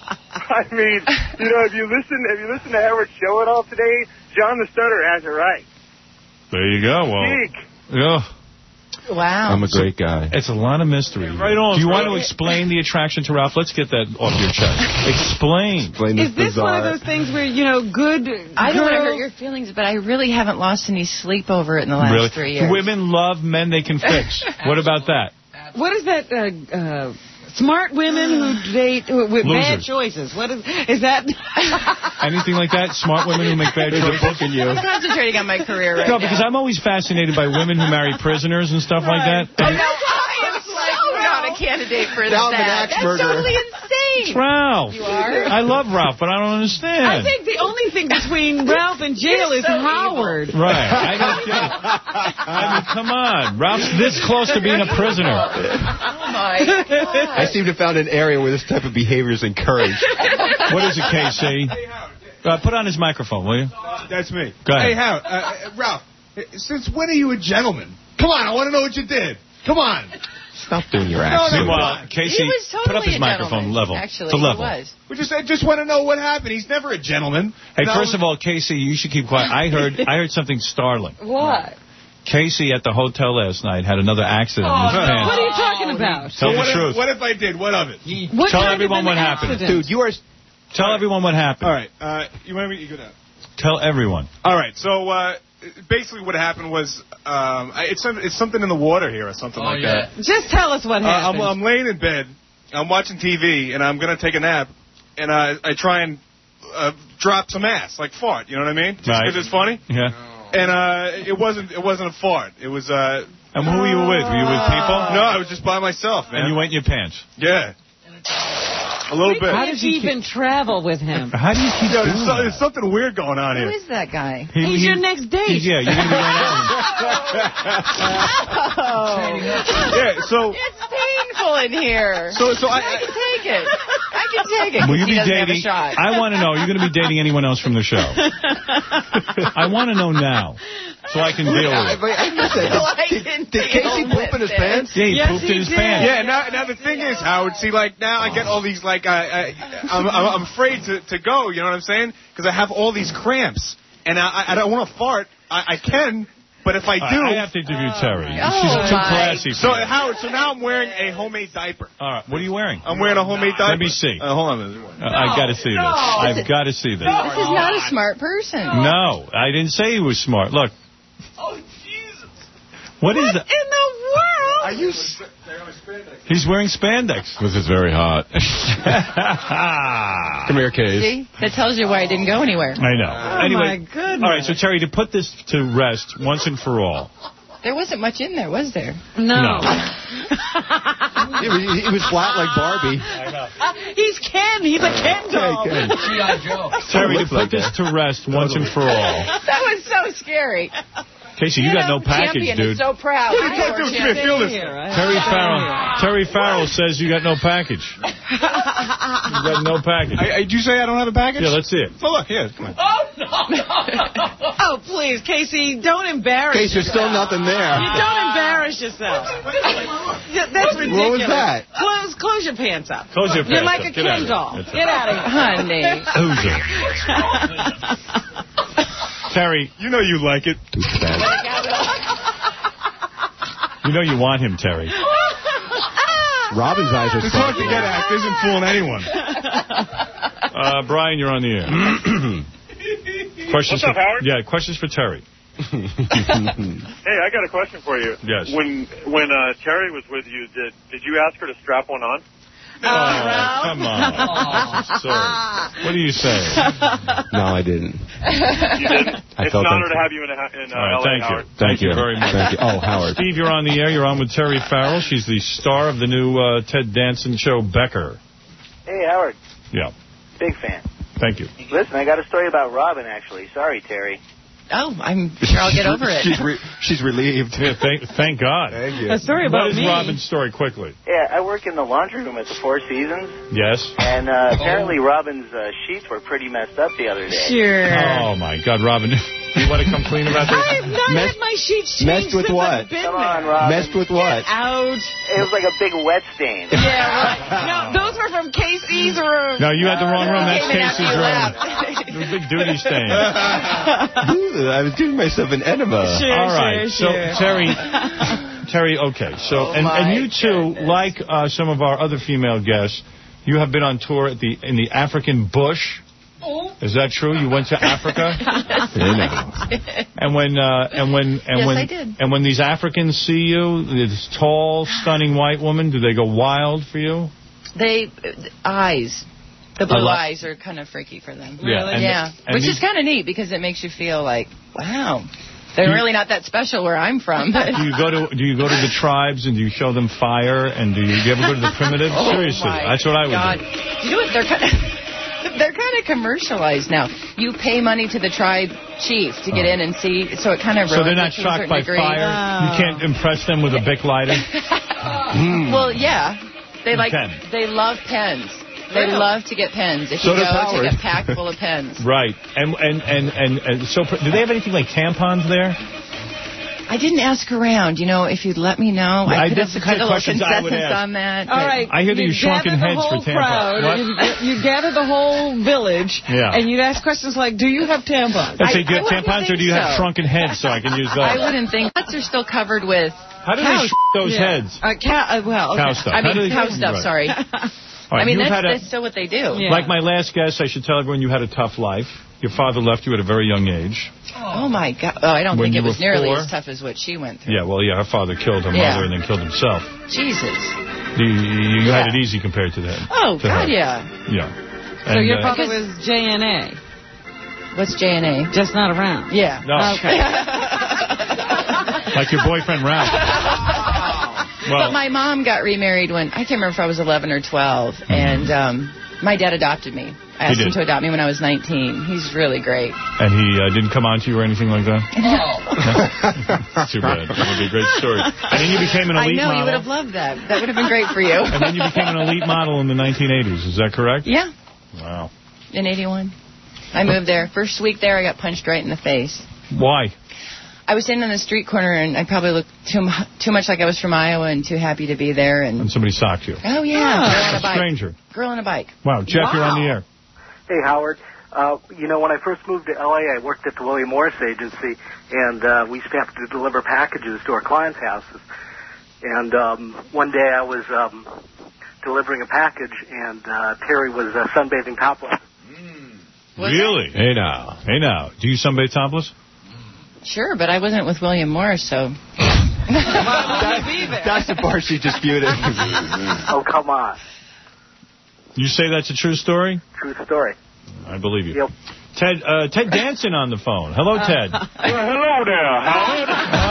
I mean, you know, if you listen, if you listen to Howard's show at all today, John the Stunner has it right. There you go. Well, Geek. yeah. Wow. I'm a great guy. It's a lot of mystery. Right on, Do you bro. want to explain the attraction to Ralph? Let's get that off your chest. Explain. Explain Is this one of those things where, you know, good I don't want to hurt girls- your feelings, but I really haven't lost any sleep over it in the last Really? three years. Women love men they can fix. What about that? What is that? Uh, uh, smart women who date who, with bad Losers. choices. What is is that? Anything like that? Smart women who make bad choices? I'm concentrating on my career right No, now. because I'm always fascinated by women who marry prisoners and stuff like that. Oh, no, I am so not a candidate for Now I'm an that. axe That's murderer. totally insane. It's Ralph. You are? I love Ralph, but I don't understand. I think the only thing between Ralph and jail You're is so Howard. Right. I don't get it. I mean, come on. Ralph's this close to being a prisoner. Oh, my God. I seem to have found an area where this type of behavior is encouraged. What is it, K C? Uh, put on his microphone, will you? That's me. Go ahead. Hey, Howard. Uh, uh, Ralph, uh, since when are you a gentleman? Come on, I want to know what you did. Come on. Stop doing your No, accent. no, Meanwhile, Casey, He was totally put up his a microphone gentleman, level. Actually, to level. he was. We just, I just want to know what happened. He's never a gentleman. Hey, No. first of all, Casey, you should keep quiet. I heard I heard something startling. What? Casey at the hotel last night had another accident in his What pants. are you talking about? Tell what the if, truth. What if I did? What of it? What Tell kind everyone of what an happened. accident? Dude, you are... Tell everyone what happened. All right. Uh, you want me to go down? Tell everyone. All right. So uh, basically, what happened was um, I- it's some- it's something in the water here or something like that. Just tell us what Uh, I'm, happened. I'm laying in bed. I'm watching T V, and I'm gonna take a nap, and I I try and uh, drop some ass, like fart. You know what I mean? Just Right. because it's funny. Yeah. And uh, it wasn't it wasn't a fart. It was. Uh, And who were you with? Were you with people? No, I was just by myself, man. And you went in your pants. Yeah. A little we bit. can't even travel with him. How do you keep Yo, doing there's, so, that? there's something weird going on Who here. is that guy? He- He's he- your next date. he's- Yeah, you're going to be going out. Yeah. So It's painful in here. so so I. I can take it. I can take it. Will you he be doesn't have a dating? shot. I want to know. Are you going to be dating anyone else from the show? I want to know now, so I can deal with it. But I must say, So I did, can did Casey deal poop in with his it. pants? Yeah, he Yes, pooped he in his did. pants. Yeah, now, now the thing is, Howard, see, like, now I get all these, like, I, I, I'm, I'm I'm afraid to, to go, you know what I'm saying? Because I have all these cramps, and I, I don't want to fart. I, I can, but if I do... I have to interview Terry. Oh, She's too my. classy. So, For you. Howard, so now I'm wearing a homemade diaper. All right, what are you wearing? I'm wearing a homemade diaper. Let me see. Uh, hold on a minute. Uh, I got to see this. I've got to see this. This is not a smart person. No, I didn't say he was smart. Look. Oh, Jesus. What is that? In the world? Are you... He's wearing spandex. This is very hot. Come here, Case. See? That tells you why I didn't go anywhere. I know. Oh, anyway, my goodness. all right, so Terry, to put this to rest once and for all. There wasn't much in there, was there? No. No. he, was, he was flat like Barbie. He's Ken. He's a Ken doll. Ken. G I. Joe. Terry, to Looks put like this that. to rest once and for all. That was so scary. Casey, you, You got know, no package, champion dude. is so proud. Dude, I don't know do we're it to me. Feel this. Here, I- Terry Farrell. Terry Farrell says you got no package. You got no package. I, I, did you say I don't have a package? Yeah, let's see it. Oh, look, here. Come on. Oh, please, Casey, don't embarrass Case, there's still nothing there. You don't embarrass yourself. Yeah, That's Look, ridiculous. What was that? Close, close your pants up. Close your You're pants like up. a Get out Ken of doll. here. That's Get out of here, honey. Who's it? Terry. You know you like it. You know you want him, Terry. Robin's eyes are This hard to get at. Isn't fooling anyone. Uh, Brian, you're on the air. questions What's up, for, Howard? Yeah, questions for Terry. Hey, I got a question for you. Yes. When when uh, Terry was with you, did did you ask her to strap one on? Oh, come on. Sorry. What do you say? No, I didn't. You didn't? I It's felt an honor that- to have you in, a, in uh, All right, L A, thank Howard. you. Thank you very much. Thank you. Oh, Howard. Steve, you're on the air. You're on with Terry Farrell. She's the star of the new uh, Ted Danson show, Becker. Hey, Howard. Yeah. Big fan. Thank you. Listen, I got a story about Robin, actually. Sorry, Terry. Oh, I'm sure I'll get over it. She's, re- she's relieved. Yeah, thank, thank God. Thank you. A story about What is me. Robin's story, quickly? Yeah, I work in the laundry room at the Four Seasons, Yes? and uh, apparently Robin's uh, sheets were pretty messed up the other day. Sure. Oh, my God, Robin. Do you want to come clean about this? I have not Mess- had my sheets changed messed with since what? I've been Come there. on, Robin. Messed with what? Out. It was like a big wet stain. Yeah, right. No, those were from Casey's room. No, you had the wrong room. That's Came in after Casey's you room. left. It was a big duty stain. Ooh, I was giving myself an enema. Sure, All right. sure, So, sure. Terry, Terry, okay. So, Oh, and, and my you two, goodness. like uh, some of our other female guests, you have been on tour at the in the African bush. Is that true? You went to Africa? And when uh, and when and Yes, when I did. and when these Africans see you, this tall, stunning white woman, do they go wild for you? They eyes. The I blue lo- eyes are kind of freaky for them. Yeah, and yeah. the- and Which these- is kind of neat because it makes you feel like, wow, they're You- really not that special where I'm from. But Do you go to do you go to the tribes and do you show them fire and do you, do you ever go to the primitive? Oh, Seriously, my that's what I would God. do. You know what? They're kind of they're kind of commercialized now. You pay money to the tribe chief to get in and see, so it kind of So they're ruins not it to a shocked certain by degree. fire? You can't impress them with a Bic lighter? Hmm. Well, yeah, they And like pen. they love pens. They Really? love to get pens. If So you does go Howard. to get packed full of pens. Right. And and, and, and and so do they have anything like tampons there? I didn't ask around. You know, if you'd let me know, I- I could this have is kind the of a little questions I would consensus ask. on that. All but- right. I hear that you shrunken gather the heads for whole tampons. crowd, What? You, you gather the whole village, Yeah. and you'd ask questions like, "Do you have tampons?" Let's say, do you I have wouldn't tampons or think do you have so. shrunken heads so I can use those? I wouldn't think nuts are still covered with. How do they cow sh those Yeah. heads? Uh, cow, uh, well, okay. Cow stuff. I How do mean, they- cow stuff. Right. Sorry. All right, I mean, you've that's, had a- that's still what they do. Yeah. Like my last guest, I should tell everyone you had a tough life. Your father left you at a very young age. Oh my God! Oh, I don't When think you it was were nearly four? as tough as what she went through. Yeah, well, yeah, her father killed her Yeah. mother and then killed himself. Jesus. You, you Yeah. had it easy compared to that. Oh to God, her. yeah. Yeah. So And, your uh, father was J N A, What's J N A? just not around. Yeah. No. Okay. like your boyfriend Ralph. But Well, my mom got remarried when I can't remember if I was eleven or twelve, and um, my dad adopted me. I asked He him did. to adopt me when I was nineteen. He's really great. and he uh, didn't come on to you or anything like that? Too bad. That would be a great story. And then you became an I elite know model. you would have loved that. That would have been great for you. And then you became an elite model in the nineteen eighties. Is that correct? Yeah, Wow. in eighty-one. I moved there. First week there, I got punched right in the face. Why? I was standing on the street corner, and I probably looked too mu- too much like I was from Iowa and too happy to be there. And And somebody socked you. oh yeah, girl on A a bike. stranger. Girl on a bike. Wow. Jeff, you're on the air. Hey, Howard. Uh, you know, when I first moved to L A, I worked at the William Morris Agency, and uh, we used to have to deliver packages to our clients' houses. And um, one day I was um, delivering a package, and uh, Terry was uh, sunbathing topless. Really? Hey now. Hey now. Do you sunbathe topless? Sure, but I wasn't with William Morris, so. That's the part she disputed. Oh, come on. You say that's a true story? True story. I believe you. Yep. Ted uh, Ted Danson on the phone. Hello, Ted. Well, hello there, Howard.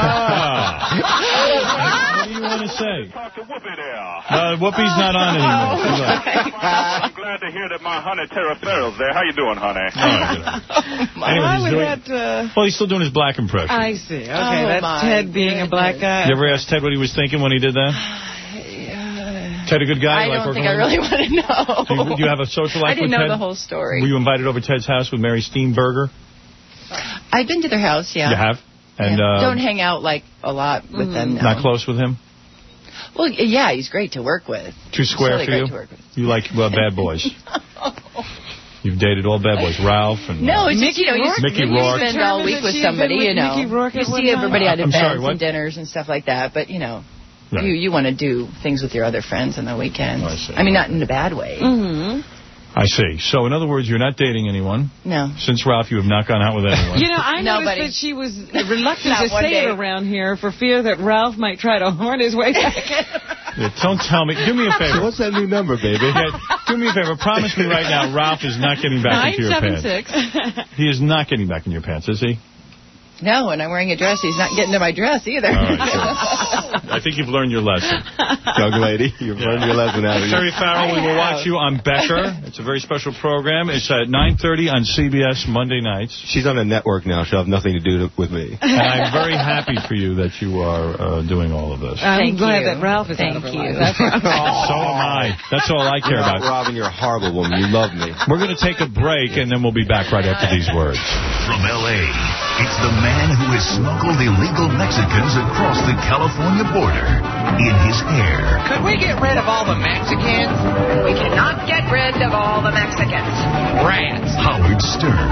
Ah. What do you want to say? Talk to Whoopi there. Uh, Whoopi's not on anymore. She's off. I'm glad to hear that my honey Tara Farrell's there. How you doing, honey? Anyway, Why he's would doing- that? Uh... Well, he's still doing his black impression. I see. Okay, Oh, that's my Ted being a black guy. You ever asked Ted what he was thinking when he did that? Ted, a good guy? I like don't working think I with him? really want to know. Do you, do you have a social life I didn't with know Ted? the whole story. Were you invited over to Ted's house with Mary Steenburgen? I've been to their house, yeah. You have? And Yeah. uh, Don't hang out like a lot with them. No. Not close with him? Well, yeah, he's great to work with. Too square Really for great you? to work with. You like well, bad boys. You've dated all bad boys. Ralph and... No, uh, it's just, you know, you just Mickey you Rourke. spend all week with somebody, you know. You see everybody at I'm events sorry, what? and dinners and stuff like that, but, you know, Right. you, you want to do things with your other friends on the weekends. I see. I mean, not in a bad way. Mm-hmm. I see. So, in other words, you're not dating anyone. No. Since Ralph, you have not gone out with anyone. You know, I noticed Nobody. that she was reluctant Not to one say day. it around here for fear that Ralph might try to horn his way back in. Yeah, don't tell me. Do me a favor. What's that new number, baby? Yeah, do me a favor. Promise me right now, Ralph is not getting back into your pants. nine seven six. He is not getting back in your pants, is he? No, and I'm wearing a dress. He's not getting to my dress either. All right, good. I think you've learned your lesson. Young lady, you've learned your lesson out of Terry Farrell, we will watch you on Becker. It's a very special program. It's at nine thirty on C B S Monday nights. She's on a network now. She'll have nothing to do to, with me. And I'm very happy for you that you are uh, doing all of this. I'm Thank glad you. that Ralph is Thank out of her you. life. That's what I'm So am I. That's all I care You're not about. Robin, you're a horrible woman. You love me. We're going to take a break, and then we'll be back right after these words. From L A, it's the man who has smuggled illegal Mexicans across the California border in his hair. Could we get rid of all the Mexicans? We cannot get rid of all the Mexicans. Rats. Howard Stern.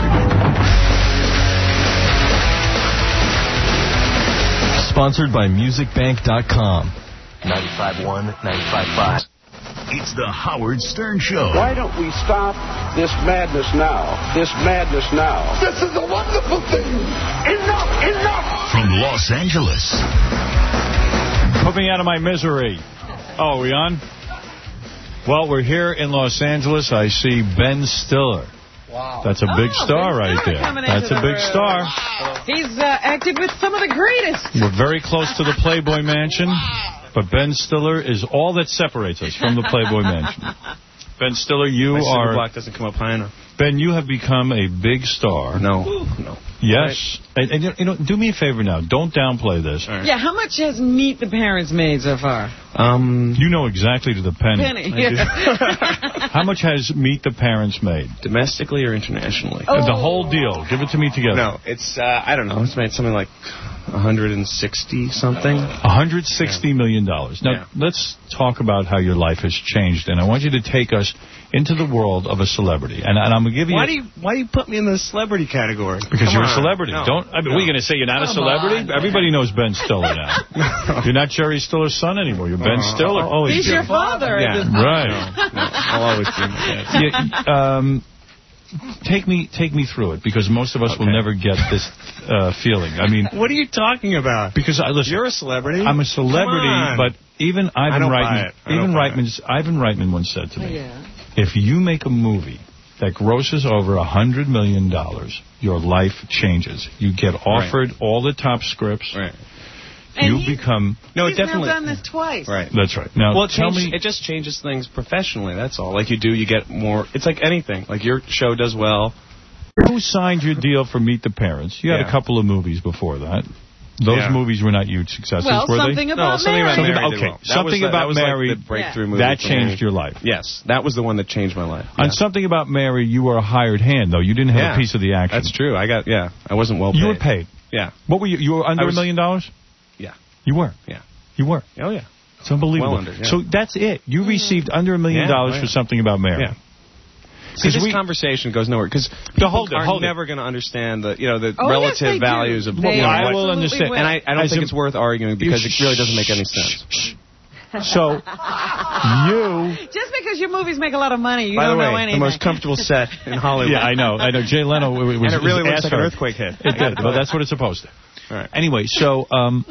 Sponsored by music bank dot com. ninety-five point one, ninety-five point five. It's the Howard Stern Show. Why don't we stop this madness now? This madness now. This is a wonderful thing. Enough, enough. From Los Angeles. Put me out of my misery. Oh, are we on? Well, we're here in Los Angeles. I see Ben Stiller. Wow. That's a big Oh, star Ben right Stiller there. coming That's into a the big room. star. He's uh, acted with some of the greatest. We're very close to the Playboy Mansion, but Ben Stiller is all that separates us from the Playboy Mansion. Ben Stiller, you My cinder are... block doesn't come up high enough. Ben, you have become a big star. No, no. Yes. And, and you know, do me a favor now. Don't downplay this. Right. Yeah, how much has Meet the Parents made so far? Um, You know exactly to the penny. Penny. How much has Meet the Parents made? domestically or internationally? Oh. The whole deal. Give it to me together. No, it's, uh, I don't know. It's made something like one hundred sixty something. one hundred sixty million dollars. Now, Yeah. let's talk about how your life has changed, and I want you to take us into the world of a celebrity. And, and I'm going to give you... Why do you why do you put me in the celebrity category? Because Come you're a on. celebrity. No. Don't. I mean, No. what are you going to say? You're not a Come celebrity? on. Everybody knows Ben Stiller now. You're not Jerry Stiller's son anymore. You're Ben Uh, Stiller. oh, He's your father. Yeah. Right. No, no, I'll always be my dad. Yeah, um, take me take me through it, because most of us will Okay. never get this uh, feeling. I mean, What are you talking about? because I listen. You're a celebrity. I'm a celebrity, Come on. but even Ivan don't buy Reitman, it. I don't even buy Reitman's, Ivan Reitman once said to me, Yeah. if you make a movie that grosses over a hundred million dollars, your life changes. You get offered all the top scripts. Right. And You he- become. No, it He's definitely. now done this twice. Right. That's right. Now, Well, it, tell changed, me. it just changes things professionally, that's all. Like you do, you get more... It's like anything. Like your show does well. Who signed your deal for Meet the Parents? You had Yeah. a couple of movies before that. Those Yeah. movies were not huge successes, Well, were something they? about no, something about Mary. Mary. Something- did okay, well. That something was the, about that was Mary- Like the breakthrough Yeah. movie That for changed me. your life. Yes, that was the one that changed my life. On Yeah. Something About Mary, you were a hired hand, though. You didn't have Yeah. a piece of the action. That's true. I got yeah. I wasn't well paid. You were paid. Yeah. What were you? You were under I was- a million dollars? Yeah. You were. Yeah. You were. Oh yeah. It's unbelievable. Well under, yeah. So that's it. You received under a million Yeah, dollars oh, yeah. for Something About Mary. Yeah. See, this we- conversation goes nowhere because No, people hold it, are hold it. never going to understand the you know the Oh, yes, relative they do. values of They you know, I what- will understand. will. And I, I don't As think a- it's worth arguing because it really doesn't make any sense. So you. Just because your movies make a lot of money, you By the don't way, know anything. the most comfortable set in Hollywood. Yeah, I know. I know. Jay Leno was. And it really was looks like an Asgard. earthquake hit. It did. Well, that's what it's supposed to. All right. Anyway, so um,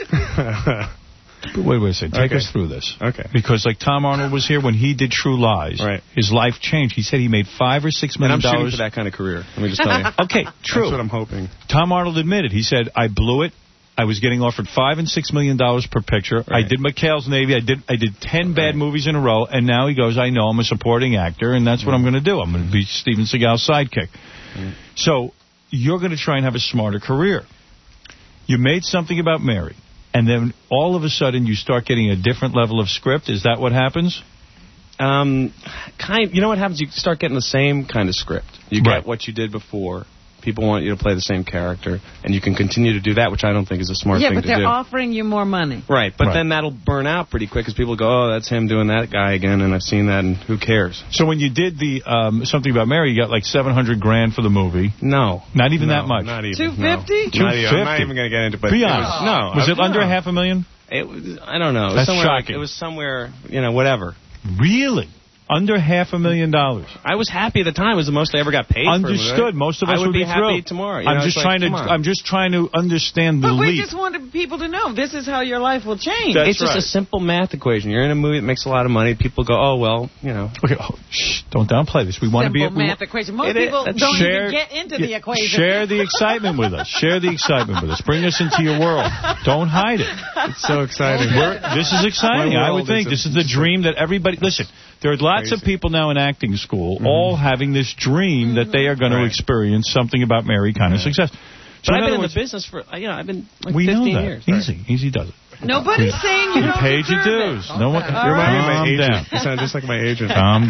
wait, wait a second. Take Okay. us through this. Okay. Because like Tom Arnold was here when he did True Lies. Right. His life changed. He said he made five or six And million I'm shooting dollars. for that kind of career. Let me just tell you. Okay, true. That's what I'm hoping. Tom Arnold admitted. He said, I blew it. I was getting offered five and six million dollars per picture. I Right. did McHale's Navy. I did I did ten bad movies in a row, and now he goes, I know I'm a supporting actor, and that's what I'm going to do. I'm going to be Steven Seagal's sidekick. Mm. So you're going to try and have a smarter career. You made Something About Mary, and then all of a sudden you start getting a different level of script. Is that what happens? Um, kind. You know what happens? You start getting the same kind of script. You Right. get what you did before, People want you to play the same character, and you can continue to do that, which I don't think is a smart yeah, thing to but they're do. offering you more money. Right, but Right. then that'll burn out pretty quick because people go, oh, that's him doing that guy again, and I've seen that, and who cares? So when you did the um, Something About Mary, you got like seven hundred grand for the movie. No. Not even No, that much. Not even. Two fifty? No. Not even, I'm not even going to get into it. But Be it honest. was, no. Was I- it under no. half a million? It was, I don't know. It was That's somewhere like- shocking. it was somewhere, you know, whatever. Really? Under half a million dollars. I was happy at the time. It was the most I ever got paid for it, Understood. right? Most of us I would be, be happy thrilled. tomorrow. You I'm know, just it's trying like, to. come on. I'm just trying to understand the But we leap. just wanted people to know this is how your life will change. That's it's just right. a simple math equation. You're in a movie that makes a lot of money. People go, oh, well, you know. Okay, oh, shh, don't downplay this. We want to be. Simple we math wa- equation. Most It is- people that's- don't share- even get into the yeah, equation. Share the excitement with us. Share the excitement with us. Bring us into your world. Don't hide it. It's so exciting. We're, this is exciting. My I world would think is this is the dream that everybody. Listen, there are lots of people now in acting school, all having this dream that they are going to Right. experience Something About Mary kind of success. So But in I've been other in words, the business for, you know, I've been like we know fifteen that. years. Easy, easy does it. Nobody's saying you You don't paid your deserve dues. it. No one. Okay. All right. Remind me of my Calm agent. down. You sound just like my agent. Calm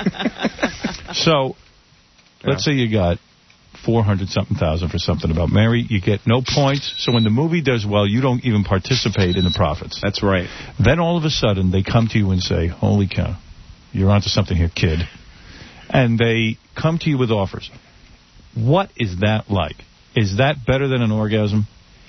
down. So, let's say you got four hundred something thousand for Something About Mary. You get no points. So when the movie does well, you don't even participate in the profits. That's right. Then all of a sudden, they come to you and say, holy cow, you're onto something here, kid. And they come to you with offers. What is that like? Is that better than an orgasm?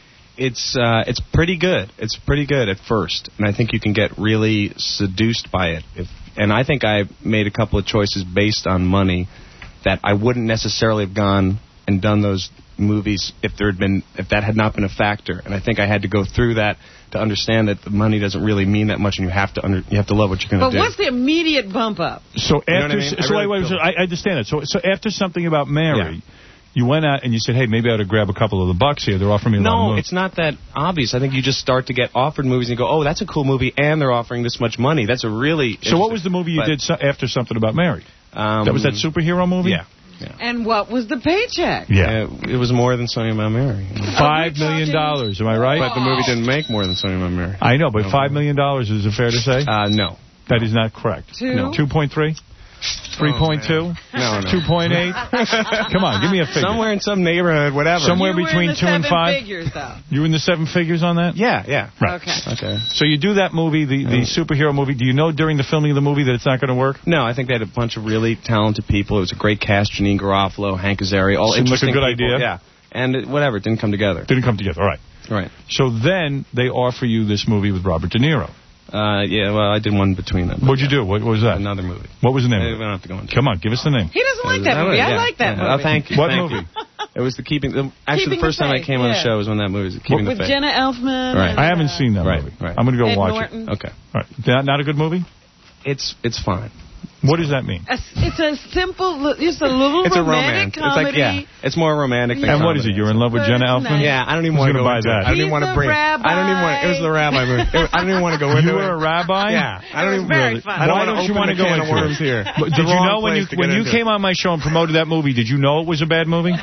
It's uh, it's pretty good. It's pretty good at first, and I think you can get really seduced by it. If and I think I made a couple of choices based on money that I wouldn't necessarily have gone and done those movies if there had been if that had not been a factor. And I think I had to go through that to understand that the money doesn't really mean that much, and you have to under, you have to love what you're going to But do. what's the immediate bump up? So You know after, what I mean? I so really wait, wait, feel so I, I understand that. So, so after Something About Mary, you went out and you said, hey, maybe I ought to grab a couple of the bucks here. They're offering me a lot of No, money. it's not that obvious. I think you just start to get offered movies and you go, oh, that's a cool movie, and they're offering this much money. That's a really So what was the movie you but, did so, after Something About Mary? Um, that was that superhero movie? Yeah. And what was the paycheck? Yeah. Uh, it was more than Something About Mary. Five million dollars, am I right? But the movie didn't make more than Something About Mary. I know, but five million dollars, is it fair to say? Uh, no. That is not correct. Two? No. two point three? three point two? No, no. two point eight? Come on, give me a figure. Somewhere in some neighborhood, whatever. Somewhere You were between in the two and seven five? figures, though. You were in the seven figures on that? Yeah, yeah. Right. Okay. Okay. So you do that movie, the, the superhero movie. Do you know during the filming of the movie that it's not going to work? No, I think they had a bunch of really talented people. It was a great cast: Janine Garofalo, Hank Azaria, all Seemed like a interesting good people. idea. Yeah, and it, whatever, it didn't come together. Didn't come together. All right. Right. So then they offer you this movie with Robert De Niro. Uh, yeah. Well, I did one between them. What'd you do? What, what was that? Another movie. What was the name? Uh, of We it? don't have to go into. Come on, give us the name. He doesn't like that movie. I Yeah, like that yeah. movie. Oh, thank you. What thank movie? You. It was the keeping. The, actually, Keeping the first the time I Faith, came on the yeah. show was when that movie was Keeping With the Faith. Jenna Elfman. Right. and, I haven't uh, seen that Right, movie. right. I'm going to go Ed watch Norton. it. Okay. All right. Not, not a good movie? It's it's fine. What does that mean? A- It's a simple, it's a little It's a romantic romance. It's like comedy. yeah. It's more romantic than And what is comedy. it? You're in love with But Jenna it's Elfman? nice. Yeah, I don't even Who's want to gonna go buy into that? it. I don't He's even want a to bring. rabbi. I don't even want. It was the rabbi movie. It- I don't even want to go into You it. were a rabbi? Yeah, I don't It was even. very really, fun. I don't Why want to don't you open want a to go can into of worms it? here. But It's did the you wrong know when you place to when get you into came it. on my show and promoted that movie? Did you know it was a bad movie?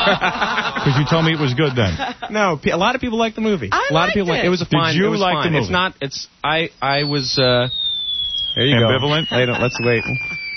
Because you told me it was good then. No, pe- a lot of people like the movie. I a lot of people. liked Like, it. it was a Did fine. you it was like the fine. movie? It's not. It's. I. I was. Uh, there you Ambivalent? go. Wait, let's wait.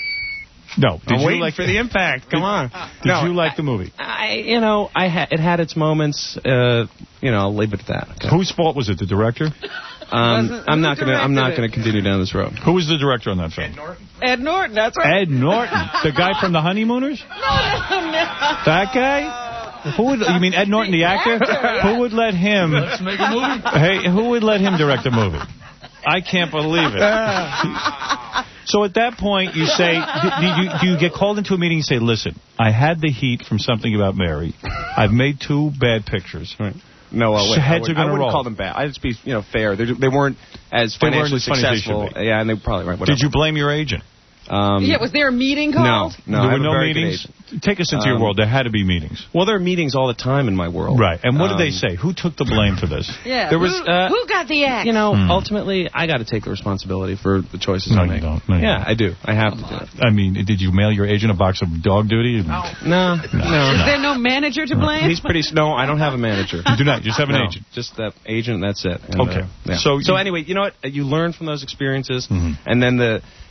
No. Did I'm you waiting like for the impact. Come on. Did no, you like the movie? I. You know, I had. It had its moments. Uh, you know, I'll leave it at that. Okay. Whose fault was it? The director? Um, Wasn't- I'm who not gonna. I'm not directed gonna continue down this road. Who was the director on that film? Ed Norton, that's right. Ed Norton, the guy from The Honeymooners. No, no, no. That guy? Who would? You mean Ed Norton, the actor? Who would let him? Let's make a movie. Hey, who would let him direct a movie? I can't believe it. So at that point, you say, do, do you, do you get called into a meeting and say, listen, I had the heat from Something About Mary. I've made two bad pictures. Right. No, uh, So wait, I heads wouldn't, are gonna I wouldn't roll. call them bad. I'd just be, you know, fair. They, they weren't as They weren't financially as funny as they should successful. be. Yeah, and they probably right. Whatever. Did you blame your agent? Um, Yeah, was there a meeting no, called? no. There I have were a no very good meetings? agent. Take us into your Um, world. There had to be meetings. Well, there are meetings all the time in my world. Right. And what did they Um, say? Who took the blame for this? Yeah. There was, who, uh, who got the axe? You know, Hmm. ultimately, I got to take the responsibility for the choices No, I you make. don't. No, you yeah, don't. I do. I have to do it. I mean, did you mail your agent a box of dog duty? No, No. no. Is there no manager to blame? He's pretty. No, I don't have a manager. You do not. You just have an No, agent. Just that agent. That's it. And, Okay. uh, yeah. So So, you- anyway, you know what? You learn from those experiences, Mhm. and then the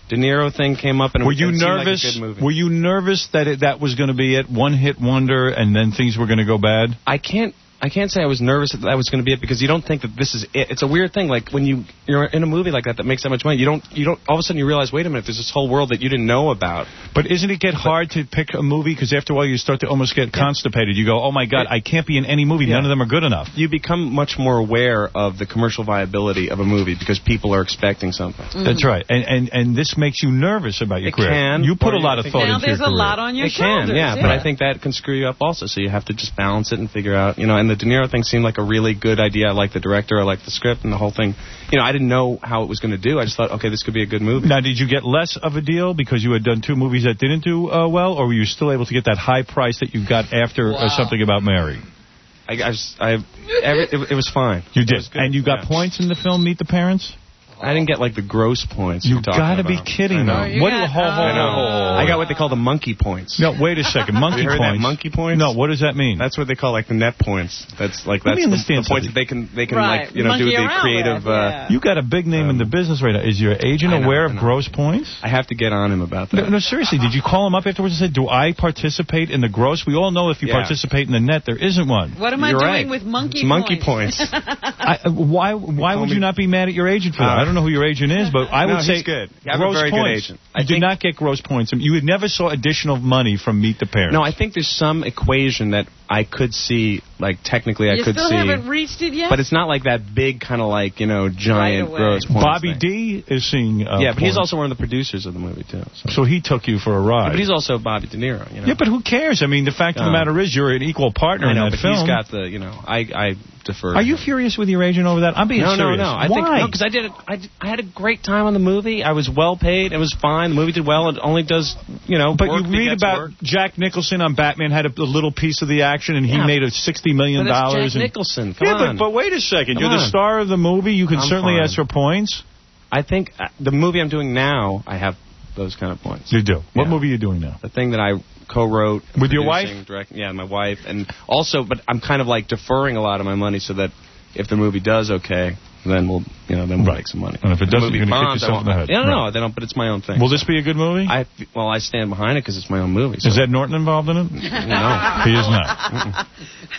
De Niro thing came up, and were it, you it seemed nervous? like a good movie. Were you nervous that it, that was going to be it, one hit wonder, and then things were going to go bad? I can't. I can't say I was nervous that that was going to be it because you don't think that this is it. It's a weird thing. Like when you you're in a movie like that that makes that much money, you don't you don't all of a sudden you realize, wait a minute, there's this whole world that you didn't know about. But isn't it get but, hard to pick a movie because after a while you start to almost get yeah. constipated? You go, oh my God, I can't be in any movie. Yeah. None of them are good enough. You become much more aware of the commercial viability of a movie because people are expecting something. Mm-hmm. That's right, and and and this makes you nervous about your it career. Can, you put a lot of thought now into your career. there's a lot on your it shoulders. Can, yeah, yeah, but I think that can screw you up also. So you have to just balance it and figure out, you know. And the De Niro thing seemed like a really good idea. I like the director, I like the script, and the whole thing. You know, I didn't know how it was going to do. I just thought, okay, this could be a good movie. Now, did you get less of a deal because you had done two movies that didn't do uh, well, or were you still able to get that high price that you got after wow. uh, Something About Mary? I, I, just, I every, it, it was fine. You did, and you got yeah. points in the film Meet the Parents? I didn't get like the gross points. You gotta be kidding me. What do you hold, hold, I got what they call the monkey points. No, wait a second. Monkey you heard points. That monkey points? No, what does that mean? That's what they call like the net points. That's like that's the, the points that they can they can right. like you know monkey do the creative. With, yeah. uh, you got a big name um, in the business right now. Is your agent know, aware of gross points? I have to get on him about that. No, no, seriously. Did you call him up afterwards and say, "Do I participate in the gross?" We all know if you yeah. participate in the net, there isn't one. What am You're I doing right. with monkey it's points? Monkey points. I, why? Why would you not be mad at your agent for that? Uh, I don't know who your agent is. But I no, would say he's good. You have gross a very points. good agent. I you did not get gross points. You never saw additional money from Meet the Parents. No, I think there's some equation that I could see, like technically I you could see. You still haven't reached it yet? But it's not like that big kind of like, you know, giant right gross points. Bobby thing. D is seeing uh, Yeah, but points. he's also one of the producers of the movie, too. So, so he took you for a ride. Yeah, but he's also Bobby De Niro, you know. Yeah, but who cares? I mean, the fact um, of the matter is you're an equal partner I know, in that but film. he's got the, you know, I, I defer. Are you furious with your agent over that? I'm being no, serious. No, no, I Why? think, no, because I did, a, I, did, I had a great time on the movie. I was well paid. It was fine. The movie did well. It only does, you know, But work you read about work. Jack Nicholson on Batman had a, a little piece of the action, and he yeah. made a sixty million dollars. But it's Jack Nicholson. Come yeah, on. But, but wait a second. Come You're on. the star of the movie. You can I'm certainly fine. ask for points. I think uh, the movie I'm doing now, I have those kind of points. You do. What yeah. movie are you doing now? The thing that I co-wrote. With your wife? Direct, yeah, my wife. And also, but I'm kind of like deferring a lot of my money so that if the movie does okay, then we'll, you know, then we'll right. make some money. And if it doesn't, you're going to kick yourself in the head. Yeah, no, right. no, they don't, but it's my own thing. Will so. this be a good movie? I Well, I stand behind it because it's my own movie. So. Is Ed Norton involved in it? No. He is not.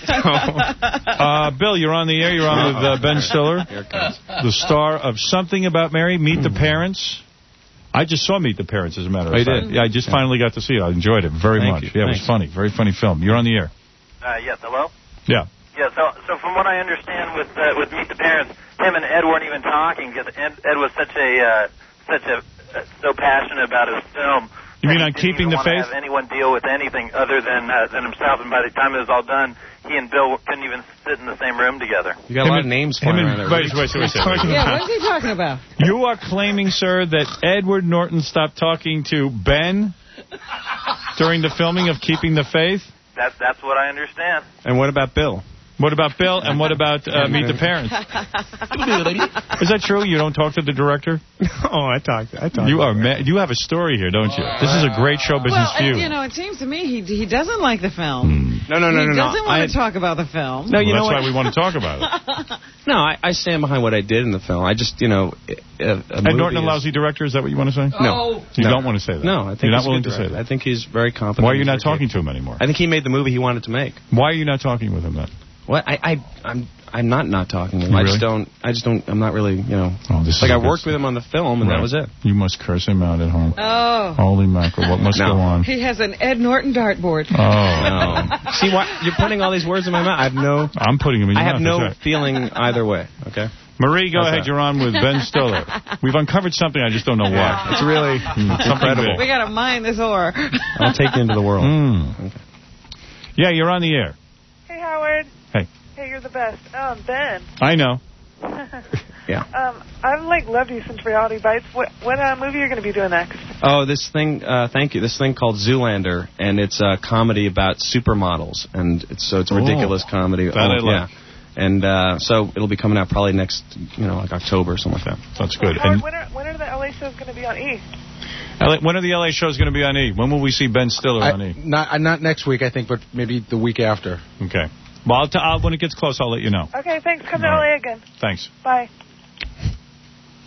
uh, Bill, you're on the air. You're on with uh, Ben Stiller, the star of Something About Mary, Meet the Parents. I just saw Meet the Parents, as a matter of oh, fact. Did? Yeah, I just yeah. finally got to see it. I enjoyed it very Thank much. You. Yeah, Thanks. it was funny. Very funny film. You're on the air. Uh, yes, hello? Yeah. Yeah, so so from what I understand with uh, with Meet the Parents, him and Ed weren't even talking because Ed, Ed was such a uh, such a uh, so passionate about his film. You mean on Keeping the Faith? Have anyone deal with anything other than uh, than himself, and by the time it was all done, he and Bill couldn't even sit in the same room together. You got him a lot of names flying around there. Wait, wait, wait, wait, wait. Yeah, what is he talking about? You are claiming, sir, that Edward Norton stopped talking to Ben during the filming of Keeping the Faith? That's that's what I understand. And what about Bill? What about Bill, and what about uh, Meet the Parents? Is that true? You don't talk to the director? Oh, I talked. I talked. You are ma- You have a story here, don't you? This is a great show business well, for you. And, you know, it seems to me he he doesn't like the film. Mm. No, no, no, he no, no. He doesn't want I, to talk about the film. No, you well, know that's what? why we want to talk about it. No, I, I stand behind what I did in the film. I just, you know, a, a Ed Norton, a is, lousy director. Is that what you want to say? No, you no. don't want to say that. No, I think you're not he's willing to director. say that. I think he's very competent. Why are you not talking to him anymore? I think he made the movie he wanted to make. Why are you not talking with him then? What I, I I'm I'm not not talking to him. You I really? just don't. I just don't. I'm not really. You know. Oh, this like is I worked with him on the film, and right. that was it. You must curse him out at home. Oh. Holy mackerel! What must no. go on? He has an Ed Norton dartboard. Oh. No. See why you're putting all these words in my mouth? I have no. I'm putting them in your I have mouth. no Right. feeling either way. Okay. Marie, go How's ahead. that? You're on with Ben Stiller. We've uncovered something. I just don't know what. It's really mm, something incredible. We got to mine this ore. I'll take you into the world. Mm. Okay. Yeah, you're on the air. Hey, Howard. Hey. Hey, you're the best. Um, Ben. I know. Yeah. Um, I've like loved you since Reality Bites. What what uh, movie are you going to be doing next? Oh, this thing. Uh, thank you. This thing called Zoolander, and it's a comedy about supermodels, and it's so it's a Oh, ridiculous comedy. that oh, I like. Yeah. And uh, so it'll be coming out probably next, you know, like October or something like that. That's good. Howard, And when are when are the L A shows going to be on E? L A, when are the L A shows going to be on E? When will we see Ben Stiller I, on E? Not uh, not next week, I think, but maybe the week after. Okay. Well, I'll t- I'll, when it gets close, I'll let you know. Okay, thanks. Come to All L A right. again. Thanks. Bye.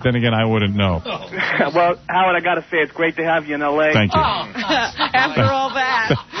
but then again, I wouldn't know. Well, Howard, I got to say, it's great to have you in L A. Thank you. After all that.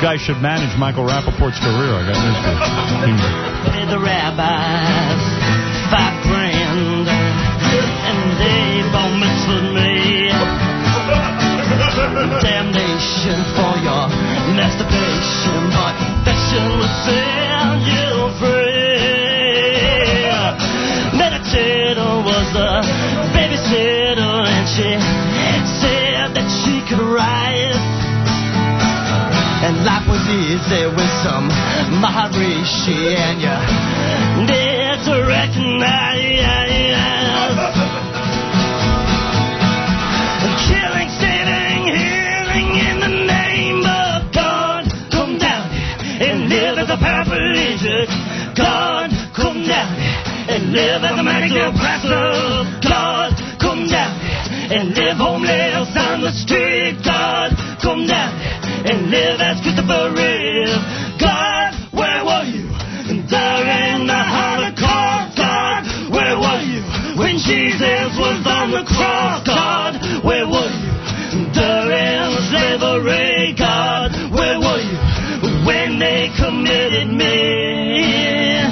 guy should manage Michael Rappaport's career. I got news for you. Pay the rabbis five grand, and they bar mitzvahed me. Damnation for your masturbation, but affection will set you free. Meditator was the babysitter, and she said that she could write. And life was easy with some Maharishi, and you need to recognize killing, stealing, healing in the name of God. Come down and live as a paraplegic. God, come down and live as a manic depressive. God, come down and live homeless on the street. God, come down and live as Christopher Reeve. God, where were you during the Holocaust? God, where were you when Jesus was on the cross? God, where were you during slavery? God, where were you when they committed me?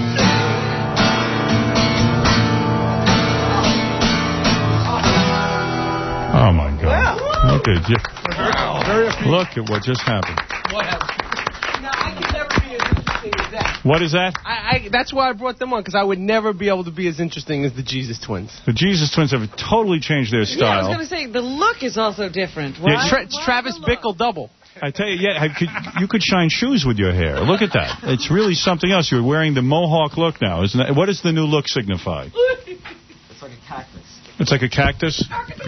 Oh, my God. Look at you. Look at what just happened. What happened? No, I can never be as interesting as that. What is that? I, I, that's why I brought them on, because I would never be able to be as interesting as the Jesus Twins. The Jesus Twins have totally changed their Yeah, I was style. going to say, the look is also different. Yeah, Why? Tra- it's Travis Bickle double. I tell you, yeah, I could, you could shine shoes with your hair. Look at that. It's really something else. You're wearing the Mohawk look now, isn't it? What does the new look signify? It's like a cactus. It's like a cactus?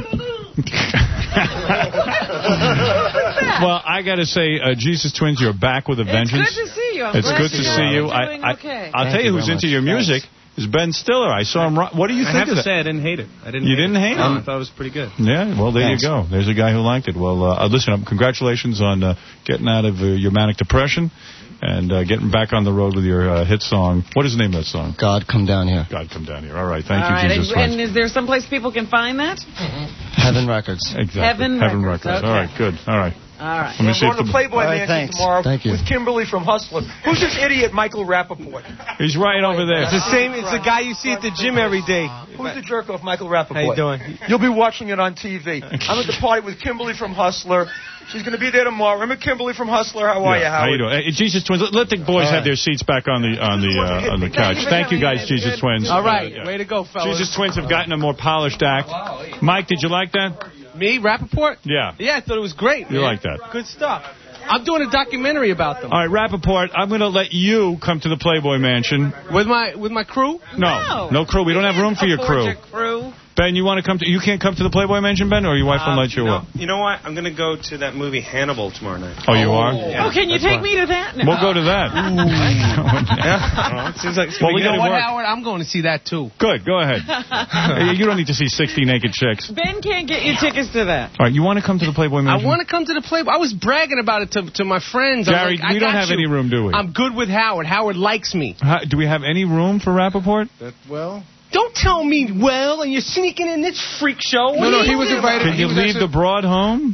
Well, I got to say, uh, Jesus Twins, you're back with a vengeance. It's good to see you. I'm It's glad good to you're see you. doing I, I, okay. I'll Thank tell you you who's very into much. your music is Ben Stiller. I saw him. ro- What do you I think have of to that? say I didn't hate it. I didn't. You hate didn't it. hate it? I thought it was pretty good. Yeah, well, there Thanks. you go. There's a guy who liked it. Well, uh, listen, um, congratulations on uh, getting out of uh, your manic depression and uh, getting back on the road with your uh, hit song. What is the name of that song? God, Come Down Here. God, Come Down Here. All right, thank All you, right, Jesus and, Twins. and is there someplace people can find that? Heaven Records. Exactly. Heaven Heaven Records, Records. okay. All right, good. All right. All right. Let me I'm see going if to the- Playboy All right, Mansion thanks. tomorrow Thank you. with Kimberly from Hustler. Who's this idiot, Michael Rappaport? He's right over there. It's the same. It's the guy you see at the gym every day. Who's the jerk off, Michael Rappaport? How you doing? You'll be watching it on T V. I'm at the party with Kimberly from Hustler. She's going to be there tomorrow. Remember Kimberly from Hustler? How are you, Yeah, Howard? How you doing? Hey, Jesus Twins, let, let the boys All have their seats back on the on the uh, on the couch. Thank you, guys, Jesus Twins. All right, Uh, yeah. way to go, fellas. Jesus Twins have gotten a more polished act. Mike, did you like that? Me, Rappaport? Yeah. Yeah, I thought it was great. You man. like that? Good stuff. I'm doing a documentary about them. All right, Rappaport, I'm going to let you come to the Playboy Mansion. With my with my crew? No, no crew. We don't have room for your crew. crew. Ben, you want to come to? You can't come to the Playboy Mansion, Ben, or your wife won't Uh, let you? no, What? You know what? I'm going to go to that movie Hannibal tomorrow night. Oh, you are? Yeah, oh, can you that's take fine. me to that? No. We'll go to that. Yeah. It seems like it's Well, gonna we be gotta good. What, work. Howard? I'm going to see that, too. Good, go ahead. Hey, you don't need to see sixty naked chicks. Ben can't get you tickets to that. All right, you want to come to the Playboy I Mansion? want to come to the Playboy. I was bragging about it to, to my friends. I'm Gary, like, I we don't got have you. any room, do we? I'm good with Howard. Howard likes me. How, do we have any room for Rappaport? That, well... Don't tell me, well, and you're sneaking in this freak show. No, no, he was invited. Can he you was leave actually- the broad home?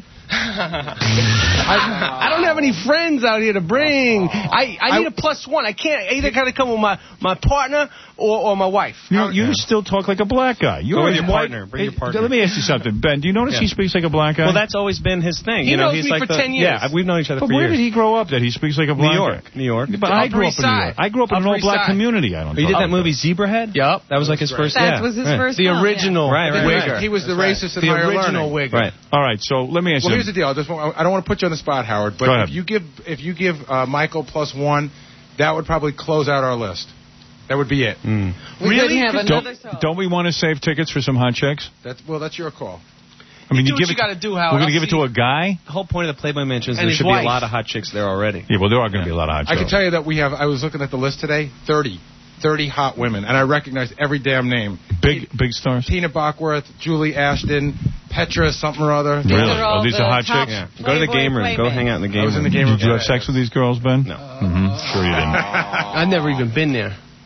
I, I don't have any friends out here to bring. I, I need a plus one. I can't. I either got to come with my, my partner or, or my wife. You, you still talk like a black guy. You're Go with a your white- partner. Bring your Hey, partner. Let me ask you something, Ben. Do you notice Yeah. he speaks like a black guy? Well, that's always been his thing. He you know, knows he's me like for the, ten years. Yeah, we've known each other But for where years. did he grow up that he speaks like a New black York, guy? New York. But I Upper grew up East in New York. Side. I grew up in an Upper all East black Side. community. I don't. Oh, you did talk that about movie Zebrahead? Yup. That was like his first. That yeah. was his right. first The film, original Right, right, Wigger. right. He was the That's racist The in higher original learning. Wigger. Right. All right, so let me ask Well, you. here's the deal. I, just want, I don't want to put you on the spot, Howard, but Go ahead. if you give if you give uh, Michael plus one, that would probably close out our list. That would be it. Mm. We Really? couldn't have another Don't, song. don't we want to save tickets for some hot chicks? That's well, that's your call. I mean, You you, do give what it. you gotta do, Howard. We're going I'll to give it to see. a guy. The whole point of the Playboy Mansion is And there his should wife. be a lot of hot chicks there already. Yeah, well, there are going to be a lot of hot I can chicks. tell you that we have. I was looking at the list today. thirty. thirty hot women, and I recognized every damn name. Big, big stars. Tina Bachworth, Julie Ashton, Petra something or other. Really? are all Oh, these the are hot top chicks. Yeah. Go to the Playboy game room. Go playmates. hang out in the game I was in room. the game room. Did you have sex with these girls, Ben? No. Mm-hmm. Sure you didn't. I've never even been there.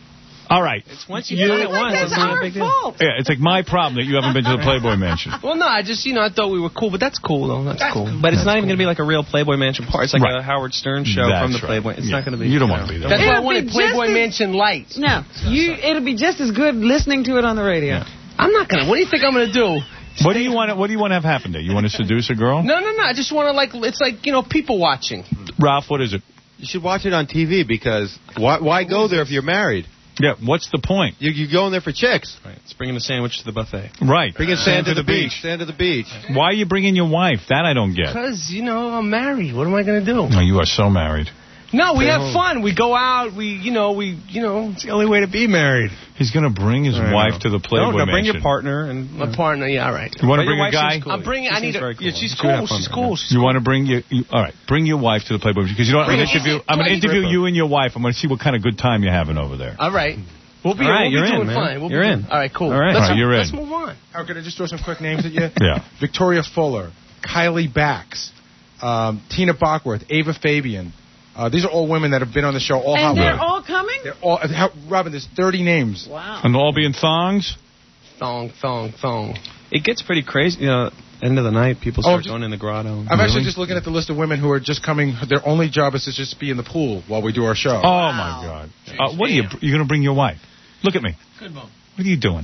All right. It's once you you do do it it once, That's it's not a our big deal. fault. Yeah, it's like my problem that you haven't been to the Playboy Mansion. Well, no, I just, you know, I thought we were cool, but that's cool, though. That's, That's cool. cool. But it's not even going to be like a real Playboy Mansion part. It's like Right. a Howard Stern show That's from the right. Playboy. It's Yeah. not going to be. You don't want to be there. That's why I It'll wanted be Playboy just as- Mansion Light. No, you. It'll be just as good listening to it on the radio. I'm not going to. What do you think I'm going to do? What do you want? To, what do you want to have happen there? You want to seduce a girl? No, no, no. I just want to, like, it's like, you know, people watching. Ralph, what is it? You should watch it on T V because why, why go there if you're married? Yeah, what's the point? You, you're going there for chicks. Right. It's bringing the sandwich to the buffet. Right. Bringing sand to the beach. Sand to the beach. Why are you bringing your wife? That I don't get. Because, you know, I'm married. What am I going to do? No, you are so married. No, we Stay have home. fun. We go out. We, you know, we, you know, it's the only way to be married. He's going to bring his I wife know. to the Playboy No, no, bring Mansion. your partner and My partner, yeah, all right. You want to But your bring a wife guy? seems cool. I'm bringing. She I need seems a. very cool. Yeah, she's You should have cool. fun She's with cool. her. She's You want to bring your you, all right? Bring your wife to the Playboy because you know I'm Bring going to it. interview. Is it I'm going to twenty interview Ripper? you and your wife. I'm going to see what kind of good time you're having over there. All right. We'll be, All right, we'll you're be in, doing man. fine. We'll You're be in. Doing, all right, cool. All right. Let's, All right, you're let's in. move on. How could I just throw some quick names at you? Yeah. Victoria Fuller, Kylie Bax, um, Tina Bachworth, Ava Fabian. Uh, these are all women that have been on the show. All hot And they're women. all coming? They're all, how, Robin, there's thirty names. Wow. And all being thongs. Thong, thong, thong. It gets pretty crazy. You know, end of the night, people Oh, start just- going in the grotto. I'm actually just looking at the list of women who are just coming. Their only job is to just be in the pool while we do our show. Oh my God! Uh, what are you? You're going to bring your wife? Look at me. Good mom. What are you doing?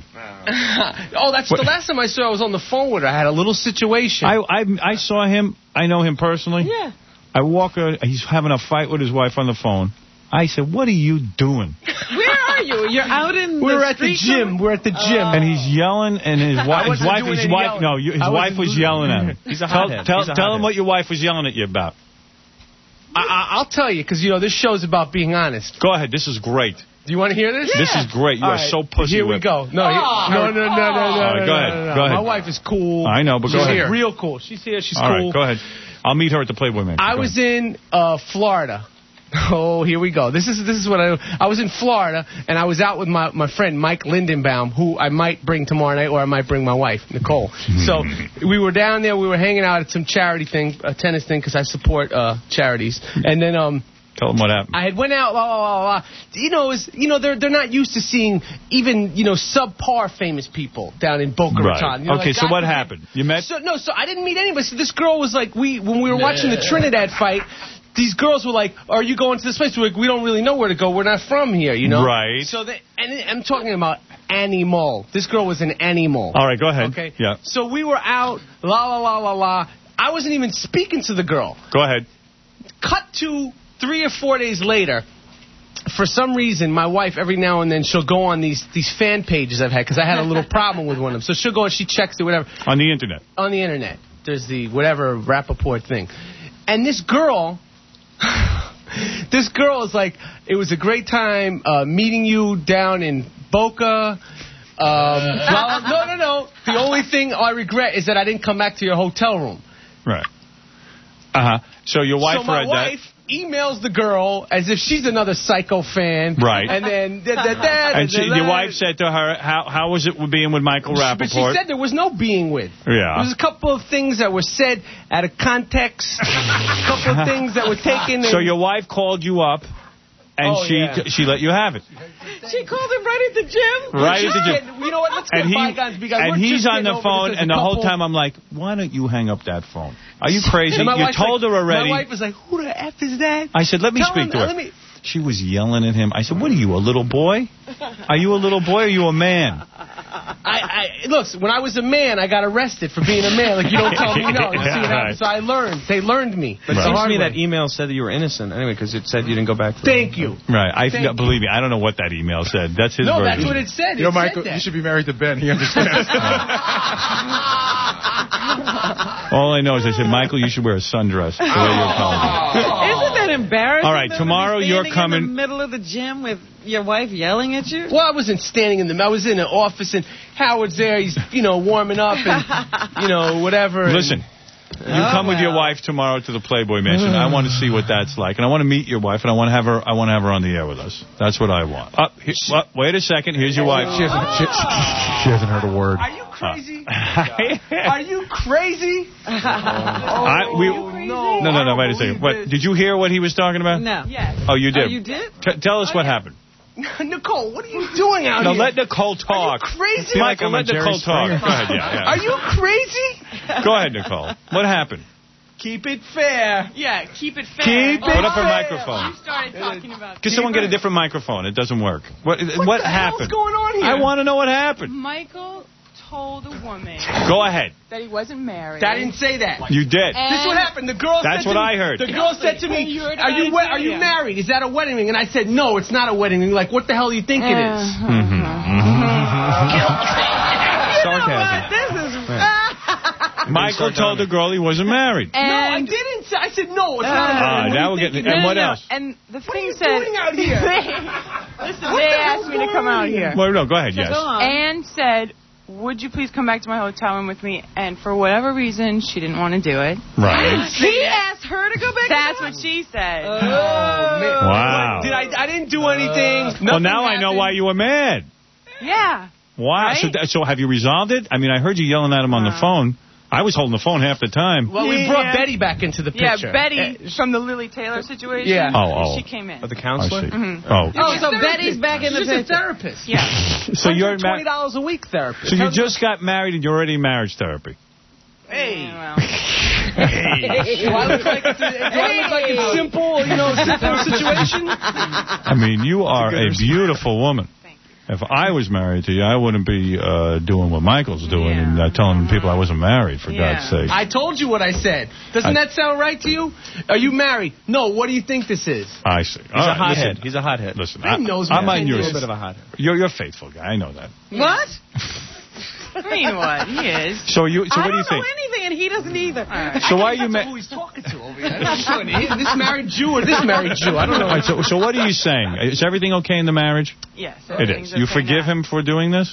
Oh, that's What- the last time I saw her. I was on the phone with her. I had a little situation. I, I I saw him. I know him personally. Yeah. I walk. Uh, he's having a fight with his wife on the phone. I said, "What are you doing?" Where are you? You're out in We're the at the street gym. somewhere? We're at the gym. And he's yelling, and his I wife, his wasn't wife, doing his any wife, yelling. no, you, his I wife wasn't was doing- yelling at him. He's a tell hothead. tell, He's a tell him hothead. what your wife was yelling at you about. I, I, I'll tell you, because, you know, this show's about being honest. Go ahead. This is great. Do you want to hear this? This is great. You All are right, so pussy Here we whipped. go. No, here, Oh. no, no, no, no, no, All right, no, go no, ahead. no, no. Go ahead. My wife is cool. I know, but go She's ahead. real cool. She's here. She's All cool. right, go ahead. I'll meet her at the Playboy Mansion. I Go was ahead. in uh, Florida. Oh, here we go. This is this is what I I was in Florida, and I was out with my, my friend Mike Lindenbaum, who I might bring tomorrow night, or I might bring my wife Nicole. So we were down there. We were hanging out at some charity thing, a tennis thing, because I support uh, charities. And then um. Tell them what happened. I had went out, la la la la. You know, it was, you know, they're they're not used to seeing even you know subpar famous people down in Boca Right. Raton. You know, Okay, like, so God what forbid- happened? You met? So no, so I didn't meet anybody. So this girl was like, we when we were watching the Trinidad fight. These girls were like, "Are you going to this place?" We're like, "We don't really know where to go. We're not from here, you know." Right. So they, and I'm talking about animal. This girl was an animal. All right, go ahead. Okay. Yeah. So we were out, la la la la la. I wasn't even speaking to the girl. Go ahead. Cut to three or four days later. For some reason, my wife, every now and then, she'll go on these, these fan pages I've had, because I had a little problem with one of them. So she'll go and she checks it, whatever. On the internet. On the internet. There's the whatever Rappaport thing. And this girl, this girl is like, it was a great time uh, meeting you down in Boca. Um, blah, blah, no, no, no. The only thing I regret is that I didn't come back to your hotel room. Right. Uh-huh. So your wife so my read wife emails the girl as if she's another psycho fan. Right. And then... Da, da, da, And she, da, da, your wife said to her, how how was it being with Michael Rappaport? But she said there was no being with. Yeah. There was a couple of things that were said out of context. A couple of things that were taken... So and- your wife called you up, and Oh, she yeah. she let you have it. She called him right at the gym. Right We're at the just gym. getting- You know what? Let's get And he bygones be and bygones. We're he's just on getting the over phone, this as and a the whole couple. time I'm like, why don't you hang up that phone? Are you crazy? And my You wife's told like- her already. My wife was like, who the F is that? I said, let me Tell speak him- to her. let me- She was yelling at him. I said, what are you, a little boy? Are you a little boy or are you a man? I, I look, when I was a man, I got arrested for being a man. Like, you don't tell me no. You see what happens? So I learned. They learned me. But it The seems to hard me way. that email said that you were innocent anyway, because it said you didn't go back to Thank you. Right. I Thank forgot, believe me, I don't know what that email said. That's his No, version. that's what it said. It Yo, said Michael, that. you should be married to Ben. He understands. All I know is I said, Michael, you should wear a sundress. The way you're calling me. Isn't that embarrassing? All right, though, tomorrow to be you're standing coming- in the middle of the gym with your wife yelling at you? Well, I wasn't standing in the. I was in an office, and Howard's there. He's, you know, warming up, and you know, whatever. and- Listen, you Oh, come with your well. wife tomorrow to the Playboy Mansion. I want to see what that's like, and I want to meet your wife, and I want to have her. I want to have her on the air with us. That's what I want. Uh, he, uh, wait a second. Here's your wife. She hasn't, she, she hasn't heard a word. Are you crazy? Uh, Are you crazy? I, we, no, no, no, no. Wait a second. What? Did you hear what he was talking about? No. Yes. Oh, you did. Oh, you did? T- tell us Oh, what yeah. happened. Nicole, what are you doing out no, here? let Nicole talk. Are you crazy? Michael, let Nicole talk. Go ahead, yeah, yeah. Are you crazy? Go ahead, Nicole. What happened? Keep it fair. Yeah, keep it fair. Keep oh, it Put up her microphone. You started talking about... Could someone get a different microphone? It doesn't work. What, What, what the happened? hell's going on here? I want to know what happened. Michael told a woman... Go ahead. ...that he wasn't married. I didn't say that. You did. And This is what happened. The girl That's said to what me, I heard. The girl said to me, are you we- are you married? Is that a wedding ring? And I said, no, it's not a wedding ring. Like, what the hell do you think it is? Mm-hmm. Sarcasm. This is... Michael told the girl he wasn't married. No, I didn't say. I said, no, it's not a Ah, wedding ring. now What we're do you getting... think And it what is? else? And the What are thing you said... doing out here? Listen, What they the asked hell's me to come going out on here. Well, no, go ahead, yes. And said, would you please come back to my hotel room with me? And for whatever reason, she didn't want to do it. Right. He asked her to go back. That's what she said. Oh, man. Wow. Did I? I didn't do anything. Well, now I know why you were mad. Yeah. Wow. Right? So, that, so have you resolved it? I mean, I heard you yelling at him on the phone. I was holding the phone half the time. Well, we Yeah. brought Betty back into the Yeah, picture. Betty from the Lily Taylor situation. Yeah. Oh, oh. She came in. Oh, the counselor? I see. Mhm. Oh. Oh, so She's a Betty's therapist. back in the She's a picture. therapist. Yeah. So you're twenty married. dollars a week therapist. So you just got married and you're already in marriage therapy. Hey. Yeah, well. Hey. Do I look like it's, a, do I look like it's simple, you know, simple situation? I mean, you are a beautiful woman. If I was married to you, I wouldn't be uh, doing what Michael's doing Yeah. and uh, telling people I wasn't married, for Yeah. God's sake. I told you what I said. Doesn't I- that sound right to you? Are you married? No. What do you think this is? I see. He's All a right, hothead. listen. He's a hothead. Listen, He I, knows I'm me. on He's your a little bit of a hothead. You're, you're a faithful guy. I know that. What? I mean, what? He is. So you. So I what do you don't know think? anything, and he doesn't either. So why are you That's married? who he's talking to over here. I'm not sure. This married Jew or this married Jew? I don't know. All right, so, so what are you saying? Is everything okay in the marriage? Yes. It everything's is. You okay forgive now. him for doing this?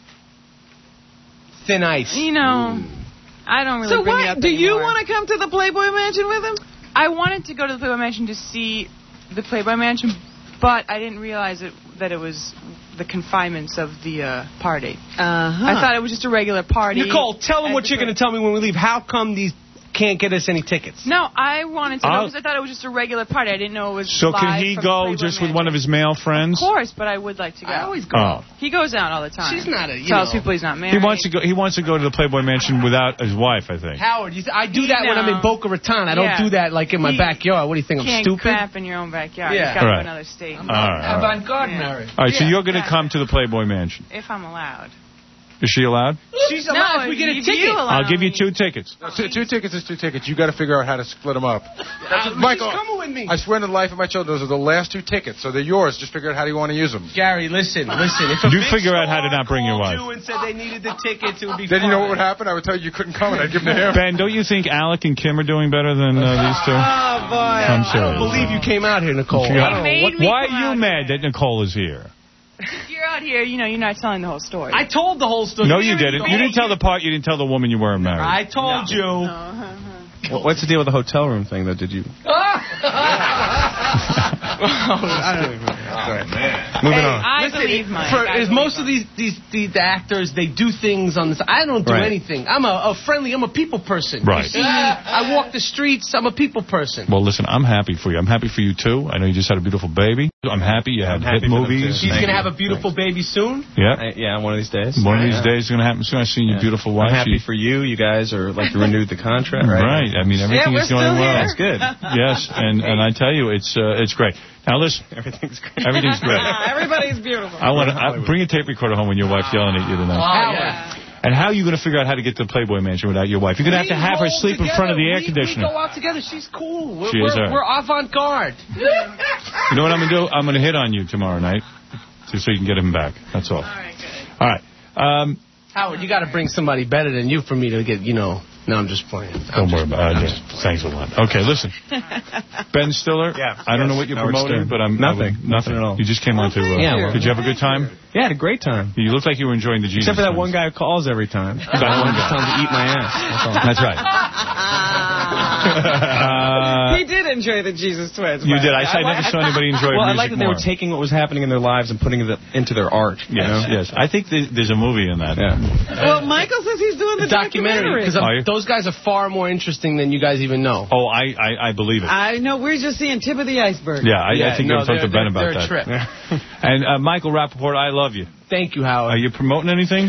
Thin ice. You know, I don't really So bring it why up do you anymore. want to come to the Playboy Mansion with him? I wanted to go to the Playboy Mansion to see the Playboy Mansion, but I didn't realize it, that it was the confinements of the uh, party. Uh-huh. I thought it was just a regular party. Nicole, tell him at what the you're going to tell me when we leave. How come these can't get us any tickets? No, I wanted to know I'll- because I thought it was just a regular party. I didn't know it was So live can he from go Playboy just with Mansion. one of his male friends? Of course, but I would like to go. I always go. Oh. He goes out all the time. She's not a, you Tells know. people he's not married. He wants to go. He wants to go to the Playboy Mansion without his wife, I think. Howard, you th- I do You that when I'm in know. Boca Raton. I don't Yeah. do that like in my He backyard. What do you think? I'm Can't stupid? crap in your own backyard. Yeah. You've got to Right. go to another state. All right, all right. Avant-garde Yeah. marriage. All right, so Yeah, you're going to exactly. come to the Playboy Mansion. If I'm allowed. Is she allowed? She's No, allowed. if we get a you- ticket. you allow I'll give you me. two tickets. No, two, two tickets is two tickets. You got to figure out how to split them up. That's Uh, what- Michael, she's coming with me. I swear to the life of my children, those are the last two tickets, so they're yours. Just figure out how do you want to use them. Gary, listen, listen. If a You big figure out how to star not bring your called wife. you and said they needed the tickets, it would be Then you know what would fine. happen? I would tell you you couldn't come, and I'd give them to him. Ben, don't you think Alec and Kim are doing better than uh, these two? Oh, boy. I'm I don't serious. believe you came out here, Nicole. Yeah. I don't know made what- me Why come are you out mad here. that Nicole is here? You're out here, you know, you're not telling the whole story. I told the whole story. No, you didn't. You didn't tell the part. You didn't tell the woman you weren't married. I told you. Well, what's the deal with the hotel room thing, though? Did you? Moving on. I Listen, believe Mike. for, I is believe most of these, these these the actors, they do things on this. I don't do Right. anything. I'm a, a friendly. I'm a people person. Right. You see me? I walk the streets. I'm a people person. Well, listen, I'm happy for you. I'm happy for you, too. I know you just had a beautiful baby. I'm happy you had happy hit for them, movies. too. She's Thank gonna you. have a beautiful baby soon. Yeah. I, yeah, one of these days. One of these Yeah. days is going to happen soon. I've seen your Yeah. beautiful wife. I'm happy She- for you. You guys are like you renewed the contract, right? Right. I mean, everything we're is going still well. here. That's good. Yes, and, and I tell you, it's uh, it's great. Now, listen, Everything's great. everything's great. Ah, everybody's beautiful. I want to bring a tape recorder home when your wife's yelling at you tonight. Howard. And how are you going to figure out how to get to the Playboy Mansion without your wife? You're going to have to We have her roll sleep in front of the air together. We- conditioner. We go out together. She's cool. We're, She is, we're, all right. we're avant-garde. You know what I'm going to do? I'm going to hit on you tomorrow night just so you can get him back. That's all. All right, good. All right. Um, Howard, you got to bring somebody better than you for me to get, you know. No, I'm just playing. Don't worry about it. Thanks a lot. Okay, listen. Ben Stiller, Yeah, I don't yes, know what you're Howard promoting, Stern. but I'm... Nothing. I would- nothing Nothing at all. You just came on to... Uh, Yeah, well- Did you have a good time? Yeah, I had a great time. You look like you were enjoying the Jesus Except for that things. one guy who calls every time. That I one wanted to guy. tell him to eat my ass. That's all. That's right. Uh, He did enjoy the Jesus Twins. You but did. I, I, I never saw anybody enjoy Well, music I like that they more. were taking what was happening in their lives and putting it into their art. You Yes, know? yes. I think th- there's a movie in that. Yeah. Well, Michael says he's doing the documentary. documentary. Because those guys are far more interesting than you guys even know. Oh, I, I, I believe it. I know. We're just seeing tip of the iceberg. Yeah, I, Yeah, I think no, I've talked to they're- Ben about they're a that. trip. And uh, Michael Rappaport, I love you. Thank you, Howard. Are you promoting anything?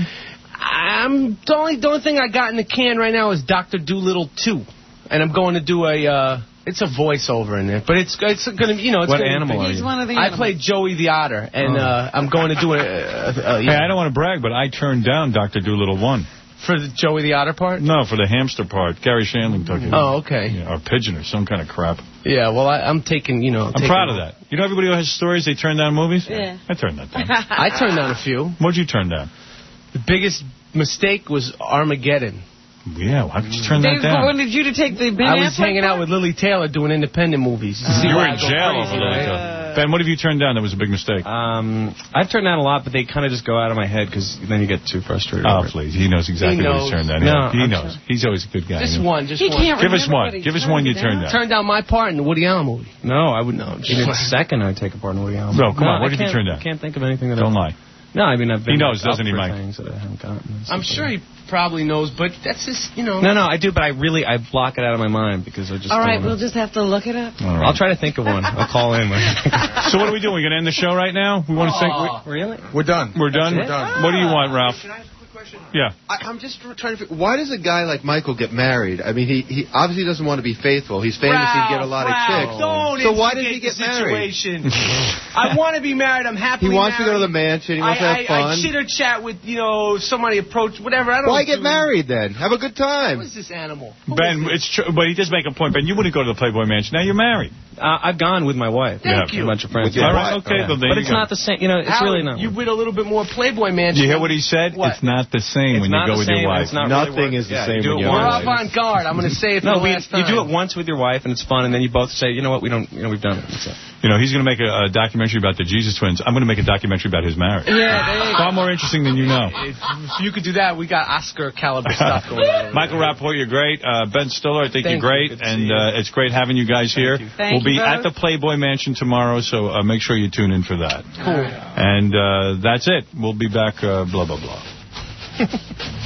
I'm the only the only thing I got in the can right now is Doctor Doolittle two, and I'm going to do a. Uh, it's a voiceover in there, but it's it's gonna you know it's What gonna animal be, are He's you? one of the I animals. played Joey the Otter, and Oh. uh, I'm going to do a. a, a Hey, I don't want to brag, but I turned down Doctor Doolittle one. for the Joey the Otter part. No, for the hamster part. Gary Shandling took it. Oh, okay. Yeah, or pigeon or some kind of crap. Yeah, well, I, I'm taking you know. I'm taking proud of that. You know everybody who has stories, they turn down movies? Yeah. I turned that down. I turned down a few. What'd you turn down? The biggest mistake was Armageddon. Yeah, why did you turn that Dave down? wanted you to take the Ben I was Affleck hanging out part? with Lily Taylor doing independent movies. Uh, See you were why in I go jail crazy, over right? that. Ben, what have you turned down that was a big mistake? Um, I've turned down a lot, but they kind of just go out of my head because then you get too frustrated. Oh, over it. please. He knows exactly He what knows. he's turned down. No, he I'm knows. sure. He's always a good guy. Just you know. one, just He one. can't Give us remember one. what he Give us one you turned turned down. Turned down my part in the Woody Allen movie. No, I would No, I'm In a just second, I'd take a part in Woody Allen. No, come on, I what did you can't- turn down? I can't think of anything that Don't I... lie. No, I mean, I've been He knows, up doesn't he, for Mike? things that I haven't gotten. I'm sure he probably knows, but that's just, you know. No, no, I do, but I really, I block it out of my mind because I just All right, don't know. we'll just have to look it up. All right. I'll try to think of one. I'll call in. So what are we doing? We're going to end the show right now? We want to say... Oh, Really? We're done. We're done? We're done. What do you want, Ralph? Can I ask a quick question? Yeah. I, I'm just trying to figure, why does a guy like Michael get married? I mean, he, he obviously doesn't want to be faithful. He's famous, he'd get a lot Ralph, of chicks. Don't so why does he instigate get the married? situation. I want to be married. I'm happily He wants to go to the married. mansion. He wants I, to have I, fun. I chitter chat with, you know, somebody approach, whatever. I don't Why get do- married then? Have a good time. Who is this animal? Who Ben, is this? it's true, but he does make a point. Ben, you wouldn't go to the Playboy Mansion. Now you're married. Uh, I've gone with my wife. Thank yeah, you. A bunch of friends. With your All right, wife. okay, Yeah. well, there But you it's go. not the same. You know, it's Howard, really not. You win a little bit more Playboy Mansion. You hear what he said? What? It's not the same It's when you not go the with same, your and wife. it's not Nothing really is the yeah, same you do when it you're We're once. married. avant-garde. I'm going to say it for No, the we, last time. you do it once with your wife, and it's fun, and then you both say, you know what, we don't, you know, we've done it. That's it. You know, he's going to make a, a documentary about the Jesus twins. I'm going to make a documentary about his marriage. Yeah, there you go. Far more interesting than you know. If, if you could do that, we got Oscar caliber stuff going on. Michael Rappaport, you're great. Uh, Ben Stiller, I think Thank you're you. great. Good to see And you. uh, it's great having you guys here. Thank we'll be you at both. the Playboy Mansion tomorrow, so uh, make sure you tune in for that. Cool. And uh, that's it. We'll be back, uh, blah, blah, blah.